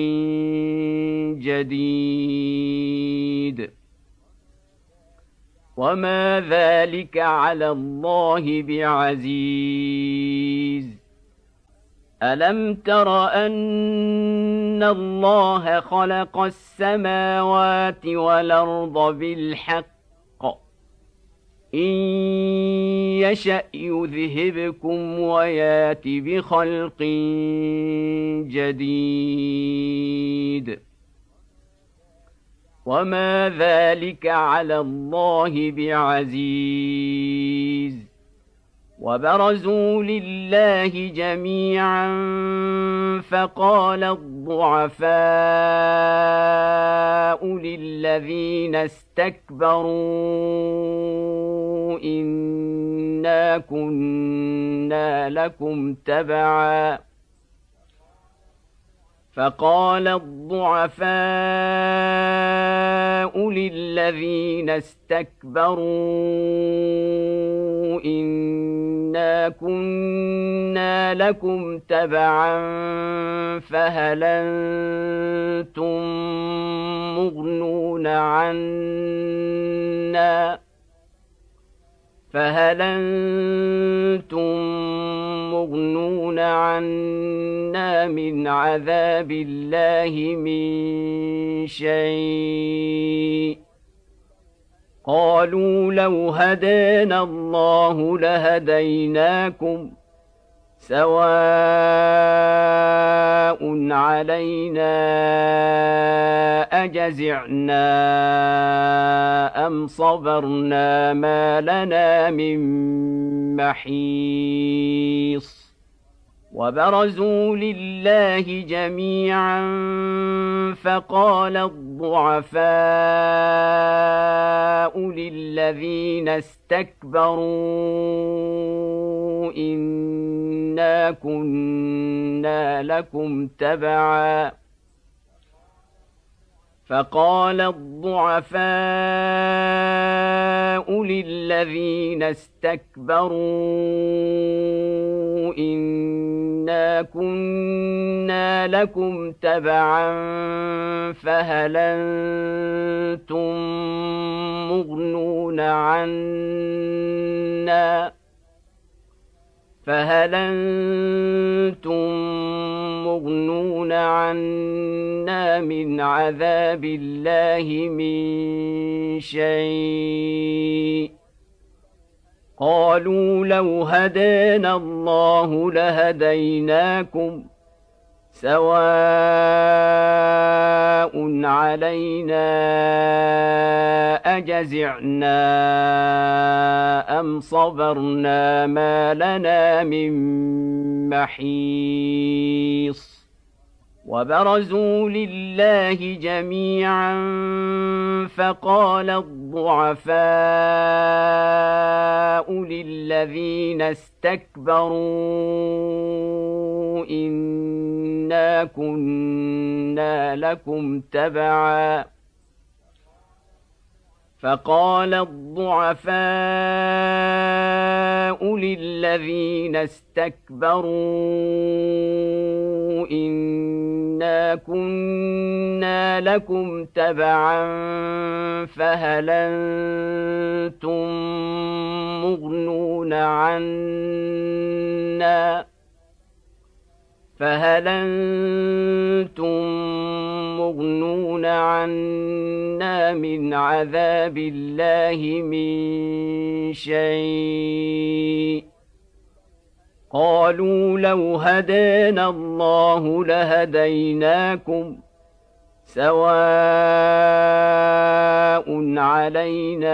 جديد وما ذلك على الله بعزيز. ألم تر أن الله خلق السماوات والأرض بالحق إن يشأ يذهبكم ويات بخلق جديد وما ذلك على الله بعزيز. وبرزوا لله جميعا فقال الضعفاء للذين استكبروا إنا كنا لكم تبعا فقال الضعفاء للذين استكبروا إنا كنا لكم تبعا فهل أنتم مغنون عنا فهل أنتم مغنون عنا من عذاب الله من شيء قالوا لو هدانا الله لهديناكم سواء علينا أجزعنا أم صبرنا ما لنا من محيص. وبرزوا لله جميعا فقال الضعفاء للذين استكبروا إنا كنا لكم تبعا فقال الضعفاء للذين استكبروا إنا كنا لكم تبعا فهل أنتم مغنون عنا فهل أنتم مغنون عنا من عذاب الله من شيء قالوا لو هدانا الله لهديناكم سواء علينا أجزعنا أم صبرنا ما لنا من محيص. وبرزوا لله جميعا فقال الضعفاء للذين استكبروا إنا كنا لكم تبعا فقال الضعفاء للذين استكبروا إنا كنا لكم تبعا فهل أنتم مغنون عنا فهل أنتم مغنون عنا من عذاب الله من شيء قالوا لو هدانا الله لهديناكم سواء علينا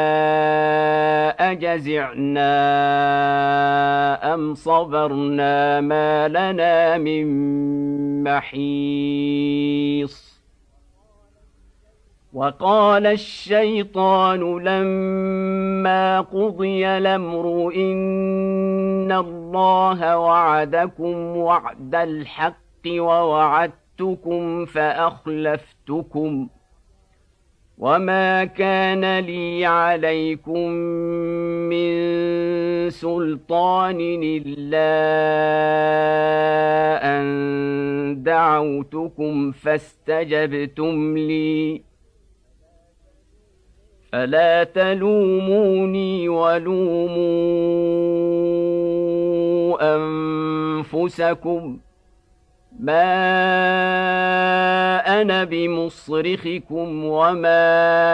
أجزعنا أم صبرنا ما لنا من محيص وقال الشيطان لما قضي الأمر إن الله وعدكم وعد الحق ووعدتكم فأخلفتكم وما كان لي عليكم من سلطان إلا أن دعوتكم فاستجبتم لي فلا تلوموني ولوموا أنفسكم ما أنا بمصرخكم وما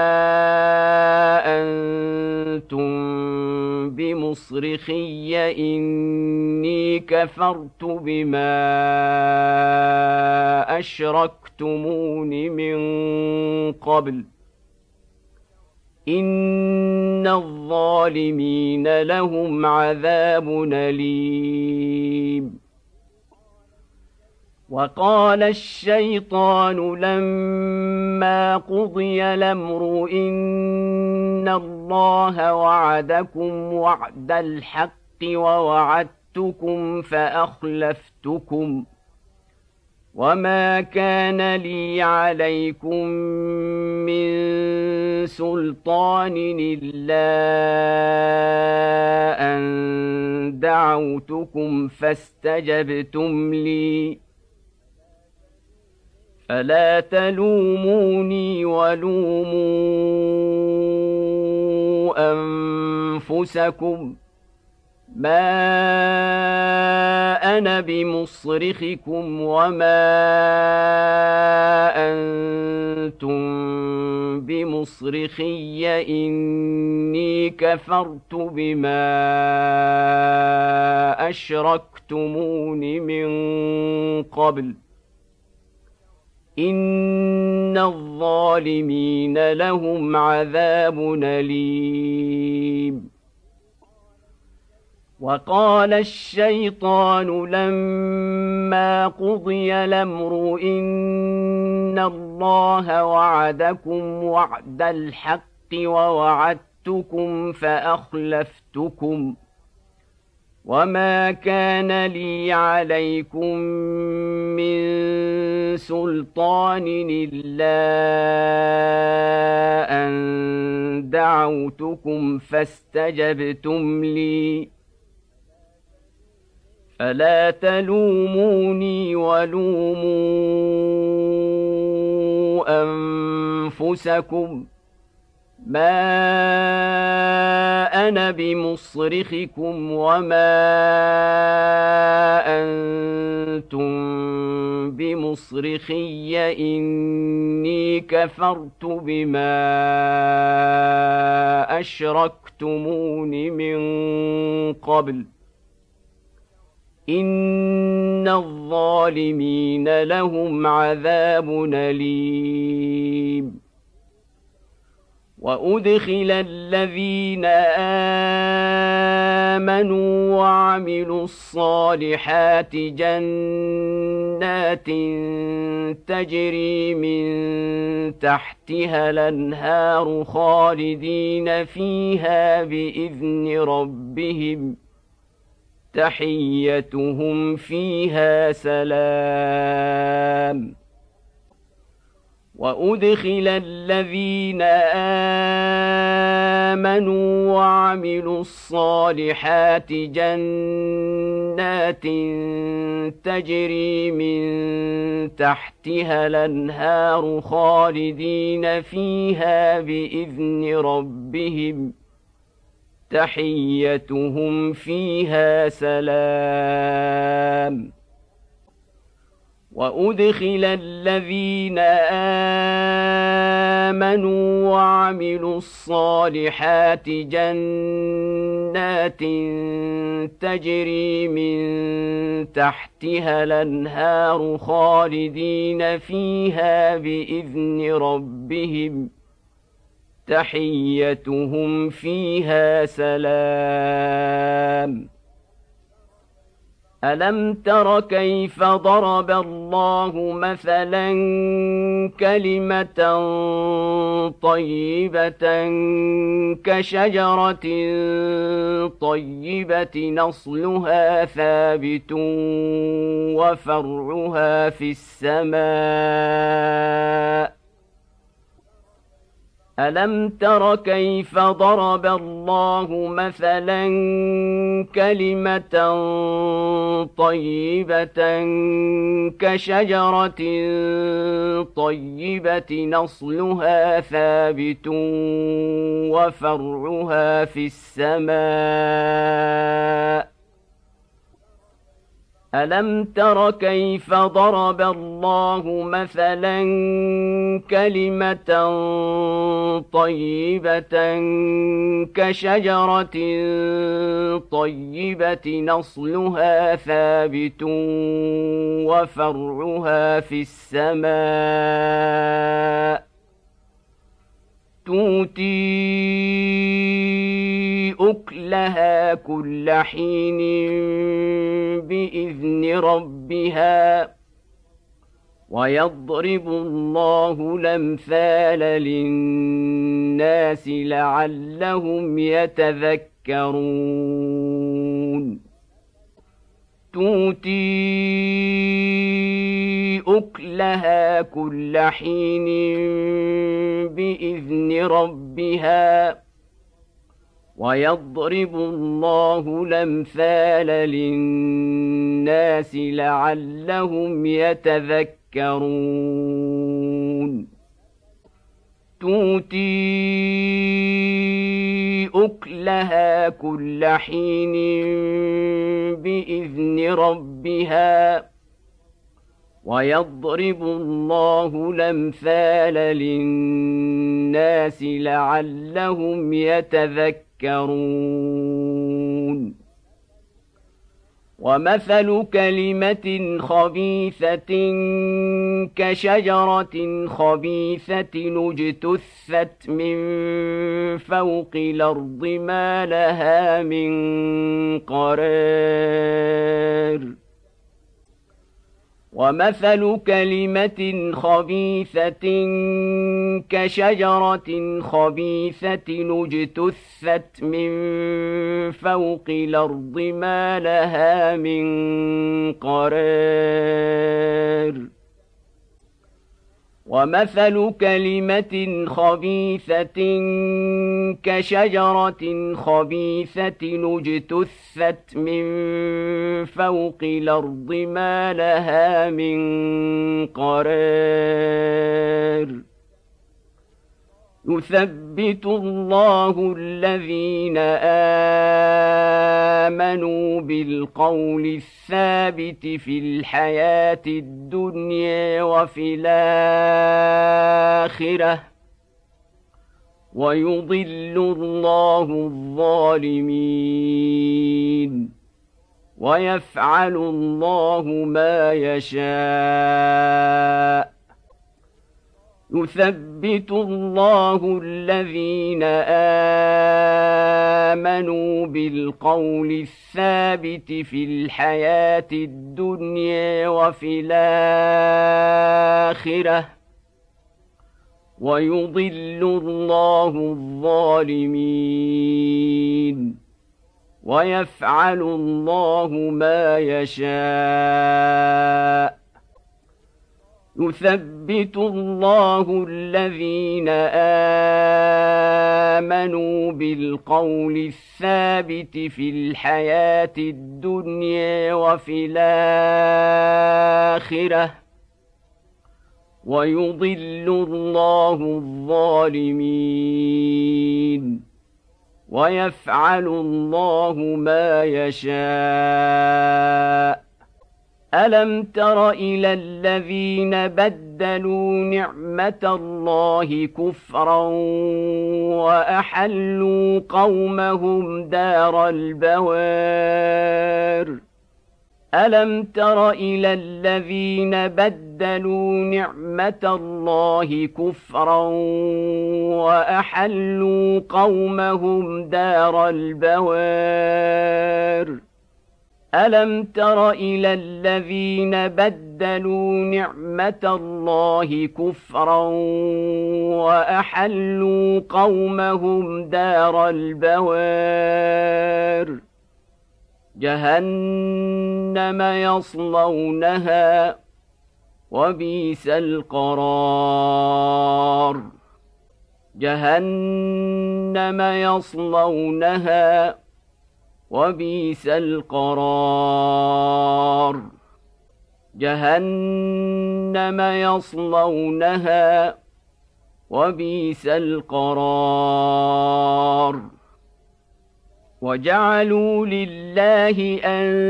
أنتم بمصرخي إني كفرت بما أشركتمون من قبل إن الظالمين لهم عذاب أليم وقال الشيطان لما قضي الأمر إن الله وعدكم وعد الحق ووعدتكم فأخلفتكم وما كان لي عليكم من سلطان إلا أن دعوتكم فاستجبتم لي فلا تلوموني ولوموا أنفسكم ما أنا بمصرخكم وما أنتم بمصرخي إني كفرت بما أشركتمون من قبل إن الظالمين لهم عذاب أليم وقال الشيطان لما قضي الأمر إن الله وعدكم وعد الحق ووعدتكم فأخلفتكم وما كان لي عليكم من سلطان إلا أن دعوتكم فاستجبتم لي فلا تلوموني ولوموا أنفسكم ما أنا بمصرخكم وما أنتم بمصرخي إني كفرت بما أشركتمون من قبل إن الظالمين لهم عذاب أليم وأدخل الذين آمنوا وعملوا الصالحات جنات تجري من تحتها الأنهار خالدين فيها بإذن ربهم تحيتهم فيها سلام وأدخل الذين آمنوا وعملوا الصالحات جنات تجري من تحتها الأنهار خالدين فيها بإذن ربهم تحيتهم فيها سلام وأدخل الذين آمنوا وعملوا الصالحات جنات جنات تجري من تحتها الأنهار خالدين فيها بإذن ربهم تحيتهم فيها سلام. ألم تر كيف ضرب الله مثلا كلمة طيبة كشجرة طيبة نصلها ثابت وفرعها في السماء. ألم تر كيف ضرب الله مثلا كلمة طيبة كشجرة طيبة نصلها ثابت وفرعها في السماء. ألم تر كيف ضرب الله مثلا كلمة طيبة كشجرة طيبة نصلها ثابت وفرعها في السماء تؤتي أكلها كل حين بإذن ربها ويضرب الله الأمثال للناس لعلهم يتذكرون. تؤتي أكلها كل حين بإذن ربها ويضرب الله الأمثال للناس لعلهم يتذكرون. تؤتي أكلها كل حين بإذن ربها ويضرب الله الأمثال للناس لعلهم يتذكرون. ومثل كلمة خبيثة كشجرة خبيثة اجتثت من فوق الأرض ما لها من قرار. ومثل كلمة خبيثة كشجرة خبيثة اجتثت من فوق الأرض ما لها من قرار. ومثل كلمة خبيثة كشجرة خبيثة اجتثت من فوق الأرض ما لها من قرار. يثبت الله الذين آمنوا بالقول الثابت في الحياة الدنيا وفي الآخرة ويضل الله الظالمين ويفعل الله ما يشاء. يثبت الله الذين آمنوا بالقول الثابت في الحياة الدنيا وفي الآخرة ويضل الله الظالمين ويفعل الله ما يشاء. يثبت الله الذين آمنوا بالقول الثابت في الحياة الدنيا وفي الآخرة ويضل الله الظالمين ويفعل الله ما يشاء. ألم تر إلى الذين بدلوا نعمة الله كفرا وأحلوا قومهم دار البوار ألم تر إلى الذين بدلوا نعمة الله كفرا وأحلوا قومهم دار البوار ألم تر إلى الذين بدلوا نعمة الله كفرا وأحلوا قومهم دار البوار جهنم يصلونها وبئس القرار جهنم يصلونها وبئس القرار جهنم يصلونها وبئس القرار وجعلوا لله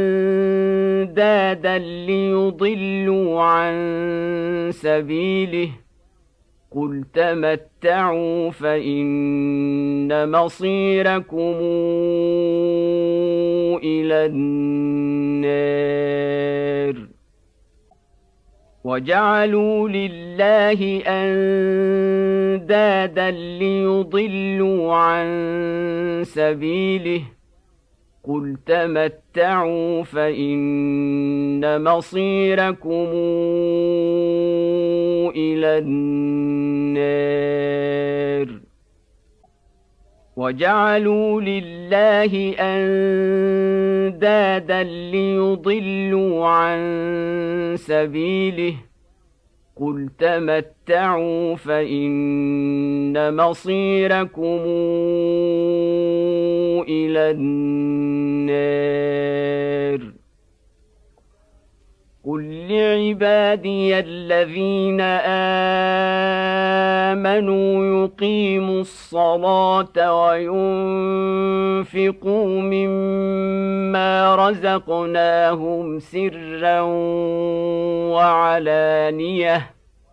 أندادا ليضلوا عن سبيله قل تمتعوا فإن مصيركم إلى النار وجعلوا لله أندادا ليضلوا عن سبيله قل تمتعوا فإن مصيركم إلى النار وجعلوا لله أندادا ليضلوا عن سبيله قل تمتعوا فإن مصيركم إلى النار قل لعبادي الذين آمنوا يقيموا الصلاة وينفقوا مما رزقناهم سرا وعلانية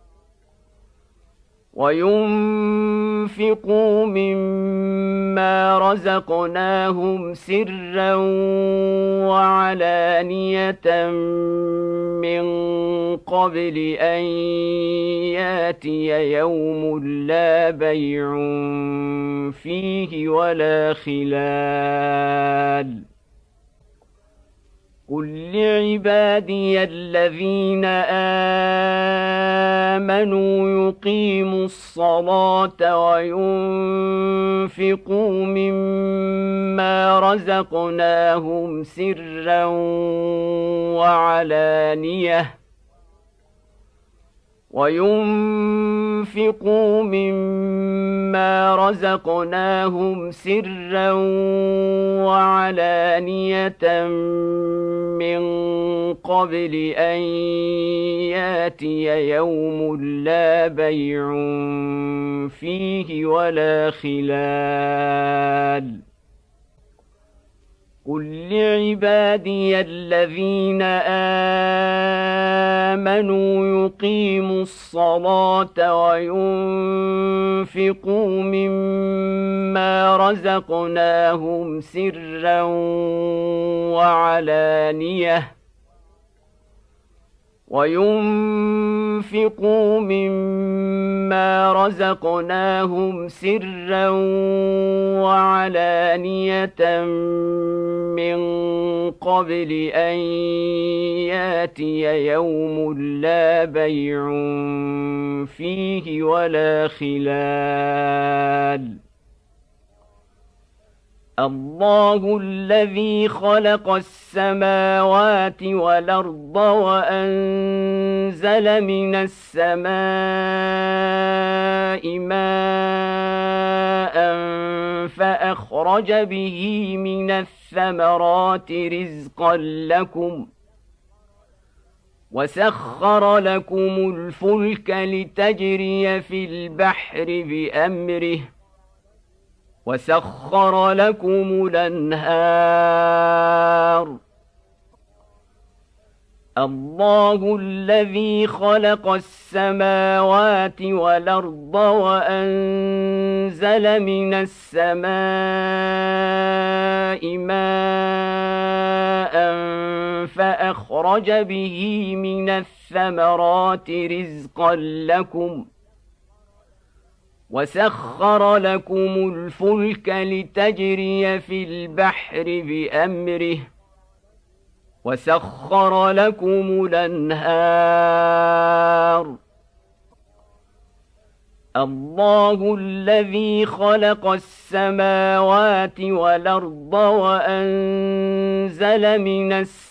وينفقوا مما رزقناهم سرا وعلانية من قبل أن ياتي يوم لا بيع فيه ولا خلال قل لعبادي الذين آمنوا يقيموا الصلاة وينفقوا مما رزقناهم سرا وعلانية وينفقوا مما رزقناهم سرا وعلانية من قبل أن ياتي يوم لا بيع فيه ولا خلال قل لعبادي الذين آمنوا يقيموا الصلاة وينفقوا مما رزقناهم سرا وعلانية وينفقوا مما رزقناهم سرا وعلانية من قبل أن ياتي يوم لا بيع فيه ولا خلال الله الذي خلق السماوات والأرض وأنزل من السماء ماء فأخرج به من الثمرات رزقا لكم وسخر لكم الفلك لتجري في البحر بأمره وسخر لكم الأنهار الله الذي خلق السماوات والأرض وأنزل من السماء ماء فأخرج به من الثمرات رزقا لكم وسخر لكم الفلك لتجري في البحر بأمره وسخر لكم الأنهار الله الذي خلق السماوات والأرض وأنزل من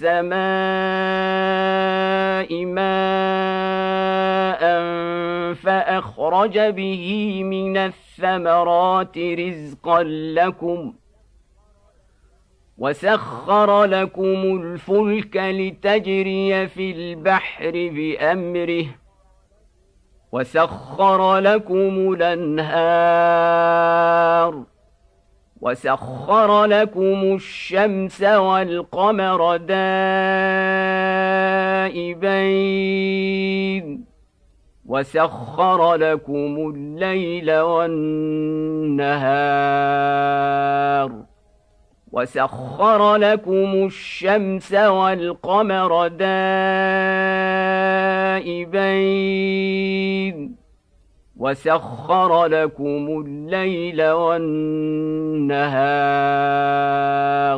السماء ماء فأخرج به من الثمرات رزقا لكم وسخر لكم الفلك لتجري في البحر بأمره وسخر لكم الأنهار وسخر لكم الشمس والقمر دائبين وسخر لكم الليل والنهار وسخر لكم الشمس والقمر دائبين وسخر لكم الليل والنهار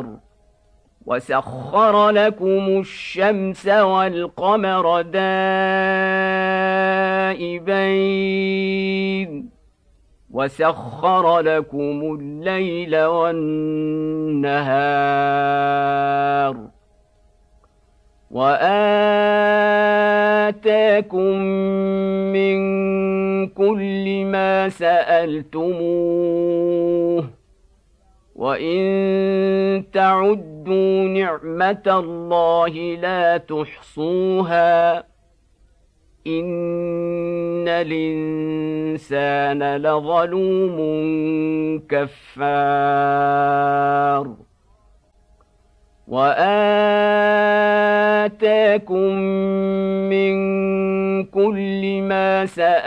وسخر لكم الشمس والقمر دائبين وسخر لكم الليل والنهار وآتاكم من كل ما سألتموه وإن تعدوا نعمة الله لا تحصوها إن الإنسان لظلوم كفار وآتاكم من كل ما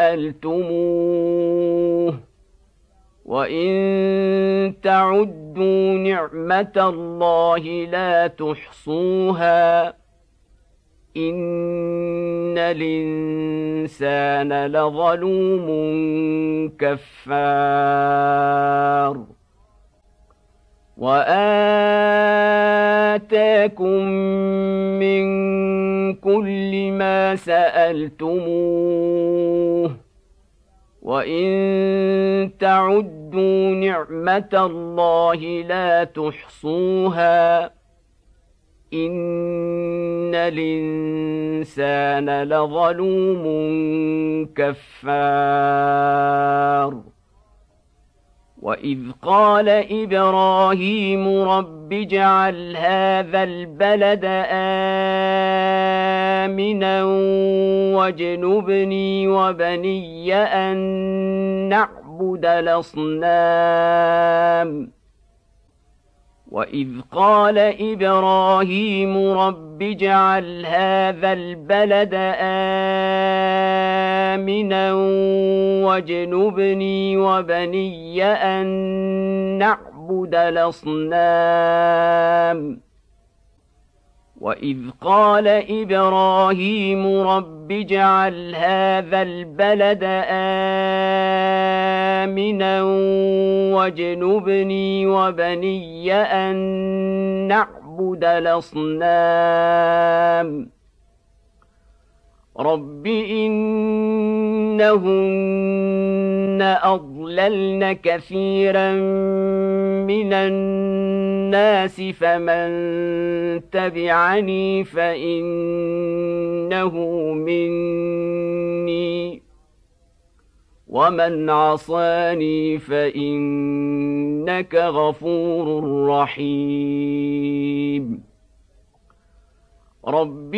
سألتموه وإن تعدوا نعمة الله لا تحصوها إن الإنسان لظلوم كفار وآتاكم من كل ما سألتموه وإن تعدوا نعمة الله لا تحصوها إن الإنسان لظلوم كفار وإذ قال إبراهيم رب اجعل هذا البلد آمنا واجنبني وبني أن نعبد الأصنام وإذ قال إبراهيم رب اجعل هذا البلد آمنا واجنبني وبني أن نعبد الأصنام وإذ قال إبراهيم رب اجعل هذا البلد آمنا واجنبني وبني أن نعبد الأصنام رب إنهن أضللن كثيرا من الناس فمن تبعني فإنه مني ومن عصاني فإنك غفور رحيم رب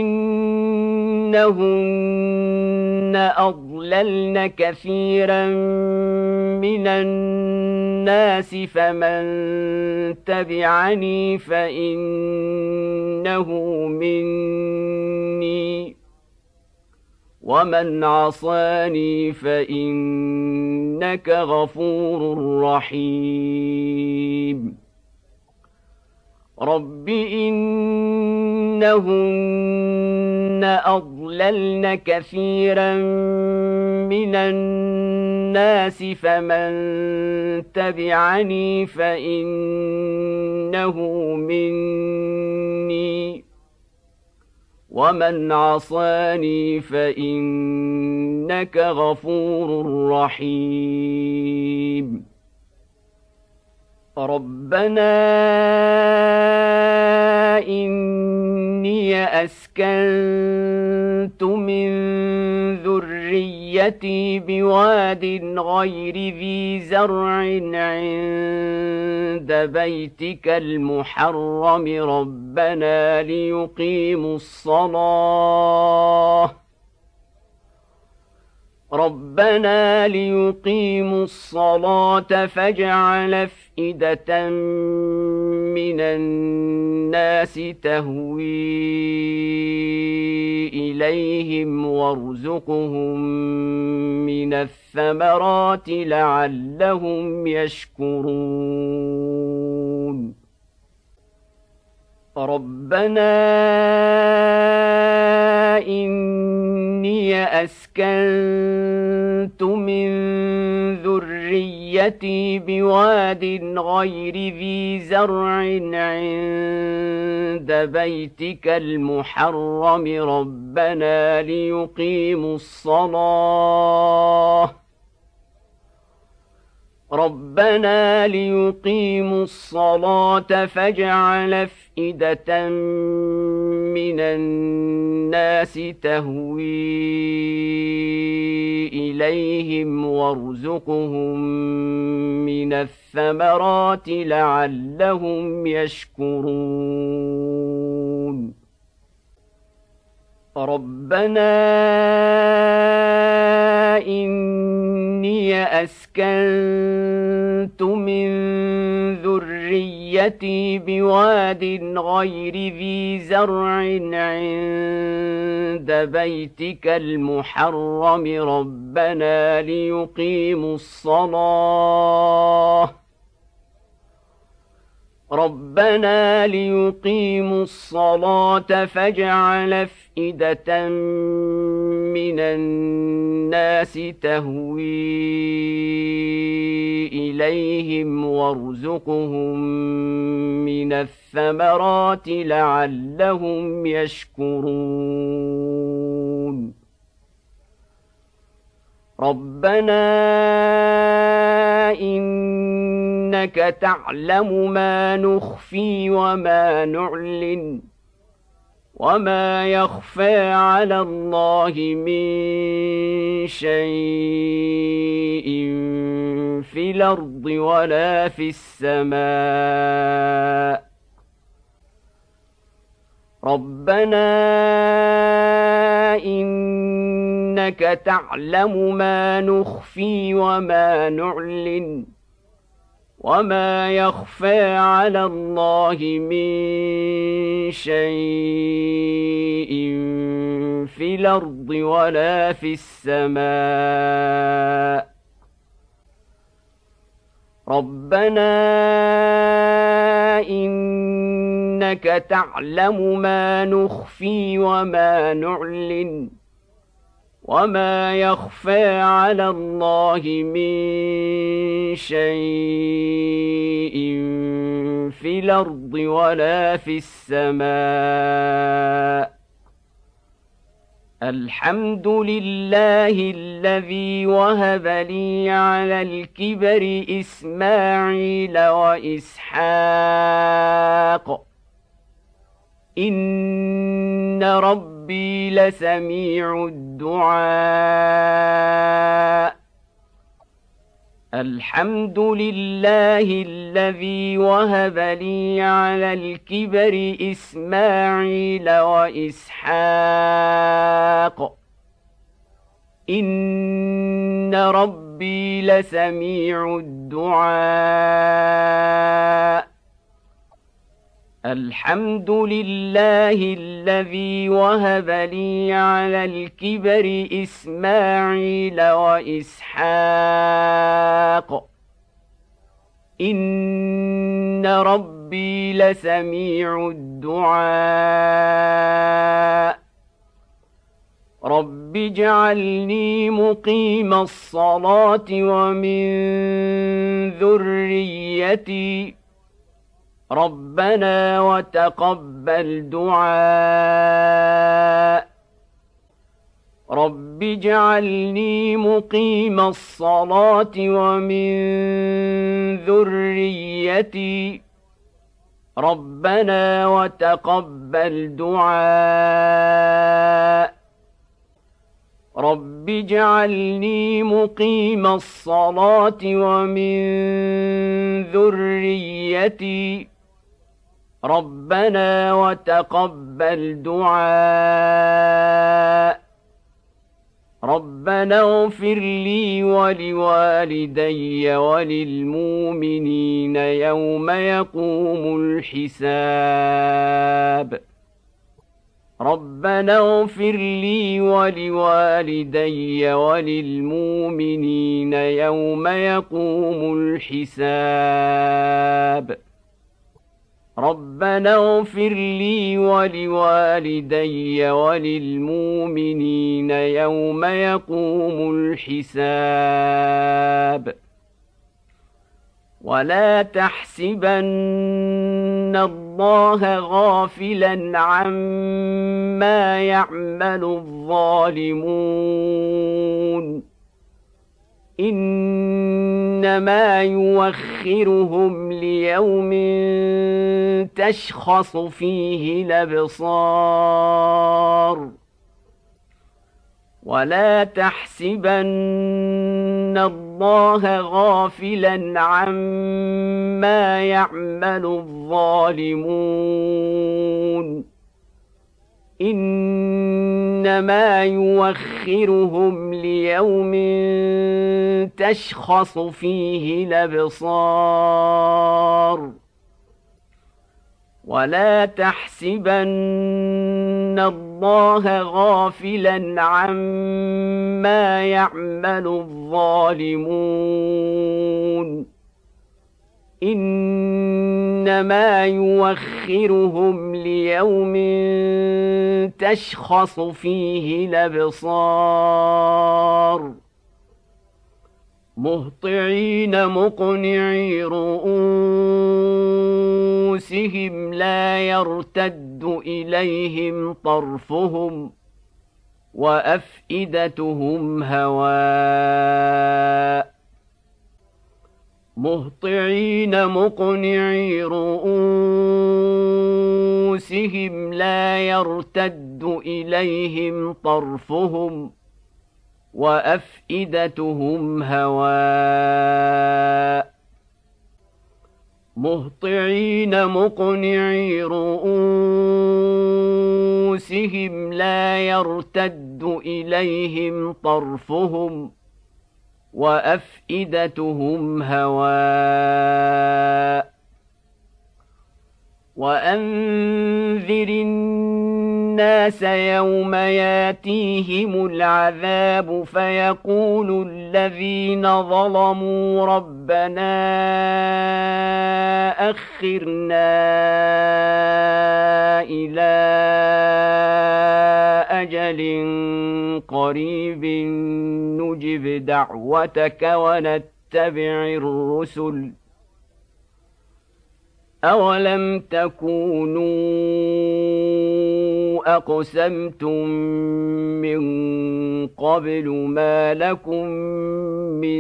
إنهن أضللن كثيرا من الناس فمن تبعني فإنه مني ومن عصاني فإنك غفور رحيم رب إنهن أضللن كثيرا من الناس فمن تبعني فإنه مني ومن عصاني فإنك غفور رحيم ربنا إني أسكنت من ذريتي بواد غير ذي زرع عند بيتك المحرم ربنا ليقيموا الصلاة ربنا ليقيموا الصلاة فاجعل أفئدة من الناس تهوي إليهم وارزقهم من الثمرات لعلهم يشكرون ربنا إني أسكنت من ذريتي بواد غير ذي زرع عند بيتك المحرم ربنا ليقيموا الصلاة ربنا ليقيموا الصلاة فاجعل أفئدة من الناس تهوي إليهم وارزقهم من الثمرات لعلهم يشكرون ربنا إني أسكنت من ذريتي بواد غير ذي زرع عند بيتك المحرم ربنا ليقيموا الصلاة ربنا ليقيموا الصلاة فاجعل أفئدة من الناس تهوي إليهم وارزقهم من الثمرات لعلهم يشكرون ربنا إنك تعلم ما نخفي وما نعلن وما يخفى على الله من شيء في الأرض ولا في السماء ربنا إنك تعلم ما نخفي وما نعلن وما يخفى على الله من شيء في الأرض ولا في السماء ربنا إنك تعلم ما نخفي وما نعلن وما يخفى على الله من شيء في الأرض ولا في السماء الحمد لله الذي وهب لي على الكبر إسماعيل وإسحاق إن ربي لسميع الدعاء الحمد لله الذي وهب لي على الكبر إسماعيل وإسحاق إن ربي لسميع الدعاء الحمد لله الذي وهب لي على الكبر إسماعيل وإسحاق إن ربي لسميع الدعاء رب اجعلني مقيم الصلاة ومن ذريتي ربنا وتقبل دعاء رب اجعلني مقيم الصلاة ومن ذريتي ربنا وتقبل دعاء رب اجعلني مقيم الصلاة ومن ذريتي ربنا وتقبل دعاء ربنا اغفر لي ولوالدي وللمؤمنين يوم يقوم الحساب ربنا اغفر لي ولوالدي وللمؤمنين يوم يقوم الحساب ربنا اغفر لي ولوالدي وللمؤمنين يوم يقوم الحساب ولا تحسبن الله غافلا عما يعمل الظالمون إنما يوخرهم ليوم تشخص فيه الأبصار ولا تحسبن الله غافلا عما يعمل الظالمون إنما يوخرهم ليوم تشخص فيه الأبصار ولا تحسبن الله غافلا عما يعمل الظالمون إنما يوخرهم ليوم تشخص فيه الأبصار مهطعين مقنعي رؤوسهم لا يرتد إليهم طرفهم وأفئدتهم هواء مهطعين مقنعي رؤوسهم لا يرتد إليهم طرفهم وأفئدتهم هواء مهطعين مقنعي رؤوسهم لا يرتد إليهم طرفهم وأفئدتهم هواء وأنذر الناس يوم ياتيهم العذاب فيقول الذين ظلموا ربنا أخرنا إلى أجل قريب نجب دعوتك ونتبع الرسل أولم تكونوا أقسمتم من قبل ما لكم من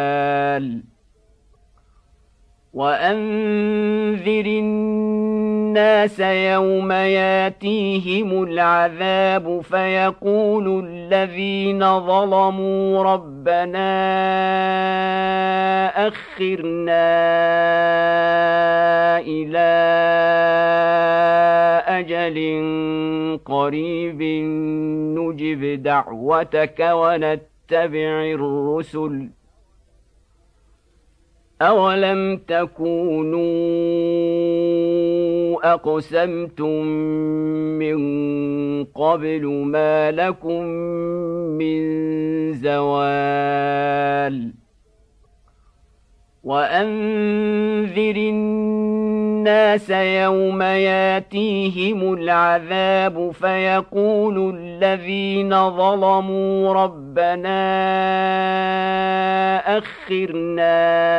زوال وأنذر الناس يوم ياتيهم العذاب فيقول الذين ظلموا ربنا أخرنا إلى أجل قريب نجب دعوتك ونتبع الرسل أولم تكونوا أقسمتم من قبل ما لكم من زوال وأنذر الناس يوم ياتيهم العذاب فيقول الذين ظلموا ربنا أخرنا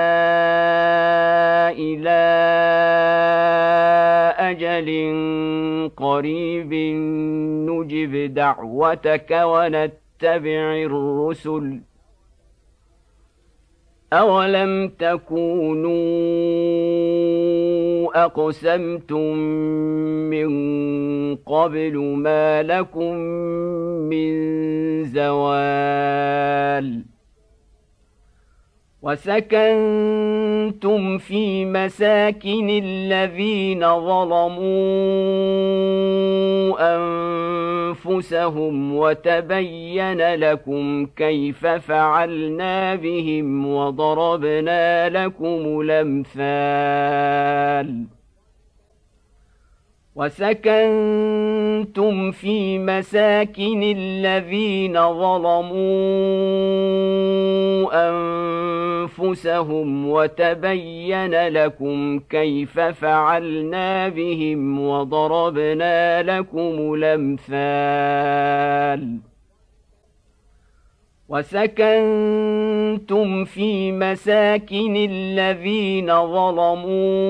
إلى أجل قريب نجب دعوتك ونتبع الرسل أولم تكونوا أقسمتم من قبل ما لكم من زوال وسكنتم في مساكن الذين ظلموا أنفسهم وتبين لكم كيف فعلنا بهم وضربنا لكم الأمثال وسكنتم في مساكن الذين ظلموا أنفسهم وتبين لكم كيف فعلنا بهم وضربنا لكم الأمثال وسكنتم في مساكن الذين ظلموا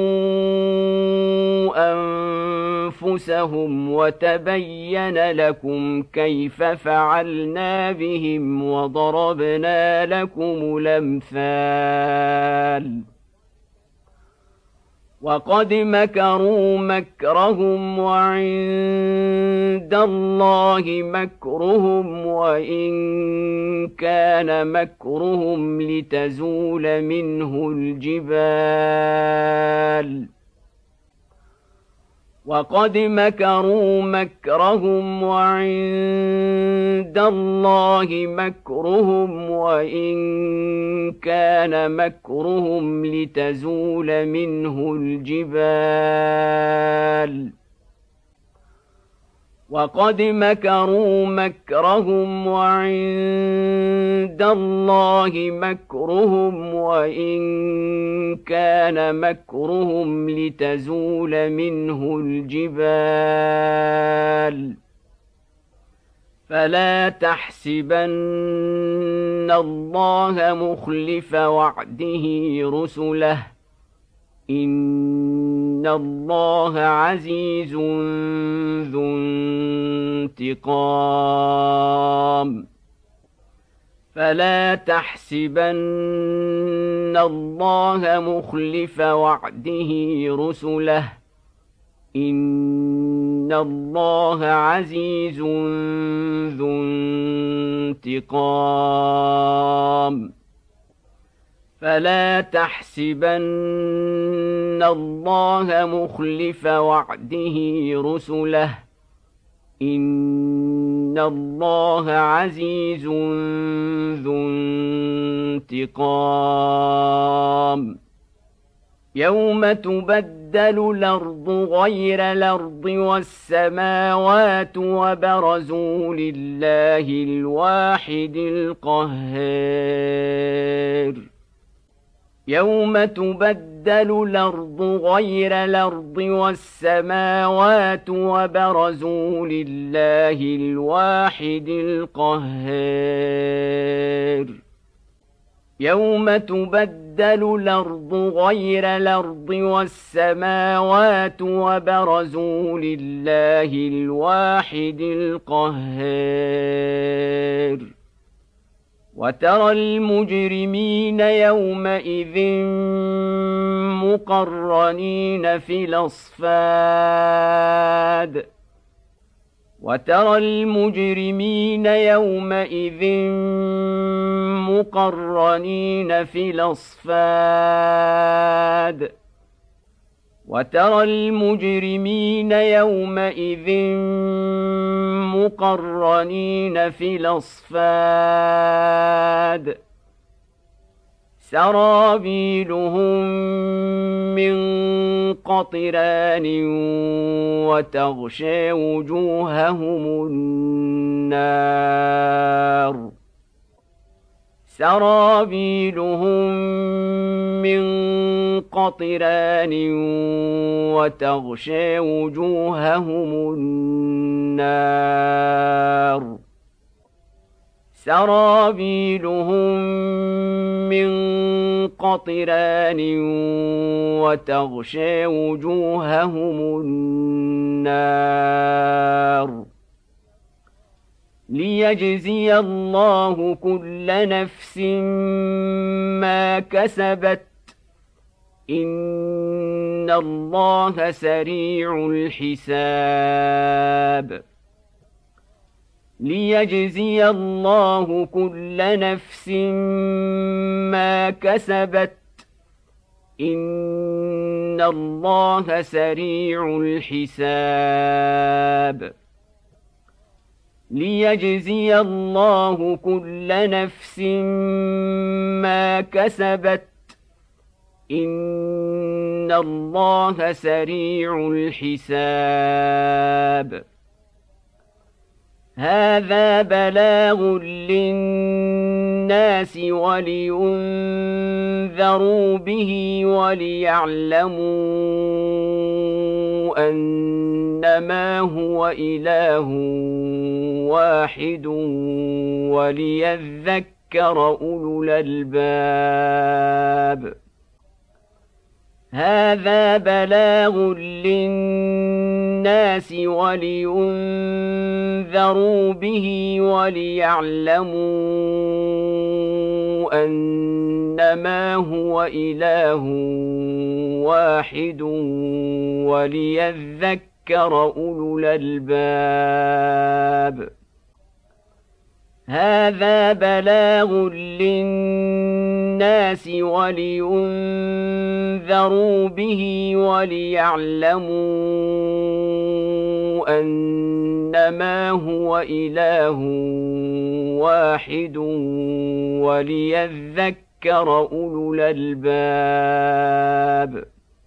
أنفسهم وتبين لكم كيف فعلنا بهم وضربنا لكم الأمثال وقد مكروا مكرهم وعند الله مكرهم وإن كان مكرهم لتزول منه الجبال وقد مكروا مكرهم وعند الله مكرهم وإن كان مكرهم لتزول منه الجبال وقد مكروا مكرهم وعند الله مكرهم وإن كان مكرهم لتزول منه الجبال فلا تحسبن الله مخلف وعده رسله إن الله عزيز ذو انتقام فلا تحسبن الله مخلف وعده رسله إن الله عزيز ذو انتقام فلا تحسبن الله مخلف وعده رسله إن الله عزيز ذو انتقام يوم تبدل الأرض غير الأرض والسماوات وبرزوا لله الواحد القهار يوم تبدل الأرض غير الأرض والسماوات وبرزوا لله الواحد القهار يوم تبدل الأرض غير الأرض والسماوات وبرزوا لله الواحد القهار وترى المجرمين يومئذ مقرنين في الأصفاد وترى المجرمين يومئذ مقرنين في الأصفاد وترى المجرمين يومئذ مقرنين في الأصفاد سرابيلهم من قطران وتغشى وجوههم النار سرابيلهم من قطران وتغشى وجوههم النار سرابيلهم من قطران وتغشى وجوههم النار ليجزي الله كل نفس ما كسبت إن الله سريع الحساب ليجزي الله كل نفس ما كسبت إن الله سريع الحساب ليجزي الله كل نفس ما كسبت إن الله سريع الحساب هذا بلاغ للناس ولينذروا به وليعلموا أنما هو إله واحد وليذكر أولو الألباب هذا بلاغ للناس ولينذروا به وليعلموا أنما هو إله واحد وليذكر أولو الألباب هذا بلاغ للناس ولينذروا به وليعلموا أنما هو إله واحد وليذكر أولو الألباب